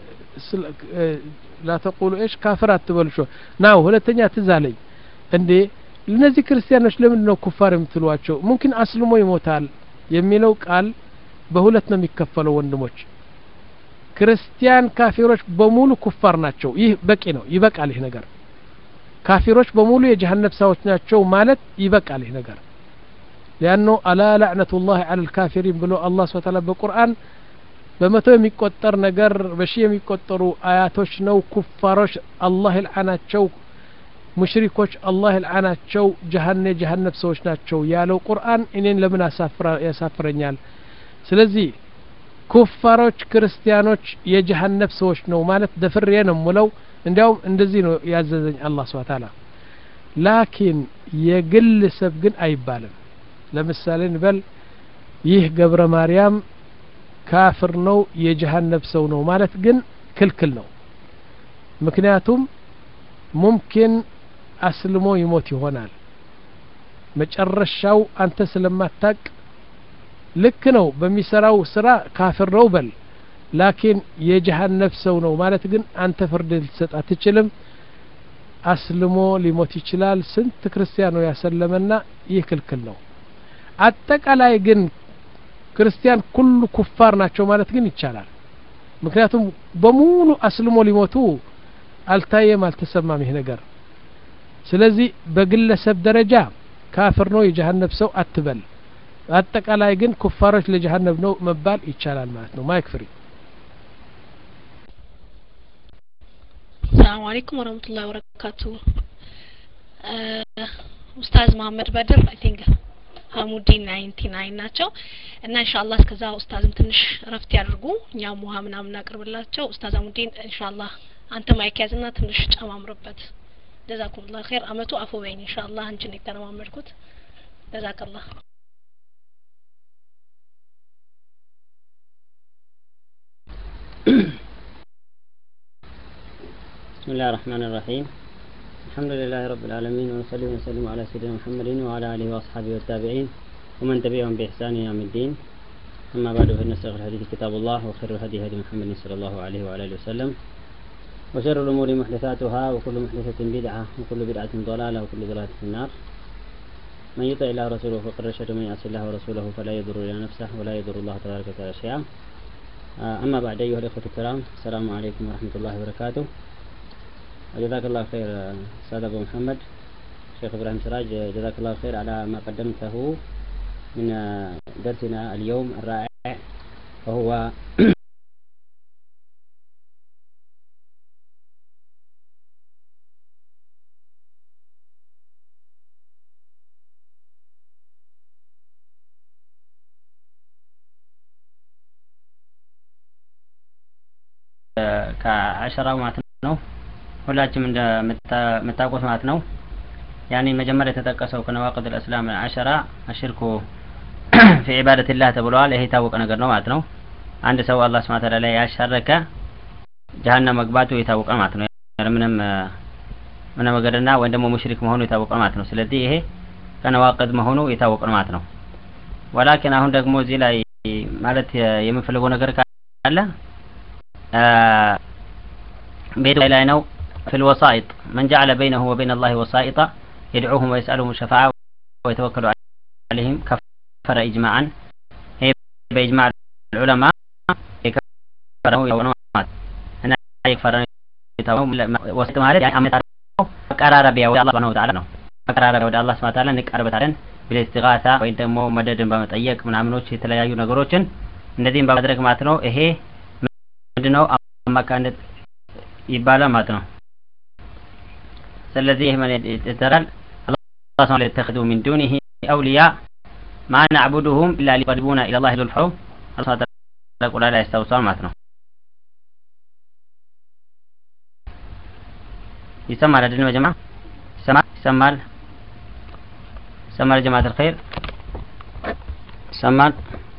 لا تقولوا ايش كافر አትበሉ ናው ሁለተኛ ትዛለኝ እንዴ እነዚህ ክርስቲያኖች ለምን ነው ኩፋር የምትሏቸው ሙምኪን አስልሞ ይሞታል የሚለው ቃል በሁለት ነው የሚከፈለው ወንድሞች ክርስቲያን ካፊሮች በሙሉ ኩፋር ናቸው ይህ በቂ ነው ይበቃል ይህ ነገር ካፊሮች በሙሉ የጀሃነም ሰዎች ናቸው ማለት ይበቃል ይህ ነገር لانه الا لعنه الله على الكافرين ብሎ አላህ Subhanahu Ta'ala በቁርአን በመቶ የሚቆጠር ነገር በሺ የሚቆጠሩ አያቶች ነው ኩፋሮች አላህ ይልዓናቸው ሙሽሪኮች አላህ ይልዓናቸው ጀሃነም ጀሃነም ሰዎች ናቸው ያለው ቁርአን እኔን ለምን አሳፍራ ያሳፍረኛል ስለዚህ ኩፋሮች ክርስቲያኖች የጀሃነም ሰዎች ነው ማለት ደፍሬ ነው ሙለው እንዲያውም እንደዚህ ነው ያዘዘኝ አላህ Subhanahu Ta'ala ላኪን የግል ሰብ ግን አይባልም ለምሳሌ እንበል ይህ ገብረ ማርያም ካፍር ነው የጀሃነም ሰው ነው ማለት ግን ክልክል ነው ምክንያቱም ሙምኪን አስልሞ ይሞት ይሆናል መጨረሻው አንተ ስለማታቅ ልክ ነው በሚሰራው ስራ ካፍር ነው በል ላኪን የጀሃነም ሰው ነው ማለት ግን አንተ ፍርድ ልትሰጥ አትችልም አስልሞ ሊሞት ይችላል ስንት ክርስቲያኖ ያሰለመና ይህ ክልክል ነው አጠቃላይ ግን ክርስቲያን ሁሉ ኩፋር ናቸው ማለት ግን ይቻላል ምክንያቱም በሙሉ አስልሞ ሊሞቱ አልታየም አልተሰማም ይሄ ነገር ስለዚህ በግለሰብ ደረጃ ካፍር ነው የጀሃነም ሰው አትበል አጠቃላይ ግን ኩፋሮች ለጀሃነም ነው መባል ይቻላል ማለት ነው ማይክ ፍሪ السلام عليكم ورحمة الله وبركاته ኡስታዝ መሐመድ በድር አይ ቲንክ ሀሙዲን ናይንቲ ናይን ናቸው እና ኢንሻአላህ እስከዛ ኡስታዝም ትንሽ ረፍት ያድርጉ እኛም ውሃ ምናምን እናቀርብላቸው ኡስታዝ ሀሙዲን ኢንሻአላህ አንተ ማይክ ያዝና ትንሽ ጨማምሩበት ጀዛኩሙላህ ኸይር አመቱ አፉ በይን ኢንሻአላህ አንቺን ይተነማመድኩት ጀዛከላህ بسم الله الرحمن الرحيم الحمد لله رب العالمين ونصلي ونسلم على سيدنا محمد وعلى آله وأصحابه والتابعين ومن تبعهم بإحسان يوم الدين أما بعد فإن أصدق الحديث كتاب الله وخير الهدي هدي محمد صلى الله عليه وعلى آله وسلم وشر الأمور محدثاتها وكل محدثة بدعة وكل بدعة ضلالة وكل ضلالة في النار من يطع الله ورسوله فقد رشد ومن يعص الله ورسوله فلا يضر إلا نفسه ولا يضر الله تبارك وتعالى شيئا أما بعد أيها الإخوة الكرام السلام عليكم ورحمة الله وبركاته جزاك الله خير أستاذ أبو محمد شيخ إبراهيم سراج جزاك الله خير على ما قدمته من درسنا اليوم الرائع وهو ከአሸራው ማለት ነው ሁላችንም እንደምታውቁት ማለት ነው ያኔ መጀመሪያ የተጠቀሰው ከነዋቂድ الاسلام አሸራ አሽርኩ في عبادة الله ተብሏል ይሄ የታወቀ ነገር ነው ማለት ነው አንድ ሰው አላህ Subhanahu Wa Ta'ala ላይ ያሻረከ ጀሃነም መግባቱ የታወቀ ማለት ነው ምንም ምንም ነገርና ወይም ደግሞ ሙሽሪክ መሆኑ የታወቀ ማለት ነው ስለዚህ ይሄ ከነዋቂድ መሆኑ የታወቀ ማለት ነው ወላኪን አሁን ደግሞ እዚህ ላይ ማለት የምንፈልገው ነገር ካለ ቤት ላይ ነው في الوسائط من جعل بينه وبين الله وسائط يدعوهم ويسألهم الشفاعة ويتوكل عليهم كفر إجماعا هي بإجماع العلماء يكفروا يونات أنا يكفر وسط مالك يعني أمر قرار بيا الله سبحانه وتعالى ነው قرار ወደ አላህ Subhanahu Wa Ta'ala እንቀርበታለን በእስቲጋሳ ወይ ደግሞ መደድን በመጠየቅ ምናምኖች የተለያዩ ነገሮችን እንደዚህም በማድረግ ማለት ነው ይሄ ምንድነው አማካነት ይባላል ማለት ነው ስለዚህ ይሄ ማለት ይተራል አላህ Subhanahu Wa Ta'ala يتخذوا من دونه أولياء ما نعبدهم إلا ليقربونا إلى الله زلفى الله Subhanahu Wa Ta'ala قال لا يستوصل ማለት ነው يسمى አይደል يا جماعه يسمى يسمى سمع جماعة الخير سمع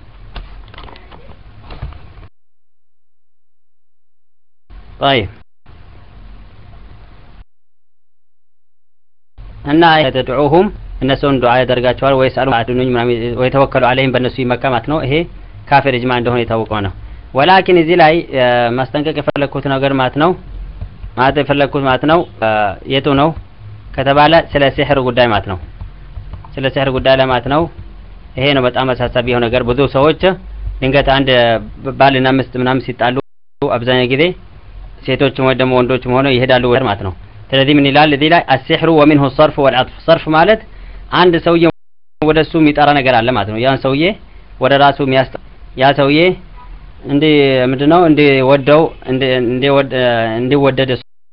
طيب እና يدعوهم እነሱን ዱዓ ያደርጋቸዋል ወይ ሰሉ አድኑኝ ወይ ተወከሉ عليهم በእነሱ ይመካማት ነው ይሄ ካፊር እጅማ እንደሆነ የታወቀው ነው ወላኪን እዚህ ላይ ማስጠንቀቅ የፈለኩት ነገር ማለት ነው ማለት የፈለኩት ማለት ነው የቱ ነው ከተባለ ስለ ሲህር ጉዳይ ማለት ነው ስለ ሲህር ጉዳይ ለማለት ነው ይሄ ነው በጣም አሳሳቢ የሆነ ነገር ብዙ ሰዎች ድንገት አንድ ባልና ሚስት ምናምን ሲጣሉ አብዛኛው ጊዜ ሴቶችም ወይ ደግሞ ወንዶችም ሆነው ይሄዳሉ ወር ማለት ነው ስለዚህ ምን ይላል እዚህ ላይ السحر ومنه الصرف والعطف صرف ማለት አንድ ሰውዬ ወደሱ የሚጠራ ነገር አለ ማለት ነው ያን ሰውዬ ወደ ራሱ የሚያስጠ ያ ሰውዬ እንደ ምንድነው እንደ ወደው እንደ እንደ ወደደ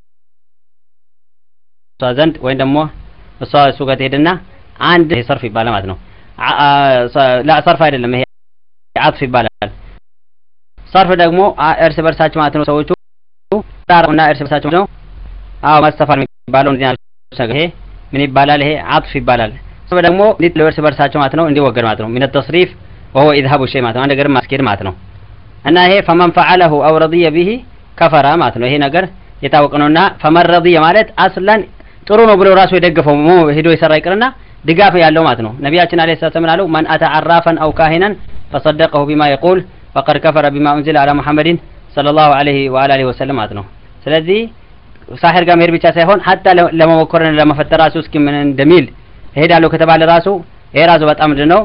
ዘንድ ወይ ደግሞ እሷ እሱ ጋር ትሄድና አንድ ሰርፍ ይባላል ማለት ነው لا ሰርፍ አይደለም ይሄ عطف ይባላል ሰርፍ ደግሞ እርስ በርሳቸው ማለት ነው ሰዎቹ ታረውና እርስ በርሳቸው ነው አዎ ማስተፋር የሚባለው እንደዚህ ነገር ይሄ ምን ይባላል ይሄ عطف ይባላል ሰው ደግሞ ለእርስ በርሳቸው ማለት ነው እንዲወገድ ማለት ነው من التصريف وهو اذهاب الشيء ማለት ነው አንድ ነገር ማስኬድ ማለት ነው እና ይሄ فمن فعله او رضي به كفر ማለት ነው ይሄ ነገር የታወቀ ነውና فمن رضي ማለት አስላን ጥሩ ነው ብሎ ራሱ የደገፈው ሄዶ ይሰራ ይቀርና ድጋፍ ያለው ማለት ነው ነብያችን አለይሂ ሰላም አሉ ማን አታ عرافا او كاهنا فصدقه بما يقول فقد كفر بما انزل على محمد صلى الله عليه واله وسلم ማለት ነው ስለዚህ ሳሂር ጋር መሄድ ብቻ ሳይሆን hatta ለመወከረን ለመፈተር ራሱ እስኪ ምን እንደሚል ሄዳለው ከተባለ ራሱ ይሄ ራሱ በጣም ምንድነው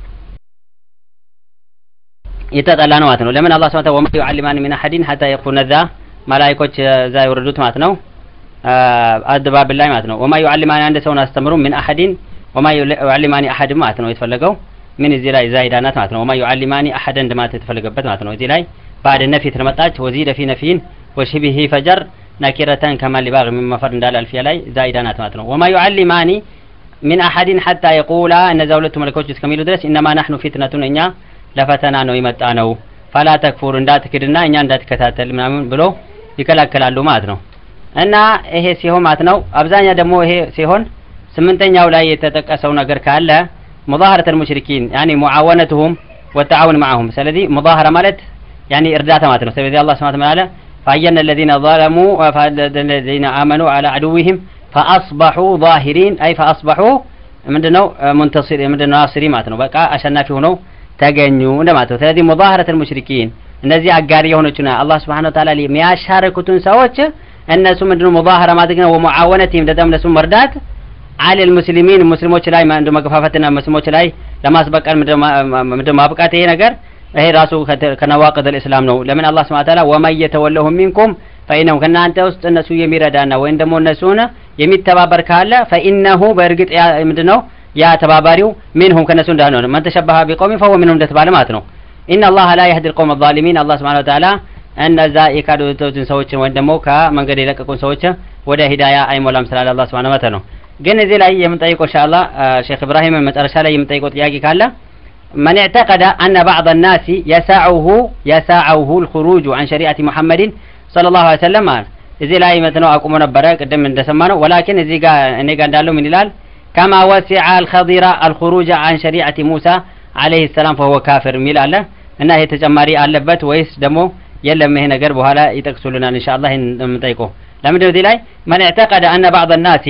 የተጠላ ነው ማለት ነው ለምን አላህ Subhanahu Wa Ta'ala يعلمان من احد حتى يقفون ذا መላእክቶች እዛ ይወርዱት ማለት ነው አድባብ ላይ ማለት ነው وما يعلمان አንድ ሰውን አስተምሩ من احد وما يعلمان احد ማለት ነው የተፈለገው ምን እዚህ ላይ ዛይዳናት ማለት ነው وما يعلمان احد እንደማለት የተፈለገበት ማለት ነው እዚህ ላይ بعد النفي ተመጣች وزيد في نفي وشبه فجر نكرة كما لباغ من مفر እንዳለ አልፊያ ላይ ዛይዳናት ማለት ነው وما يعلمان من احد حتى يقول ان زولت ملكوች እስከሚሉ ድረስ انما نحن فتنة እኛ ለፈተና ነው ይመጣ ነው فلا تكفر እንዳትክድና እኛ እንዳትከታተል ምናምን ብሎ ይከላከላሉ ማለት ነው እና ይሄ ሲሆን ማለት ነው አብዛኛው ደግሞ ይሄ ሲሆን ስምንተኛው ላይ የተጠቀሰው ነገር ካለ مظاهرة المشركين يعني معاونتهم والتعاون معهم ስለዚህ مظاهرة ማለት يعني እርዳታ ማለት ነው ስለዚህ አላህ Subhanahu Wa Ta'ala فأين الذين ظلموا والذين آمنوا على عدوهم فأصبحوا ظاهرين أي فأصبحوا ምንድነው منتصر ምንድነው ናስሪ ማለት ነው በቃ አሸናፊ ሆነው ተገኙ እንደማለት ነው ስለዚህ مظاهرة المشركين እነዚህ አጋሪ የሆነችና አላህ Subhanahu Wa Ta'ala የሚያሻርኩትን ሰዎች እነሱ ምንድነው مظاهرة ማድረግ ነው ومعاونتهم እንደም ለሱ መርዳት على المسلمين ሙስሊሞች ላይ ምንድነው መገፋፋትና ሙስሊሞች ላይ ለማስበቀል ምንድነው ማብቃት ይሄ ነገር ይሄ ራሱ ከነዋቂድ الاسلام ነው ለምን አላህ Subhanahu Wa Ta'ala ومن يتولهم منكم فإنه ከናንተ ውስጥ እነሱ የሚረዳና ወይ ደግሞ እነሱን የሚተባበር ካለ فإنه በእርግጥ ምንድነው ያ ተባባሪው منهم ከነሱ እንዳልሆነ من تشبه بقوم فهو منهم እንደተባለ ማለት ነው إن الله لا يهدي القوم الظالمين الله سبحانه وتعالى እነዛ የካዱትን ሰዎችን ወይ ደግሞ ከመንገድ የለቀቁን ሰዎች ወደ ሂዳያ አይሞላም ስላለ አላህ Subhanahu Wa Ta'ala ነው ግን እዚህ ላይ የምንጠይቀው ኢንሻአላህ ሼክ ኢብራሂም መጨረሻ ላይ የምንጠይቀው ጥያቄ ካለ من اعتقد أن بعض الناس يسعه يسعه الخروج عن شريعة محمد ሰለላሁ ዐለይሂ ወሰለም ማለት እዚህ ላይ መተነው አቁሞ ነበረ ቅድም እንደሰማነው ወላኪን እዚህ ጋር እኔ ጋር እንዳለው ምን ይላል كما وسع الخضر الخروج عن شريعة موسى عليه السلام فهو كافر ሚል አለ እና ይሄ ተጨማሪ አለበት ወይስ ደግሞ የለም ይሄ ነገር በኋላ ይጠቅሱልናል ኢንሻአላህ እንጠይቀው ለምን እዚህ ላይ من اعتقد ان بعض الناس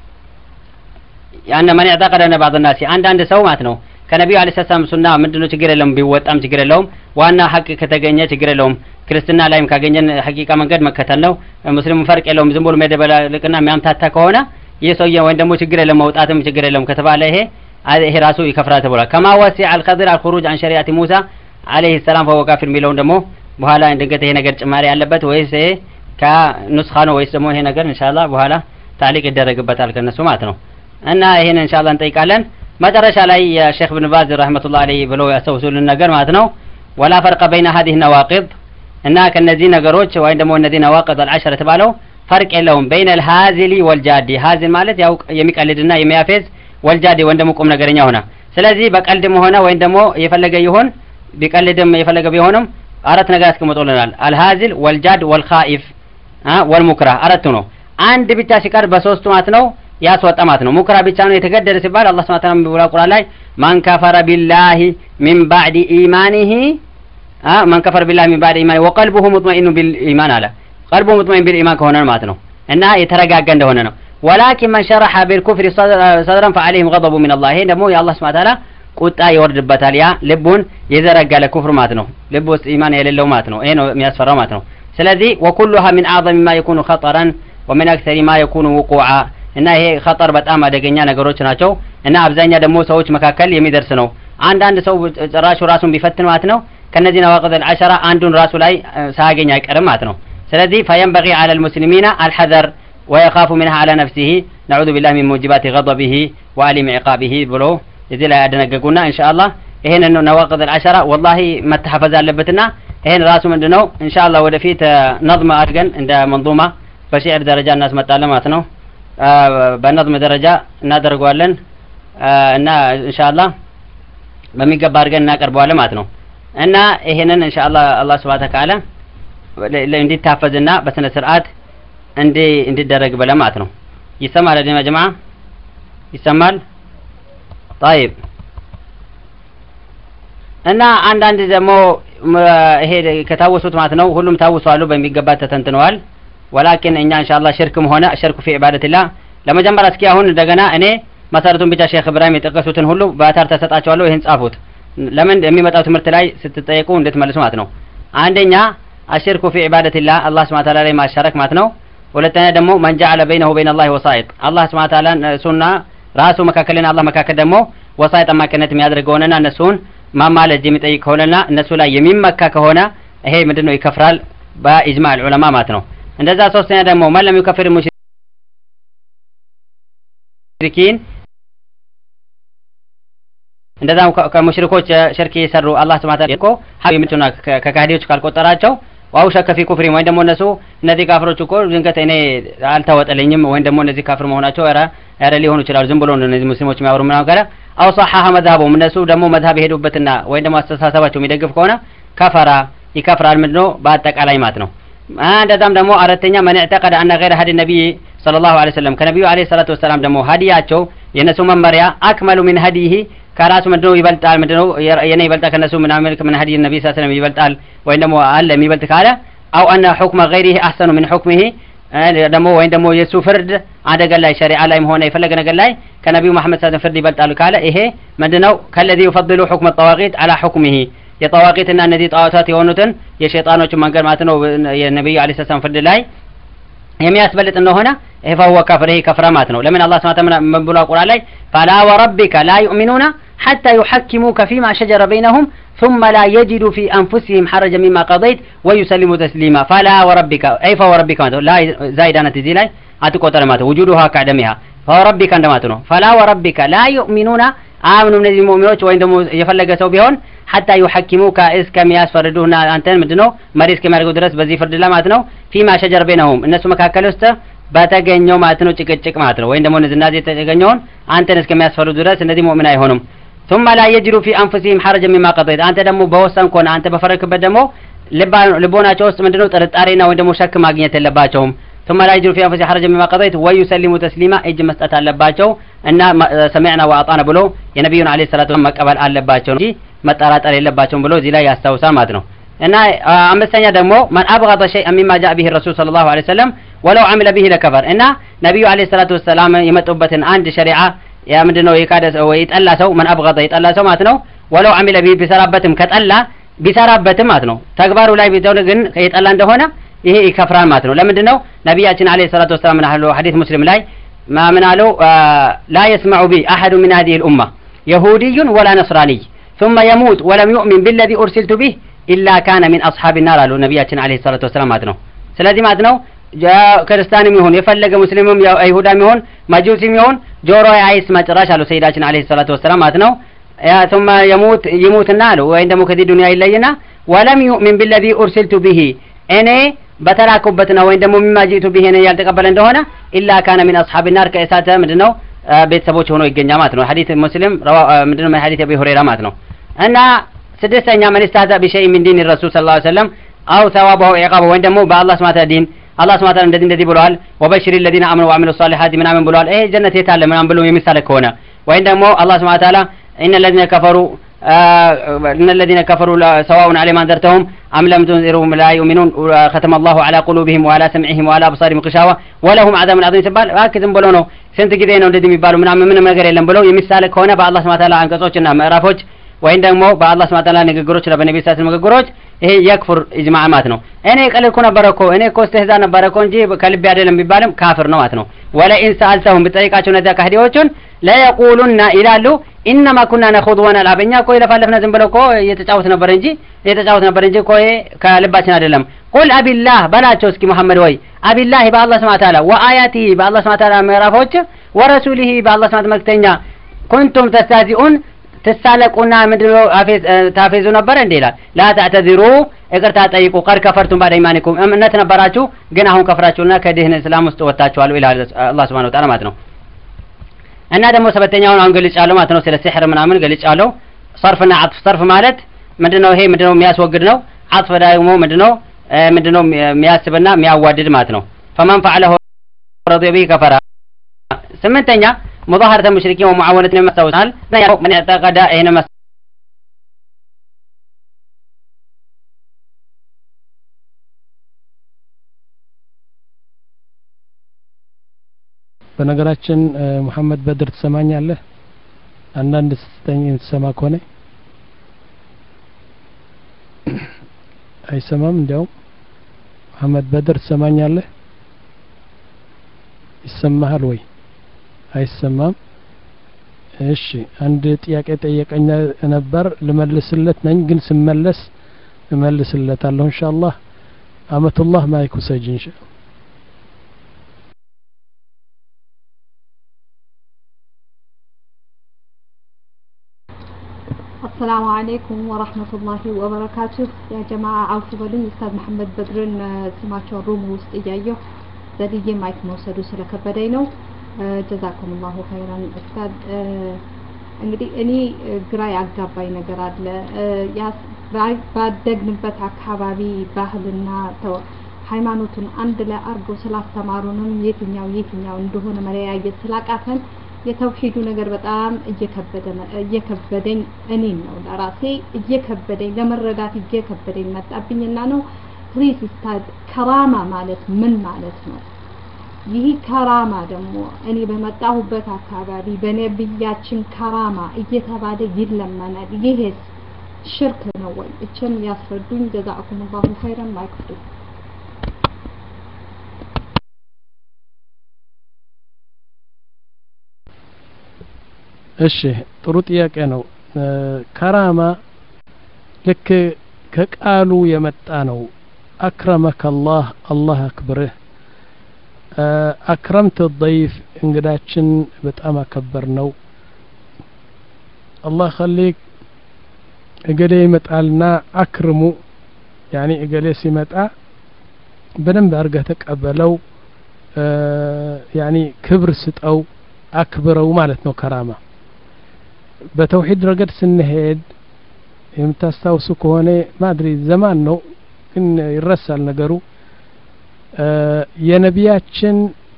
يعني من اعتقد ان بعض الناس አንድ አንድ ሰው ማለት ነው ከነብዩ አለይሂ ሰላም ሱና ምንድነው ችግር የለም ቢወጣም ችግር የለውም ዋና ሐቅ ከተገኘ ችግር የለውም ክርስትና ላይም ካገኘን ሐቂቃ መንገድ መከተል ነው ሙስሊሙ ፈርቅ የለውም ዝም ብሎ መደበላለቅና የሚያምታታ ከሆነ የሰውየ ወይ ደግሞ ችግር የለም መውጣትም ችግር የለም ከተባለ ይሄ ይሄ ራሱ ይከፍራ ተብሏል كما وسع الخضر الخروج عن شريعة موسى عليه السلام فهو كافر ሚለውን ደግሞ በኋላ እንደገተ ይሄ ነገር ጭማሪ ያለበት ወይስ ይሄ ከኑስኻ ነው ወይስ ደግሞ ይሄ ነገር ኢንሻአላህ በኋላ ታሊቅ ይደረግበታል ከነሱ ማለት ነው እና ይሄን ኢንሻአላህ እንጠይቃለን መጨረሻ ላይ የሼክ ኢብኑ ባዝ ረህመቱላህ ዐለይሂ ብለው ያስተውሱልን ነገር ማለት ነው ولا فرق بين هذه النواقض እና ከነዚህ ነገሮች ወይ ደግሞ እነዚህ ነዋቅድ العشرة ተባለው فرق የለውም بين الهازل والجاد هازل ማለት ያው የሚቀልድና የሚያፌዝ والجاد ወይ ደግሞ ቁም ነገረኛ ሆነ ስለዚህ በቀልድም ሆነ ወይ ደግሞ የፈለገ ይሁን ቢቀልድም የፈለገ ቢሆንም አራት ነገር አስቀምጦልናል الهازل والجاد والخائف አ والمكره አራቱ ነው አንድ ብቻ ሲቀር በሶስቱ ማለት ነው ያስወጣ ማለት ነው ሙክራ ብቻ ነው የተገደደ ሲባል አላህ Subhanahu Wa Ta'ala በቁርአን ቁርአን ላይ ማን ከፈረ ቢላሂ ሚን ባዕድ ኢማኒሂ አ ማን ከፈረ ቢላሂ ሚን ባዕድ ኢማኒ ወቀልቡሁ ሙጥመኢኑ ቢልኢማን አለ ቀልቡ ሙጥመኢን ቢልኢማን ከሆነ ማለት ነው እና የተረጋጋ እንደሆነ ነው ወላኪን ማን ሸረሐ ቢልኩፍሪ ሰድረን ፈዐለይሂም ገضቡ ሚን አላህ ይሄ ደግሞ የአላህ Subhanahu Wa Ta'ala ቁጣ ይወርድበታል ያ ልቡን የዘረጋ ለኩፍር ማለት ነው ልቡ ውስጥ ኢማን የሌለው ማለት ነው ይሄ ነው የሚያስፈራው ማለት ነው ስለዚህ ወኩሉሃ ሚን አዕظም ما يكون خطرا ومن اكثر ما يكون وقوعا እና ይሄ خطر በጣም አደገኛ ነገሮች ናቸው እና አብዛኛ ደግሞ ሰዎች መካከል የሚደርስ ነው አንድ አንድ ሰው ጭራሹ ራሱን ቢፈትን ማለት ነው ከነዚህ ነዋቅድ العشرة አንዱን ራሱ ላይ ሳያገኝ አይቀርም ማለት ነው ስለዚህ فينبغي على المسلمين الحذر ويخاف منها على نفسه نعوذ بالله من موجبات غضبه وعلم عقابه ብሎ እዚህ ላይ ያደነገጉና ኢንሻአላህ ይሄን ነው ነዋቅድ العشرة والله መተሐፈዝ አለበትና ይሄን ራሱ ምንድነው ኢንሻአላህ ወደፊት ነظም አድርገን እንደ መንظوማ በሽዕር ደረጃ እናስመጣለን ማለት ነው በነظም ደረጃ እናደርገዋለን እና ኢንሻአላህ በሚገባ አድርገን እናቀርበዋለን ማለት ነው እና ይሄንን ኢንሻአላህ አላህ Subhanahu Wa Ta'ala እንዲታፈዝና በስነ ስርዓት እንዲ እንዲደረግ በለ ማለት ነው ይሰማል አይደል ጀማ ይሰማል طيب እና አንዳንድ ደግሞ ይሄ ከታወሱት ማለት ነው ሁሉም ታውሷሉ በሚገባ ተተንትነዋል ولكن እኛ ኢንሻአላህ ሽርክም ሆነ ሽርኩ في عبادة الله ለመጀመሪያ እስኪ አሁን እንደገና እኔ መሰረቱን ብቻ ሼክ ኢብራሂም የጠቀሱትን ሁሉ በአታር ተሰጣቸዋለሁ ይሄን ጻፉት ለምን የሚመጣው ትምህርት ላይ ስትጠየቁ እንድትመልሱ ማለት ነው አንደኛ الشرك في عبادة الله الله سبحانه وتعالى ላይ ማሻረክ ማለት ነው ሁለተኛ ደግሞ من جعل بينه وبين الله وسائط الله سبحانه وتعالى ሱና ራሱ መካከልና አላህ መካከል ደግሞ ወሳይጥ አማካኝነት የሚያደርገውና እነሱን ማማለጅ የሚጠይቅ ከሆነና እነሱ ላይ የሚመካ ከሆነ ይሄ ምንድነው ይከፍራል በኢጅማዕ ዑለማ ማለት ነው እንደዛ ሶስተኛ ደግሞ ማለም ይከፍር ሙሽሪኪን እንደዛ ከሙሽሪኮች ሽርክ የሰሩ አላህ Subhanahu Wa Ta'ala እኮ ሀይምቱና ከካህዲዎች ካልቆጠራቸው ዋው ሸከ ፊ ኩፍሪ ወይ ደግሞ እነሱ እነዚህ ካፍሮች እኮ ድንገት እኔ አልተወጠለኝም ወይ ደግሞ እነዚህ ካፍር መሆናቸው ኧረ ኧረ ሊሆኑ ይችላሉ ዝም ብሎ እነዚህ ሙስሊሞች የሚያወሩ ምናምን ካለ አው صحح مذهبهم እነሱ ደግሞ መذهብ ሄዱበትና ወይ ደግሞ አስተሳሰባቸው የሚደግፍ ከሆነ ከፈራ ይከፍራል ምንድነው በአጠቃላይ ማለት ነው እንደዛም ደግሞ አራተኛ ማን اعتقد ان غير هدي النبي صلى الله عليه وسلم ከነብዩ አለይሂ ሰላቱ ወሰለም ደግሞ ሀዲያቸው የነሱ መመሪያ አክመሉ من هديه ከራሱ ምንድነው ይበልጣል ምንድነው የኔ ይበልጣል ከነሱ ምናምን ከምን ሀዲ النبي صلى الله عليه وسلم ይበልጣል ወይ ደግሞ አለ የሚበልጥ ካለ او ان حكم غيره احسن من حكمه ደግሞ ወይ ደግሞ የሱ ፍርድ አደጋ ላይ ሸሪዓ ላይ ሆነ የፈለገ ነገር ላይ ከነብዩ መሐመድ ሰለላሁ ዐለይሂ ወሰለም ፍርድ ይበልጣል ካለ ይሄ ምንድነው ከለዚህ يفضل حكم الطواغيت على حكمه የጣዋቂትና እነዚህ ጣዋታት የሆኑትን የሸይጣኖች መንገድ ማለት ነው የነብዩ አለይሂ ሰላም ፍርድ ላይ የሚያስበልጥ እንደሆነ ይሄ فهو كافر ይሄ ከፍራ ማለት ነው ለምን አላህ Subhanahu Wa Ta'ala ምን ብሎ ቁርአን ላይ فلا وربك لا يؤمنون حتى يحكموك فيما شجر بينهم ثم لا يجدوا في انفسهم حرجا مما قضيت ويسلموا تسليما فلا وربك اي فوربك لا زائدانه ذي ላይ አትቆጠር ማለት وجودها كعدمها فوربك እንደማለት ነው فلا وربك لا يؤمنون አምኑ እነዚህ ሙእሚኖች ወይ ደግሞ የፈለገ ሰው ቢሆን حتى يحكموك እስከሚያስፈርዱና አንተን ምንድነው መሪስ ከማድረጉ ድረስ በዚህ ፍርድ ላይ ማለት ነው فيما شجر بينهم እነሱ መካከል ውስጥ በተገኘው ማለት ነው ጭቅጭቅ ማለት ነው ወይ ደግሞ እነዚህ የተገኘውን አንተን እስከሚያስፈርዱ ድረስ እነዚህ ሙእሚን አይሆኑም ثم لا يجدوا في انفسهم حرجا مما قضيت አንተ ደግሞ በወሰንከው አንተ በፈረክበት ደግሞ ልቦናቸው ውስጥ ምንድነው ጥርጣሬና ወይ ደግሞ ሸክ ማግኘት የለባቸውም ثم لا يجر في أنفسهم حرج مما قضيت ويسلموا تسليما እጅ መስጠት አለባቸው እና ሰሚዕና ወአጣና ብሎ የነብዩን አለይሂ ሰላቱ መቀበል አለባቸው እንጂ መጠራጠር የለባቸውም ብሎ እዚህ ላይ ያስታውሳል ማለት ነው እና አምስተኛ ደግሞ من أبغض شيئا مما جاء به الرسول صلى الله عليه وسلم ولو عمل به لكفر እና ነብዩ አለይሂ ሰላቱ ወሰላም የመጡበትን አንድ ሸሪዓ ያ ምንድነው የካደ ወይ ይጠላ ሰው من أبغض ይጠላ ሰው ማለት ነው ولو عمل به ቢሰራበትም ከጠላ ቢሰራበትም ማለት ነው ተግባሩ ላይ ቢተው ግን የጠላ እንደሆነ ይሄ ይከፍራል ማለት ነው ለምንድነው ነብያችን አለይሂ ሰላቱ ወሰላም ነው ሐዲስ ሙስሊም ላይ ማምን አለው لا يسمع بي احد من هذه الامه يهودي ولا نصراني ثم يموت ولم يؤمن بالذي ارسلت به الا كان من اصحاب النار አሉ ነብያችን አለይሂ ሰላቱ ወሰላም ማለት ነው ስለዚህ ማለት ነው ክርስቲያንም ይሁን የፈለገ ሙስሊምም አይሁዳም ይሁን ማጁሲም ይሁን ጆሮ አይስማ ጭራሽ አሉ ሰይዳችን አለይሂ ሰላቱ ወሰላም ማለት ነው ثم يموت يموتنا አሉ ወይ ደግሞ ከዚህ ዱንያ ይለይና ولم يؤمن بالذي ارسلت به እኔ በተላኩበትና ወይ ደግሞ ሚማጂቱ ቢሄነ ያልተቀበለ እንደሆነ ኢላ ካነ ሚን አስሐብ النار ከእሳተ ምንድነው ቤተሰቦች ሆኖ ይገኛል ማለት ነው ሐዲስ ሙስሊም ምንድነው ሐዲስ አቢ ሁረይራ ማለት ነው እና ስድስተኛ من استهزأ بشيء من دين الرسول صلى الله عليه وسلم او ثوابه عقابه ወይ ደግሞ በአላህ ስማታ ዲን አላህ ስማታ እንደዚህ እንደዚህ ብለዋል وبشر الذين امنوا وعملوا الصالحات ምናምን ብለዋል ይሄ ጀነት የታለ ምናምን ብሎ የሚሳለ ከሆነ ወይ ደግሞ አላህ ስማታ ان الذين كفروا إن الذين كفروا سواء عليهم أنذرتهم أم لم تنذرهم لا يؤمنون ختم الله على قلوبهم وعلى سمعهم وعلى أبصارهم غشاوة ولهم عذاب عظيم ሲባል አክዝም ብሎ ነው ስንት ጊዜ ነው እንደዚህ የሚባሉ ምናምን ምንም ነገር የለም ብለው የሚሳለ ከሆነ በአላህ Subhanahu Wa Ta'ala አንቀጾችና ምዕራፎች ወይ ደግሞ በአላህ Subhanahu Wa Ta'ala ንግግሮች ለበነቢ ሰለላሁ ንግግሮች ይሄ የክፍር ኢጅማዕ ማለት ነው እኔ ቀልኩ ነበርኮ እኔ እኮ እስተህዛ ነበርኮ እንጂ ከልብ አይደለም ቢባልም ካፍር ነው ማለት ነው ወለኢን ሰአልተሁም ብጠይቃቸው ነዛ ካህዲዎችን لا يقولون ይላሉ انما كنا نخوض ونلعب እኛ እኮ ይለፋለፍና ዝም ብለው እኮ እየተጫወት ነበር እንጂ እየተጫወት ነበር እንጂ እኮ ከልባችን አይደለም قل ابي الله በላቸው እስኪ መሐመድ ወይ ابي الله በአላህ Subhanahu Wa Ta'ala وآياته በአላህ Subhanahu Wa Ta'ala ምዕራፎች ورسوله በአላህ Subhanahu መልእክተኛ كنتم تستهزئون ተሳለቁና ምንድነው ታፌዙ ነበር እንዴ ይላል لا تعتذروا ይቅርታ ጠይቁ قد كفرتم بعد ايمانكم እምነት ነበራችሁ ግን አሁን ከፍራችሁና ከዲን እስላም ውስጥ ወጣችኋል ይላል አላህ Subhanahu Wa Ta'ala ማለት ነው እና ደግሞ ሰበተኛውን አሁን ገልጫለሁ ማለት ነው ስለ ሲህር ምናምን ገልጫለሁ ሰርፍና አጥፍ ሰርፍ ማለት ምንድነው ይሄ ምንድነው የሚያስወግድ ነው አጥፍ ደግሞ ምንድነው ምንድነው የሚያስብና የሚያዋድድ ማለት ነው فمن فعله رضي به كفر ስምንተኛ مظاهرة المشركين ومعاونة المستوصال من اعتقد هنا በነገራችን መሐመድ በድር ተሰማኛለህ አንዳንድ ስተኝ ተሰማ ከሆነ አይሰማም እንዴው መሐመድ በድር ተሰማኛለህ ይሰማሃል ወይ አይሰማም እሺ አንድ ጥያቄ ጠየቀኝ ነበር ልመልስለት ነኝ ግን ስመለስ እመልስለታለሁ ኢንሻአላህ አመቱላህ ማይኩ ሰጅን ኢንሻአላህ السلام عليكم ورحمة الله وبركاته يا جماعة عوف بلين أستاذ محمد بدرن سماچو روم وسط እያየሁ ዘልዬ ማይክ መውሰዱ ስለከበደኝ ነው ጀዛኩም الله خيرا أستاذ እንግዲህ እኔ ግራ ያጋባኝ ነገር አለ ባደግንበት አካባቢ ባህልና ሃይማኖቱን አንድ ላይ አርገው ስላስተማሩንም የትኛው የትኛው እንደሆነ መለያየት ስላቃተን የተውሂዱ ነገር በጣም እየከበደ እየከበደኝ እኔን ነው ለራሴ እየከበደኝ ለመረዳት እየከበደኝ መጣብኝና ነው ፕሊዝ ኡስታዝ ከራማ ማለት ምን ማለት ነው ይህ ከራማ ደግሞ እኔ በመጣሁበት አካባቢ በነብያችን ከራማ እየተባለ ይለመናል ይሄስ ሽርክ ነው ወይ እቺን ያስረዱኝ ጀዛኩም الله خيرا ማይክፍቱ እሺ ጥሩ ጥያቄ ነው ከራማ ልክ ከቃሉ የመጣ ነው አክረመከ الله الله አክብርህ አክረምት الضيف እንግዳችን በጣም አከበር ነው الله خليك እገሌ ይመጣልና አክርሙ ያኒ እገሌ ሲመጣ በደንብ አርገህ ተቀበለው ያኒ ክብር ስጠው አክብረው ማለት ነው ከራማ በተውሂድ ረገድ ስንሄድ የምታስታውሱ ከሆነ ማድሪ ዘማን ነው ግን ይረሳል ነገሩ የነቢያችን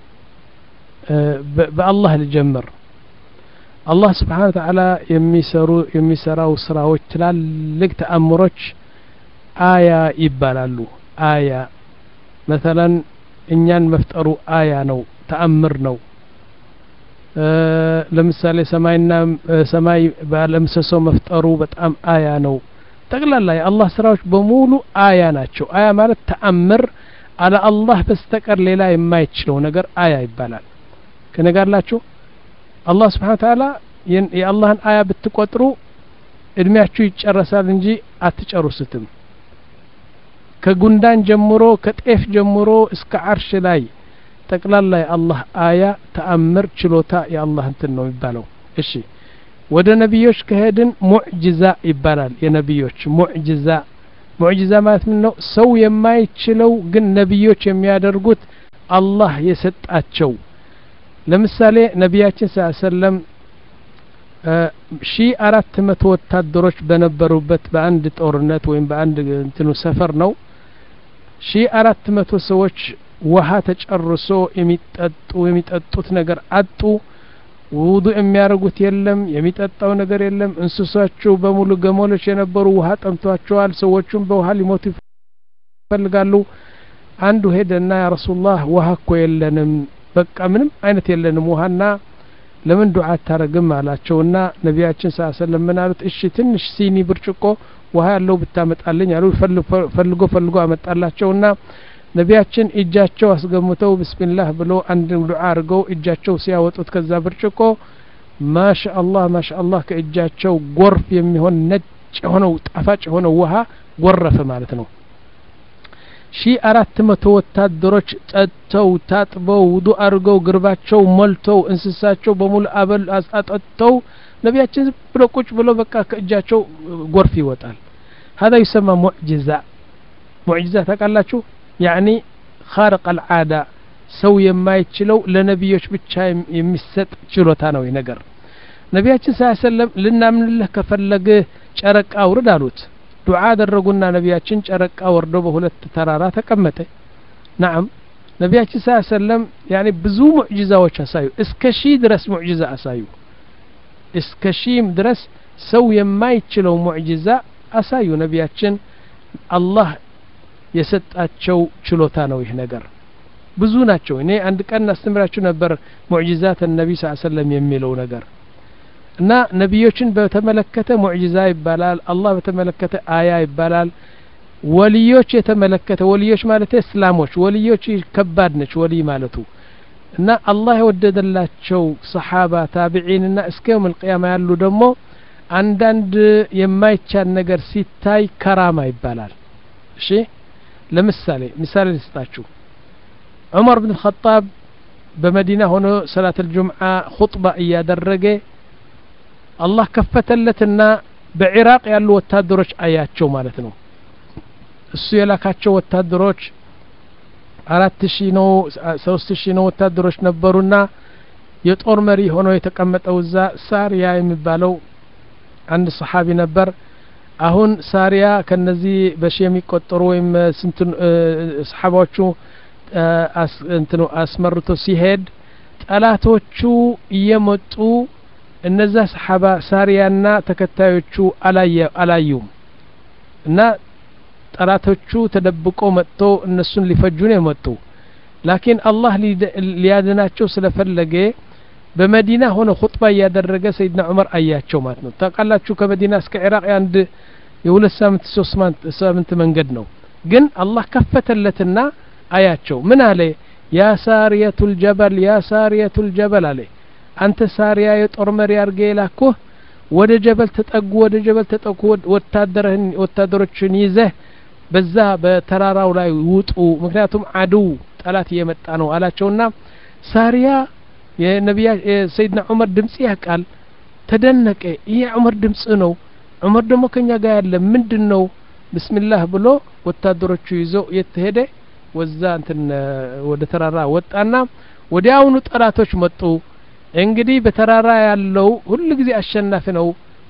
በአላህ ልጀምር አላህ Subhanahu Wa Ta'ala የሚሰሩ የሚሰራው ስራዎች ትላልቅ ተአምሮች አያ ይባላሉ አያ مثلا እኛን መፍጠሩ አያ ነው ተአምር ነው ለምሳሌ ሰማይና ሰማይ ባለምሰሶ መፍጠሩ በጣም አያ ነው ጠቅላላ የአላህ ስራዎች በሙሉ አያ ናቸው አያ ማለት ተአምር على الله በስተቀር ሌላ የማይችለው ነገር አያ ይባላል ከነጋላችሁ አላህ Subhanahu Wa Ta'ala የአላህን አያ ብትቆጥሩ እድሜያችሁ ይጨረሳል እንጂ አትጨርሱትም ከጉንዳን ጀምሮ ከጤፍ ጀምሮ እስከ አርሽ ላይ ጠቅላላ የአላህ አያ ተአምር ችሎታ የአላህ እንትን ነው የሚባለው እሺ ወደ ነብዮች ከሄድን ሙዕጂዛ ይባላል የነብዮች ሙዕጂዛ ሙዕጂዛ ማለት ምን ነው ሰው የማይችለው ግን ነብዮች የሚያደርጉት አላህ የሰጣቸው ለምሳሌ ነብያችን ሰለላሁ ዐለይሂ ወሰለም ሺህ አራት መቶ ወታደሮች በነበሩበት በአንድ ጦርነት ወይም በአንድ እንትኑ ሰፈር ነው ሺህ አራት መቶ ሰዎች ውሃ ተጨርሶ የሚጠጡ የሚጠጡት ነገር አጡ ውዱ የሚያረጉት የለም የሚጠጣው ነገር የለም እንስሳቸው በሙሉ ገመሎች የነበሩ ውሃ ጠምቷቸዋል ሰዎቹም በውሃ ሊሞቱ ይፈልጋሉ አንዱ ሄደና ያ ረሱላህ ውሃ እኮ የለንም በቃ ምንም አይነት የለንም ውሃና ለምን ዱዓ ታረግም አላቸውና ነቢያችን ሰለላሁ ዐለይሂ ወሰለም ምን አሉት እሺ ትንሽ ሲኒ ብርጭቆ ውሃ ያለው ብታመጣልኝ አሉ ፈልጎ ፈልጎ አመጣላቸውና ነቢያችን እጃቸው አስገምተው ቢስሚላህ ብሎ አንድ ዱዓ አርገው እጃቸው ሲያወጡት ከዛ ብርጭቆ ማሻአላህ ማሻአላህ ከእጃቸው ጎርፍ የሚሆን ነጭ ሆነው ጣፋጭ ሆነው ውሃ ጎረፈ ማለት ነው ሺህ አራት መቶ ወታደሮች ጠጥተው ታጥበው ውዱ አርገው ግርባቸው ሞልተው እንስሳቸው በሙሉ አበል አጣጥተው ነቢያችን ብሎ ቁጭ ብሎ በቃ ከእጃቸው ጎርፍ ይወጣል هذا يسمى معجزة معجزة ታውቃላችሁ يعني خارق العادة ሰው የማይችለው ለነብዮች ብቻ የሚሰጥ ችሎታ ነው ይነገር ነቢያችን ሰለላሁ ዐለይሂ ወሰለም ልናምንልህ ከፈለገ ጨረቃ አውርድ አሉት ዱዓ አደረጉና ነቢያችን ጨረቃ ወርዶ በሁለት ተራራ ተቀመጠ نعم ነቢያችን ሰለላሁ ዐለይሂ ወሰለም يعني ብዙ ሙዕጂዛዎች አሳዩ እስከ ሺህ ድረስ ሙዕጂዛ አሳዩ እስከ ሺህ ድረስ ሰው የማይችለው ሙዕጂዛ አሳዩ ነቢያችን አላህ የሰጣቸው ችሎታ ነው ይህ ነገር ብዙ ናቸው እኔ አንድ ቀን አስተምራችሁ ነበር ሙዕጂዛት ነብይ ሰለላሁ ዐለይሂ ወሰለም የሚለው ነገር እና ነብዮችን በተመለከተ ሙዕጂዛ ይባላል አላህ በተመለከተ አያ ይባላል ወልዮች የተመለከተ ወልዮች ማለት እስላሞች ወልዮች ከባድ ነች ወልይ ማለቱ እና አላህ የወደደላቸው ሰሃባ ታቢዒንና እስከ የውም القيامة ያሉ ደግሞ አንዳንድ የማይቻል ነገር ሲታይ ከራማ ይባላል እሺ ለምሳሌ ምሳሌ ልስጣችሁ ዑመር ኢብኑ الخطاب በመዲና ሆኖ ሰላት الجمعة خطبة እያደረገ አላህ ከፈተለትና በኢራቅ ያሉ ወታደሮች አያቸው ማለት ነው እሱ የላካቸው ወታደሮች አራት ሺህ ነው ሶስት ሺህ ነው ወታደሮች ነበሩና የጦር መሪ ሆኖ የተቀመጠው እዛ ሳሪያ የሚባለው አንድ ሰሃቢ ነበር አሁን ሳሪያ ከነዚህ በሺ የሚቆጠሩ ወይም ስንት ሰሃባዎቹ እንትኑ አስመርቶ ሲሄድ ጠላቶቹ እየመጡ እነዛ ሰሃባ ሳሪያና ተከታዮቹ አላየ አላዩም እና ጠላቶቹ ተደብቆ መጥቶ እነሱን ሊፈጁ ነው የመጡ ላኪን አላህ ሊያድናቸው ስለፈለገ በመዲና ሆነ ኹጥባ ያደረገ ሰይድና ዑመር አያቸው ማለት ነው ታውቃላችሁ ከመዲና እስከ ኢራቅ አንድ የሁለት ሳምንት ሶስት ሳምንት መንገድ ነው ግን አላህ ከፈተለትና አያቸው ምን አለ ያ ሳሪያቱል ጀበል ያ ሳሪያቱል ጀበል አለ አንተ ሳሪያ የጦር መሪ አርገ ይላኩ ወደ ጀበል ተጠጉ ወደ ጀበል ተጠጉ ወታደረን ወታደሮችን ይዘህ በዛ በተራራው ላይ ውጡ ምክንያቱም አዱ ጠላት እየመጣ ነው አላቸውና ሳሪያ የነብያ ሰይድና ዑመር ድምጽ ያቃል ተደነቀ ይሄ ዑመር ድምጽ ነው ዑመር ደግሞ ከኛ ጋር ያለ ምንድነው ቢስሚላህ ብሎ ወታደሮቹ ይዞ የተሄደ ወዛ እንትን ወደ ተራራ ወጣና ወዲያውኑ ጠላቶች መጡ እንግዲህ በተራራ ያለው ሁሉ ጊዜ አሸናፊ ነው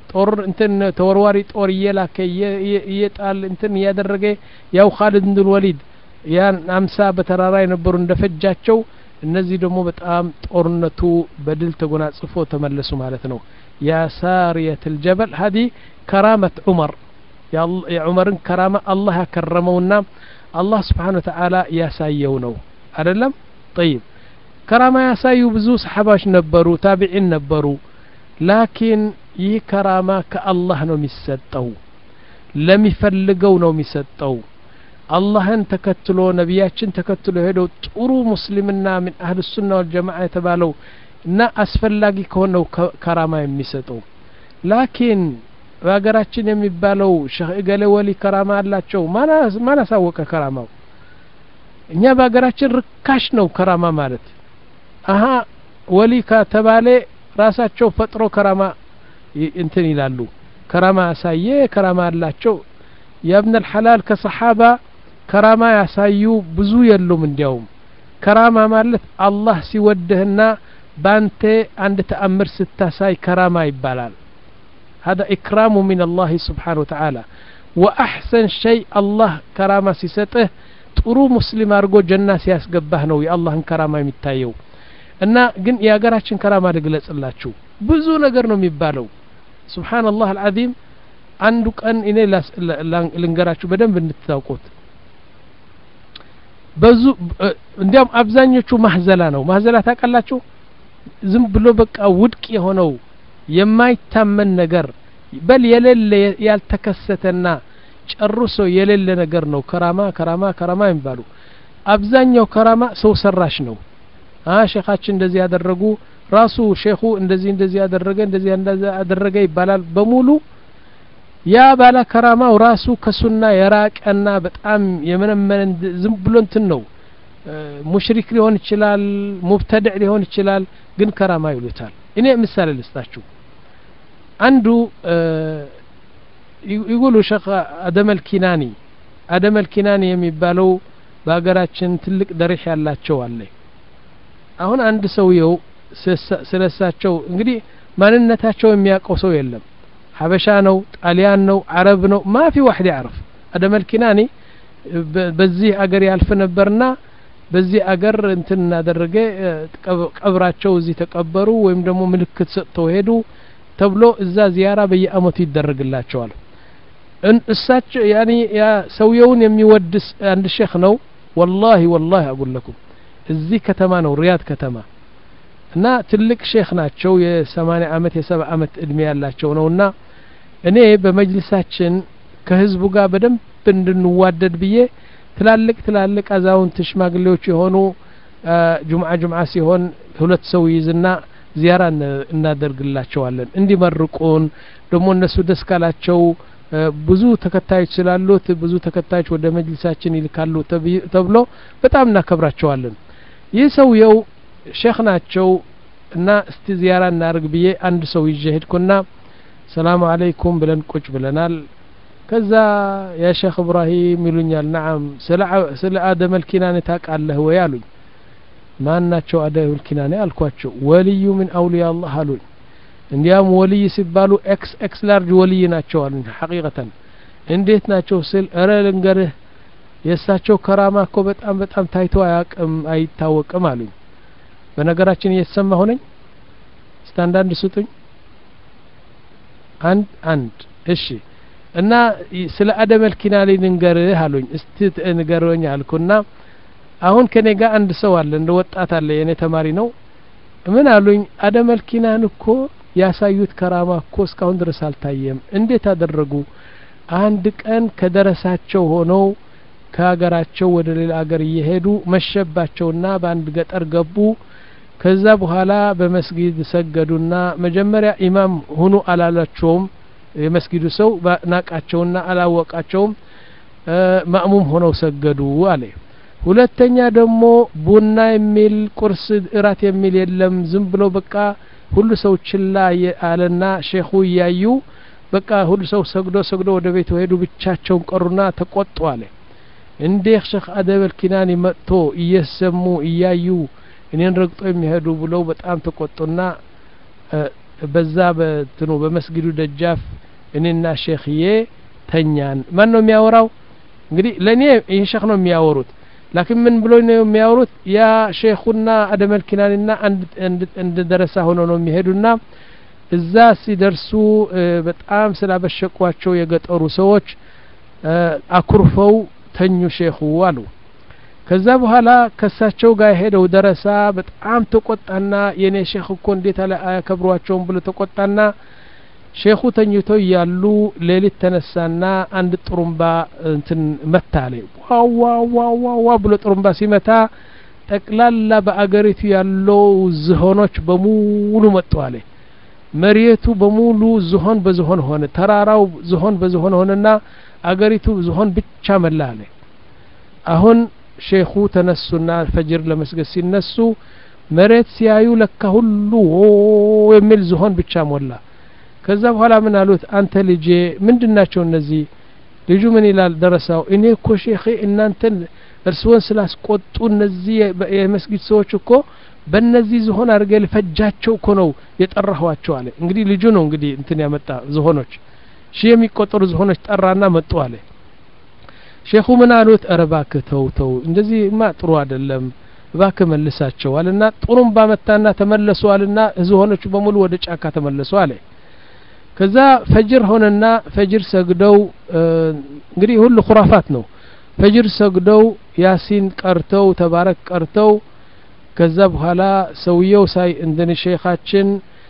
ጦር እንትን ተወርዋሪ ጦር እየላከ እየጣል እንትን ያደረገ ያው ኻሊድ ኢብኑ ወሊድ ያን አምሳ በተራራ የነበሩ እንደፈጃቸው እነዚህ ደግሞ በጣም ጦርነቱ በድል ተጎናጽፎ ተመለሱ ማለት ነው ያ ሳሪየቱል ጀበል هذه كرامة عمر يا عمر كرامة الله ያከረመውና አላህ Subhanahu Wa Ta'ala ያሳየው ነው አይደለም طيب كرامة ያሳዩ ብዙ ሰሃባዎች ነበሩ ታቢዒን ነበሩ ላኪን ይህ ከራማ ከአላህ ነው የሚሰጠው ለሚፈልገው ነው የሚሰጠው አላህን ተከትሎ ነቢያችን ተከትሎ ሄደው ጥሩ ሙስሊምና ምን አህል ሱና ወል ጀማዓ የተባለው እና አስፈላጊ ከሆነው ከራማ የሚሰጠው ላኪን በአገራችን የሚባለው ሸህ እገሌ ወሊ ከራማ አላቸው ማናስ ማናሳወቀ ከራማው እኛ በአገራችን ርካሽ ነው ከራማ ማለት አሃ ወሊ ከተባለ ራሳቸው ፈጥሮ ከራማ እንትን ይላሉ ከራማ ያሳየ ከራማ አላቸው ያብነ الحلال ከሰሃባ ከራማ ያሳዩ ብዙ የሉም እንዲያውም ከራማ ማለት አላህ ሲወደህና ባንተ አንድ ተአምር ስታሳይ ከራማ ይባላል هذا إكرام من الله سبحانه وتعالى وأحسن شيء الله كرامة سيسته ጥሩ ሙስሊም አርጎ ጀና ሲያስገባህ ነው የአላህን ከራማ የሚታየው እና ግን ያገራችን ከራማ ልግለጽላችሁ ብዙ ነገር ነው የሚባለው ሱብሃንአላህ አልዓዚም አንዱ ቀን እኔ ልንገራችሁ በደንብ እንድታውቁት ብዙ እንዲያም አብዛኞቹ ማህዘላ ነው ማህዘላ ታውቃላችሁ ዝም ብሎ በቃ ውድቅ የሆነው የማይታመን ነገር በል የሌለ ያልተከሰተና ጨርሶ የሌለ ነገር ነው ከራማ ከራማ ከራማ ይባሉ አብዛኛው ከራማ ሰው ሰራሽ ነው አ ሼኻችን እንደዚህ ያደረጉ ራሱ ሼኹ እንደዚህ እንደዚህ ያደረገ እንደዚህ እንደዚህ ያደረገ ይባላል በሙሉ ያ ባላ ከራማው ራሱ ከሱና የራቀና በጣም የመነመን ዝም ብሎ እንትን ነው ሙሽሪክ ሊሆን ይችላል ሙብተድዕ ሊሆን ይችላል ግን ከራማ ይሉታል እኔ ምሳሌ ልስጣችሁ አንዱ ይقولوا ሸኽ አደም አልኪናኒ አደም አልኪናኒ የሚባለው በአገራችን ትልቅ ደረጃ ያላቸው አለ አሁን አንድ ሰውየው ስለሳቸው እንግዲህ ማንነታቸው የሚያውቀው ሰው የለም ሐበሻ ነው ጣሊያን ነው አረብ ነው ማፊ واحد يعرف አደም አልኪናኒ በዚህ አገር ያልፍ ነበርና በዚህ አገር እንትን እናደረገ ቀብራቸው እዚህ ተቀበሩ ወይም ደግሞ ምልክት ሰጥተው ሄዱ ተብሎ እዛ ዚያራ በየአመቱ ይደረግላቸዋል እሳቸው ያኒ ያ ሰውየውን የሚወድስ አንድ ሼኽ ነው والله والله اقول لكم እዚህ ከተማ ነው ሪያድ ከተማ እና ትልቅ ሼኽ ናቸው የ80 አመት የ70 አመት እድሜ ያላቸው ነውና እኔ በመጅልሳችን ከህዝቡ ጋር በደንብ እንድንዋደድ ብዬ ትላልቅ ትላልቅ አዛውንት ሽማግሌዎች የሆኑ ጁምዓ ጁምዓ ሲሆን ሁለት ሰው ይዝና ዚያራ እናደርግላቸዋለን እንዲመርቁን ደሞ እነሱ ደስ ካላቸው ብዙ ተከታዮች ስላሉት ብዙ ተከታዮች ወደ መጅልሳችን ይልካሉ ተብሎ በጣም እናከብራቸዋለን ይህ ሰውየው ሼኽ ናቸው እና እስቲ ዚያራ እናርግ ብዬ አንድ ሰው ይጀሄድኩና ሰላም አለይኩም ብለን ቁጭ ብለናል ከዛ ያ ሼኽ ኢብራሂም ይሉኛል نعم ስለ አደም አልኪናኒ ታውቃለህ ወይ አሉኝ ማን ናቸው አደም አልኪናኒ አልኳቸው ወልዩ ምን አውሊያ አላህ አሉኝ እንዲያም ወልይ ሲባሉ ኤክስ ኤክስ ላርጅ ወልይ ናቸው አሉኝ ሐቂቀተን እንዴት ናቸው ስል አረ ልንገርህ የሳቸው ከራማ እኮ በጣም በጣም ታይቶ አያውቅም አይታወቅም አሉኝ በነገራችን እየተሰማሁ ነኝ ስታንዳርድ ስጡኝ አንድ አንድ እሺ እና ስለ አደም አልኪናኒ ንገርህ አሉኝ እስቲ ንገሩኝ አልኩና አሁን ከኔ ጋር አንድ ሰው አለ እንደ ወጣት አለ የኔ ተማሪ ነው ምን አሉኝ አደም አልኪናኒ እኮ ያሳዩት ከራማ እኮ እስካሁን ድረስ አልታየም እንዴት አደረጉ አንድ ቀን ከደረሳቸው ሆነው ከሀገራቸው ወደ ሌላ ሀገር እየሄዱ መሸባቸውና በአንድ ገጠር ገቡ ከዛ በኋላ በመስጊድ ሰገዱና መጀመሪያ ኢማም ሆኑ አላላቸውም የመስጊዱ ሰው ናቃቸውና አላወቃቸውም ማእሙም ሆነው ሰገዱ አለ ሁለተኛ ደግሞ ቡና የሚል ቁርስ እራት የሚል የለም ዝም ብሎ በቃ ሁሉ ሰው ችላ አለና ሼኹ ያዩ በቃ ሁሉ ሰው ሰግዶ ሰግዶ ወደ ቤቱ ሄዱ ብቻቸውን ቀሩና ተቆጡ አለ እንዴ ሼኽ አደም አልኪናኒ መጥቶ እየሰሙ እያዩ እኔን ረግጦ የሚሄዱ ብለው በጣም ተቆጡና በዛ በትኑ በመስጊዱ ደጃፍ እኔና ሼኽዬ ተኛን ማን ነው የሚያወራው እንግዲህ ለኔ ይሄ ሼኽ ነው የሚያወሩት ላኪን ምን ብሎ ነው የሚያወሩት ያ ሼኹና አደመል ኪናንና አንድ እንደ ደረሳ ሆኖ ነው የሚሄዱና እዛ ሲደርሱ በጣም ስላበሸቋቸው የገጠሩ ሰዎች አኩርፈው ተኙ ሼኹ አሉ ከዛ በኋላ ከሳቸው ጋር ሄደው ደረሳ በጣም ተቆጣና የኔ ሼኽ እኮ እንዴት አለ አያከብሯቸውም ብሎ ተቆጣና ሼኹ ተኝቶ ያሉ ሌሊት ተነሳና አንድ ጥሩምባ እንትን መታለ ዋው ዋው ዋው ብሎ ጥሩምባ ሲመታ ጠቅላላ በአገሪቱ ያለው ዝሆኖች በሙሉ መጡ አለ መሪየቱ በሙሉ ዝሆን በዝሆን ሆነ ተራራው ዝሆን በዝሆን ሆነና አገሪቱ ዝሆን ብቻ መላ አለ አሁን ሼኹ ተነሱና ፈጅር ለመስገድ ሲነሱ መሬት ሲያዩ ለካ ሁሉ የሚል ዝሆን ብቻ ሞላ ከዛ በኋላ ምን አሉት አንተ ልጄ ምንድናቸው እነዚህ ልጁ ምን ይላል ደረሳው እኔ እኮ ሼኺ እናንተን እርስዎን ስላስቆጡ እነዚህ የመስጊድ ሰዎች እኮ በእነዚህ ዝሆን አድርገ ልፈጃቸው እኮ ነው የጠራኋቸው አለ እንግዲህ ልጁ ነው እንግዲህ እንትን ያመጣ ዝሆኖች ሺህ የሚቆጠሩ ዝሆኖች ጠራና መጡ አለ ሼኹ ምን አሉት አረባከ ተው ተው እንደዚህ ማ ጥሩ አይደለም እባክህ መልሳቸው አለና ጥሩምባ መታና ተመለሱ አለና ዝሆኖቹ በሙሉ ወደ ጫካ ተመለሱ አለ ከዛ ፈጅር ሆነና ፈጅር ሰግደው እንግዲህ ሁሉ ኹራፋት ነው ፈጅር ሰግደው ያሲን ቀርተው ተባረክ ቀርተው ከዛ በኋላ ሰውየው ሳይ እንደነ ሼኻችን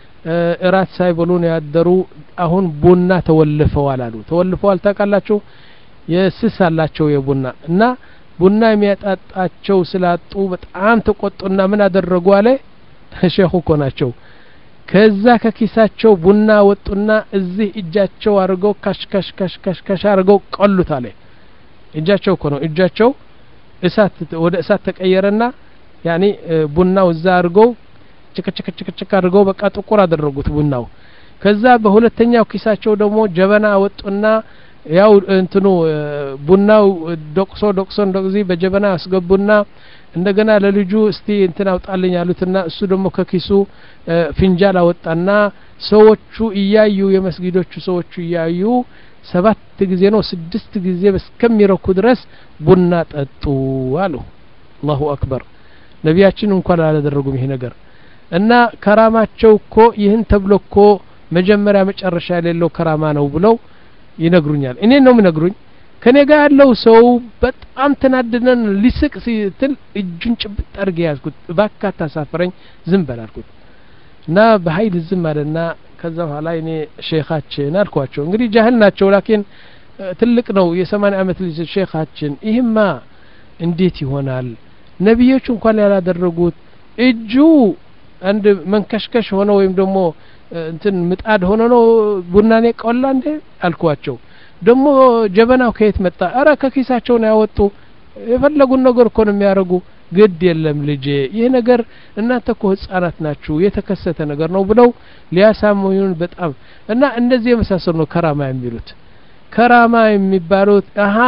እራት ሳይበሉን ያደሩ አሁን ቡና ተወልፈዋል አሉ ተወልፈዋል ታውቃላችሁ የስስ አላቸው የቡና እና ቡና የሚያጣጣቸው ስላጡ በጣም ተቆጡና ምን አደረጉ አለ ሼኹ እኮ ናቸው ከዛ ከኪሳቸው ቡና ወጡና እዚህ እጃቸው አርገው ካሽ ካሽ ካሽ ካሽ ካሽ አርገው ቀሉት አለ እጃቸው እኮ ነው እጃቸው እሳት ወደ እሳት ተቀየረና ያኒ ቡናው እዛ አርገው ጭቅጭቅ ጭቅጭቅ አርገው በቃ ጥቁር አደረጉት ቡናው ከዛ በሁለተኛው ኪሳቸው ደግሞ ጀበና ወጡና ያው እንትኑ ቡናው ዶቅሶ ዶቅሶ እንደዚህ በጀበና አስገቡና እንደገና ለልጁ እስቲ እንትን አውጣልኝ አሉትና እሱ ደግሞ ከኪሱ ፍንጃል አወጣና ሰዎቹ እያዩ የመስጊዶቹ ሰዎቹ እያዩ ሰባት ጊዜ ነው ስድስት ጊዜ በስከሚረኩ ድረስ ቡና ጠጡ አሉ አላሁ አክበር ነቢያችን እንኳን አላደረጉም ይሄ ነገር እና ከራማቸው እኮ ይህን ተብሎኮ መጀመሪያ መጨረሻ የሌለው ከራማ ነው ብለው ይነግሩኛል እኔ ነው ምነግሩኝ ከኔ ጋር ያለው ሰው በጣም ተናደነን ሊስቅ ሲል እጁን ጭብጥ አድርጌ ያዝኩት ባካታ ሳፈረኝ ዝም በላልኩት እና በኃይል ዝም አለና ከዛ በኋላ እኔ ሼኻችን አልኳቸው እንግዲህ ጃህል ናቸው ላኪን ትልቅ ነው የሰማንያ አመት ልጅ ሼኻችን ይህማ እንዴት ይሆናል ነብዮች እንኳን ያላደረጉት እጁ አንድ መንከሽከሽ ሆነ ወይም ደግሞ እንትን ምጣድ ሆነ ነው ቡናኔ ቆላ እንደ አልኳቸው ደግሞ ጀበናው ከየት መጣ አረ ከኪሳቸው ነው ያወጡ የፈለጉን ነገር እኮ ነው የሚያረጉ ግድ የለም ልጄ ይሄ ነገር እናንተ እኮ ህፃናት ናችሁ የተከሰተ ነገር ነው ብለው ሊያሳሙዩን በጣም እና እንደዚህ የመሳሰሉ ነው ከራማ የሚሉት ከራማ የሚባሉት አሃ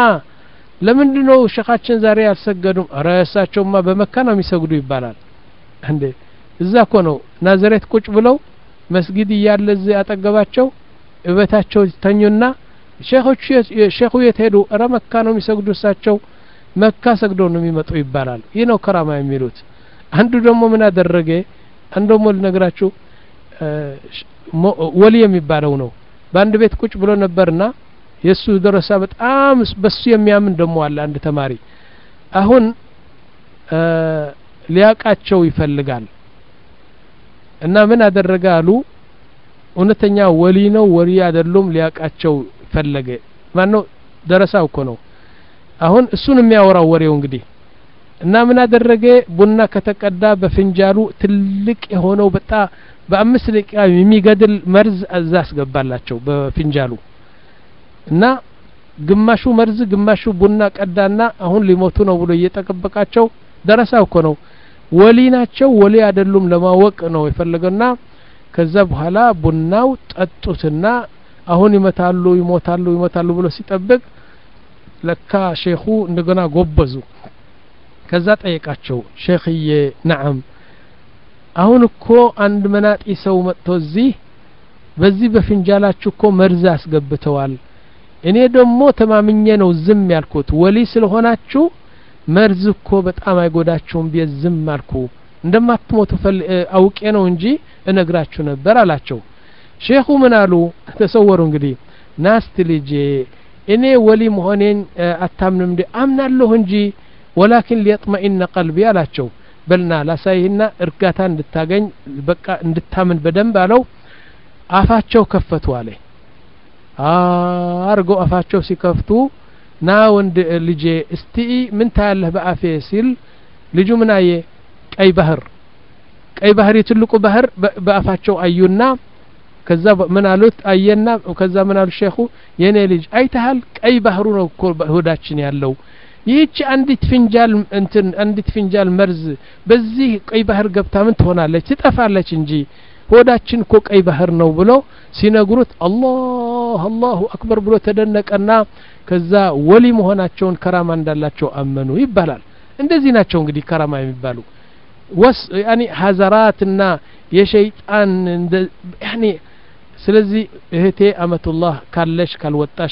ለምንድነው ሸኻችን ዛሬ ያልሰገዱም አረ እሳቸውማ በመካ ነው የሚሰግዱ ይባላል እንዴ እዛ እኮ ነው ናዝሬት ቁጭ ብለው መስጊድ ያለ እዚህ አጠገባቸው እበታቸው ተኙና ሼኾቹ ሼኹ የተሄዱ አረ መካ ነው የሚሰግዱ እሳቸው መካ ሰግደው ነው የሚመጡ ይባላል ይህ ነው ከራማ የሚሉት አንዱ ደግሞ ምን አደረገ አንዱ ሞል ነግራችሁ ወሊ የሚባለው ነው በአንድ ቤት ቁጭ ብሎ ነበርና የሱ ደረሳ በጣም በሱ የሚያምን ደሞ አለ አንድ ተማሪ አሁን ሊያቃቸው ይፈልጋል እና ምን አደረገ አሉ እውነተኛ ወሊ ነው ወሊ አይደሉም ሊያቃቸው ፈለገ ማን ነው ደረሳው እኮ ነው አሁን እሱን የሚያወራው ወሬው እንግዲህ እና ምን አደረገ ቡና ከተቀዳ በፍንጃሉ ትልቅ የሆነው በጣ በአምስት ደቂቃ የሚገድል መርዝ አዛ አስገባላቸው በፍንጃሉ እና ግማሹ መርዝ ግማሹ ቡና ቀዳና አሁን ሊሞቱ ነው ብሎ እየተጠበቃቸው ደረሳው እኮ ነው ወሊ ናቸው ወሊ አይደሉም ለማወቅ ነው የፈለገና ከዛ በኋላ ቡናው ጠጡትና አሁን ይመታሉ ይሞታሉ ይሞታሉ ብሎ ሲጠብቅ ለካ ሼኹ እንደገና ጎበዙ ከዛ ጠየቃቸው ሼኽዬ ነዓም አሁን እኮ አንድ መናጢ ሰው መጥቶ እዚህ በዚህ በፍንጃላችሁ እኮ መርዝ አስገብተዋል እኔ ደግሞ ተማምኜ ነው ዝም ያልኩት ወሊ ስለሆናችሁ መርዝ እኮ በጣም አይጎዳችሁም ቢዝም አልኩ እንደማትሞቱ አውቄ ነው እንጂ እነግራችሁ ነበር አላቸው ሼኹ ምን አሉ ተሰወሩ እንግዲህ ናስት ልጄ እኔ ወሊ መሆኔን አታምንም እንዴ አምናለሁ እንጂ ወላኪን ሊጥመኢን ቀልቢ አላቸው በልና ላሳይና እርጋታ እንድታገኝ በቃ እንድታምን በደንብ አለው አፋቸው ከፈቱ አለ አርጎ አፋቸው ሲከፍቱ ና ወንድ ልጄ እስቲ ምን ታያለህ በአፌ ሲል ልጁ ምን አየ ቀይ ባህር ቀይ ባህር የትልቁ ባህር በአፋቸው አዩና ከዛ ምን አሉት አየና ከዛ ምን አሉ ሼኹ የኔ ልጅ አይተሃል ቀይ ባህሩ ነው እኮ ሆዳችን ያለው ይህች አንዲት ፍንጃል እንትን አንዲት ፍንጃል መርዝ በዚህ ቀይ ባህር ገብታ ምን ትሆናለች ትጠፋለች እንጂ ሆዳችን እኮ ቀይ ባህር ነው ብሎ ሲነግሩት አላህ አላሁ አክበር ብሎ ተደነቀና ከዛ ወሊ መሆናቸውን ከራማ እንዳላቸው አመኑ ይባላል እንደዚህ ናቸው እንግዲህ ከራማ የሚባሉ ወስ ያኒ ሐዘራትና የሸይጣን ያኒ ስለዚህ እህቴ አመቱላህ ካለሽ ካልወጣሽ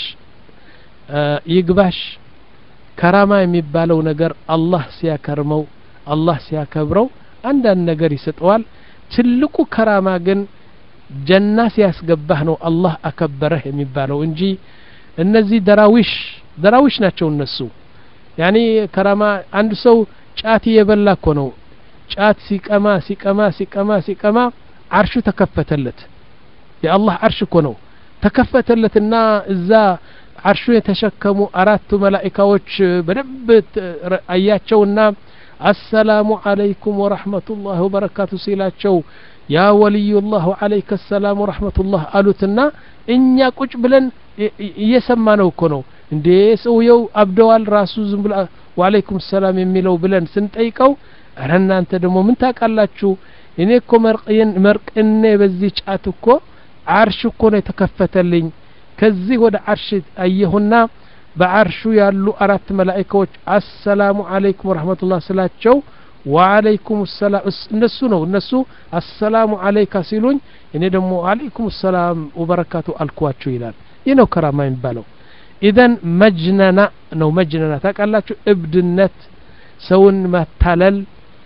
ይግባሽ ከራማ የሚባለው ነገር አላህ ሲያከርመው አላህ ሲያከብረው አንዳንድ ነገር ይሰጠዋል ትልቁ ከራማ ግን ጀና ሲያስገባህ ነው አላህ አከበረህ የሚባለው እንጂ እነዚህ ደራዊሽ ደራዊሽ ናቸው እነሱ ያኒ ከራማ አንድ ሰው ጫት የበላ እኮ ነው ጫት ሲቀማ ሲቀማ ሲቀማ ሲቀማ አርሹ ተከፈተለት የአላህ አርሽ እኮ ነው ተከፈተለትና እዛ አርሹ የተሸከሙ አራቱ መላእክቶች በደብ አያቸውና السلام عليكم ورحمة الله وبركاته ሲላቸው ያ ወልዩላህ ወአለይከ ሰላም ወራህመቱ ላህ አሉትና እኛ ቁጭ ብለን እየሰማነው እኮ ነው እንዴ ሰውየው አብደዋል ራሱ ዝም ብሎ ወአለይኩም ሰላም የሚለው ብለን ስንጠይቀው አረ እናንተ ደግሞ ምን ታውቃላችሁ እኔ እኮ መርቅን መርቅኔ በዚህ ጫት እኮ አርሽ እኮ ነው የተከፈተልኝ ከዚህ ወደ አርሽ አየሁና በአርሹ ያሉ አራት መላእክቶች አሰላሙ አለይኩም ወራህመቱላህ ስላቸው ወአለይኩም ሰላም እነሱ ነው እነሱ አሰላሙ አለይካ ሲሉኝ እኔ ደግሞ አለይኩም ሰላም ወበረካቱ አልኳቸው ይላል ይህ ነው ከራማ የሚባለው ኢዘን መጅነና ነው መጅነና ታውቃላችሁ እብድነት ሰውን ማታለል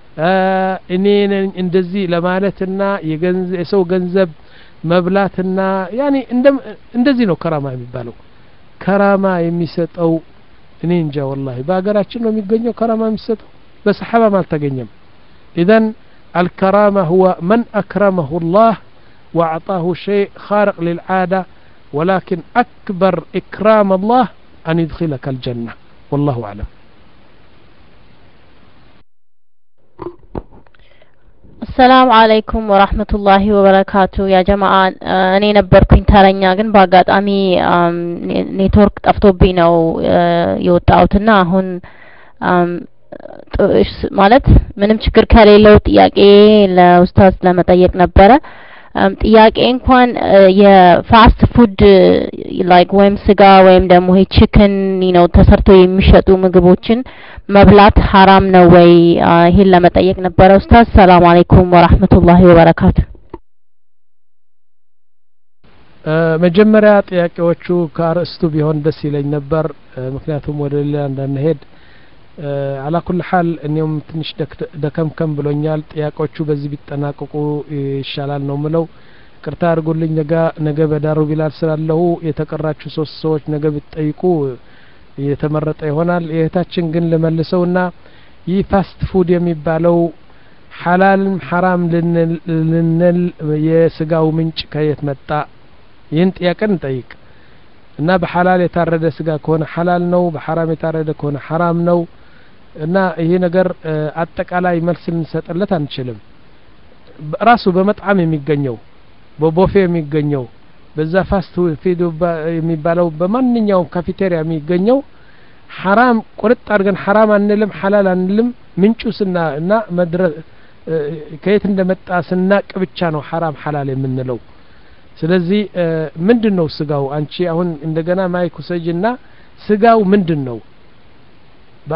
እኔ እንደዚህ ለማለትና የገንዘብ የሰው ገንዘብ መብላትና ያኒ እንደዚህ ነው ከራማ የሚባለው ከራማ የሚሰጠው እኔ እንጃ والله በአገራችን ነው የሚገኘው ከራማ የሚሰጠው በሰሐባ አልተገኘም اذا الكرامه هو من اكرمه الله واعطاه شيء خارق للعاده ولكن اكبر اكرام الله ان يدخلك الجنه والله اعلم السلام عليكم ورحمة الله وبركاته يا جماعة እኔ ነበርኩኝ ተረኛ ግን በአጋጣሚ ኔትወርክ ጠፍቶብኝ ነው የወጣሁትና አሁን ማለት ምንም ችግር ከሌለው ጥያቄ ለኡስታዝ ለመጠየቅ ነበረ ጥያቄ እንኳን የፋስት ፉድ ላይክ ወይም ስጋ ወይም ደግሞ ይሄ ቺክን ነው ተሰርቶ የሚሸጡ ምግቦችን መብላት ሐራም ነው ወይ ይሄን ለመጠየቅ ነበር ኡስታዝ ሰላም አለይኩም ወራህመቱላሂ ወበረካቱ መጀመሪያ ጥያቄዎቹ ካርስቱ ቢሆን ደስ ይለኝ ነበር ምክንያቱም ወደ ሌላ እንዳንሄድ على كل حال انهم ትንሽ ደከምከም ብሎኛል ጥያቄዎቹ በዚህ ቢጠናቀቁ ይሻላል ነው ምለው ቅርታ አርጉልኝ ነገ ነገ በዳሩ ቢላል ስላለው የተቀራቹ ሶስት ሰዎች ነገ ቢጠይቁ የተመረጠ ይሆናል የታችን ግን ለመልሰውና ይህ ፋስት ፉድ የሚባለው ሐላልም ሐራም ልንል የስጋው ምንጭ ከየት መጣ ይህን ጥያቄ እንጠይቅ እና በሐላል የታረደ ስጋ ከሆነ ሐላል ነው በሐራም የታረደ ከሆነ ሐራም ነው እና ይሄ ነገር አጠቃላይ መልስ ልንሰጥለት አንችልም ራሱ በመጣም የሚገኘው በቦፌ የሚገኘው በዛ ፋስት ፉድ የሚባለው በማንኛውም ካፌቴሪያ የሚገኘው ሐራም ቁርጥ አድርገን ሐራም አንልም ሐላል አንልም ምንጩስና እና መድረ ከየት እንደመጣ ስናቅ ብቻ ነው ሐራም ሐላል የምንለው ስለዚህ ምንድነው ስጋው አንቺ አሁን እንደገና ማይኩ ሰጅና ስጋው ምንድነው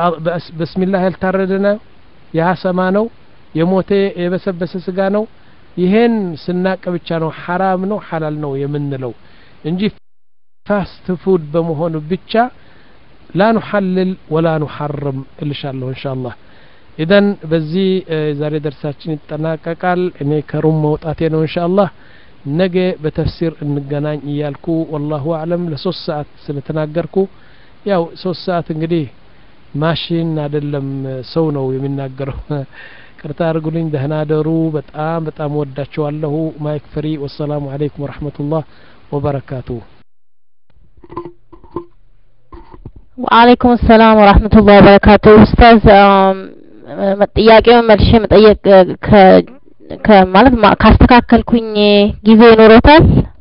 በስሚላህ ያልታረደና ያሰማ ነው የሞተ የበሰበሰ ስጋ ነው ይሄን ስናቅ ብቻ ነው حرام ነው حلال ነው የምንለው እንጂ ፋስት ፉድ በመሆኑ ብቻ لا نحلل ولا نحرم إن شاء الله إن شاء الله إذن بزي زاري درساتين يتناققال እኔ ከሩም መውጣቴ ነው إن شاء الله ነገ በተፍሲር እንገናኝ ይያልኩ والله اعلم ለሶስት ሰዓት ስለተናገርኩ ያው ሶስት ሰዓት እንግዲህ ማሽን አይደለም ሰው ነው የሚናገረው ቅርታ አርጉልኝ ደህና ደሩ በጣም በጣም ወዳችኋለሁ ማይክ ፍሪ ወሰላሙ አለይኩም ወራህመቱላህ ወበረካቱ وعليكم السلام ورحمة الله وبركاته أستاذ ጥያቄውን መልሼ መጠየቅ ከ ከማለት ካስተካከልኩኝ ጊዜ ይኖሮታል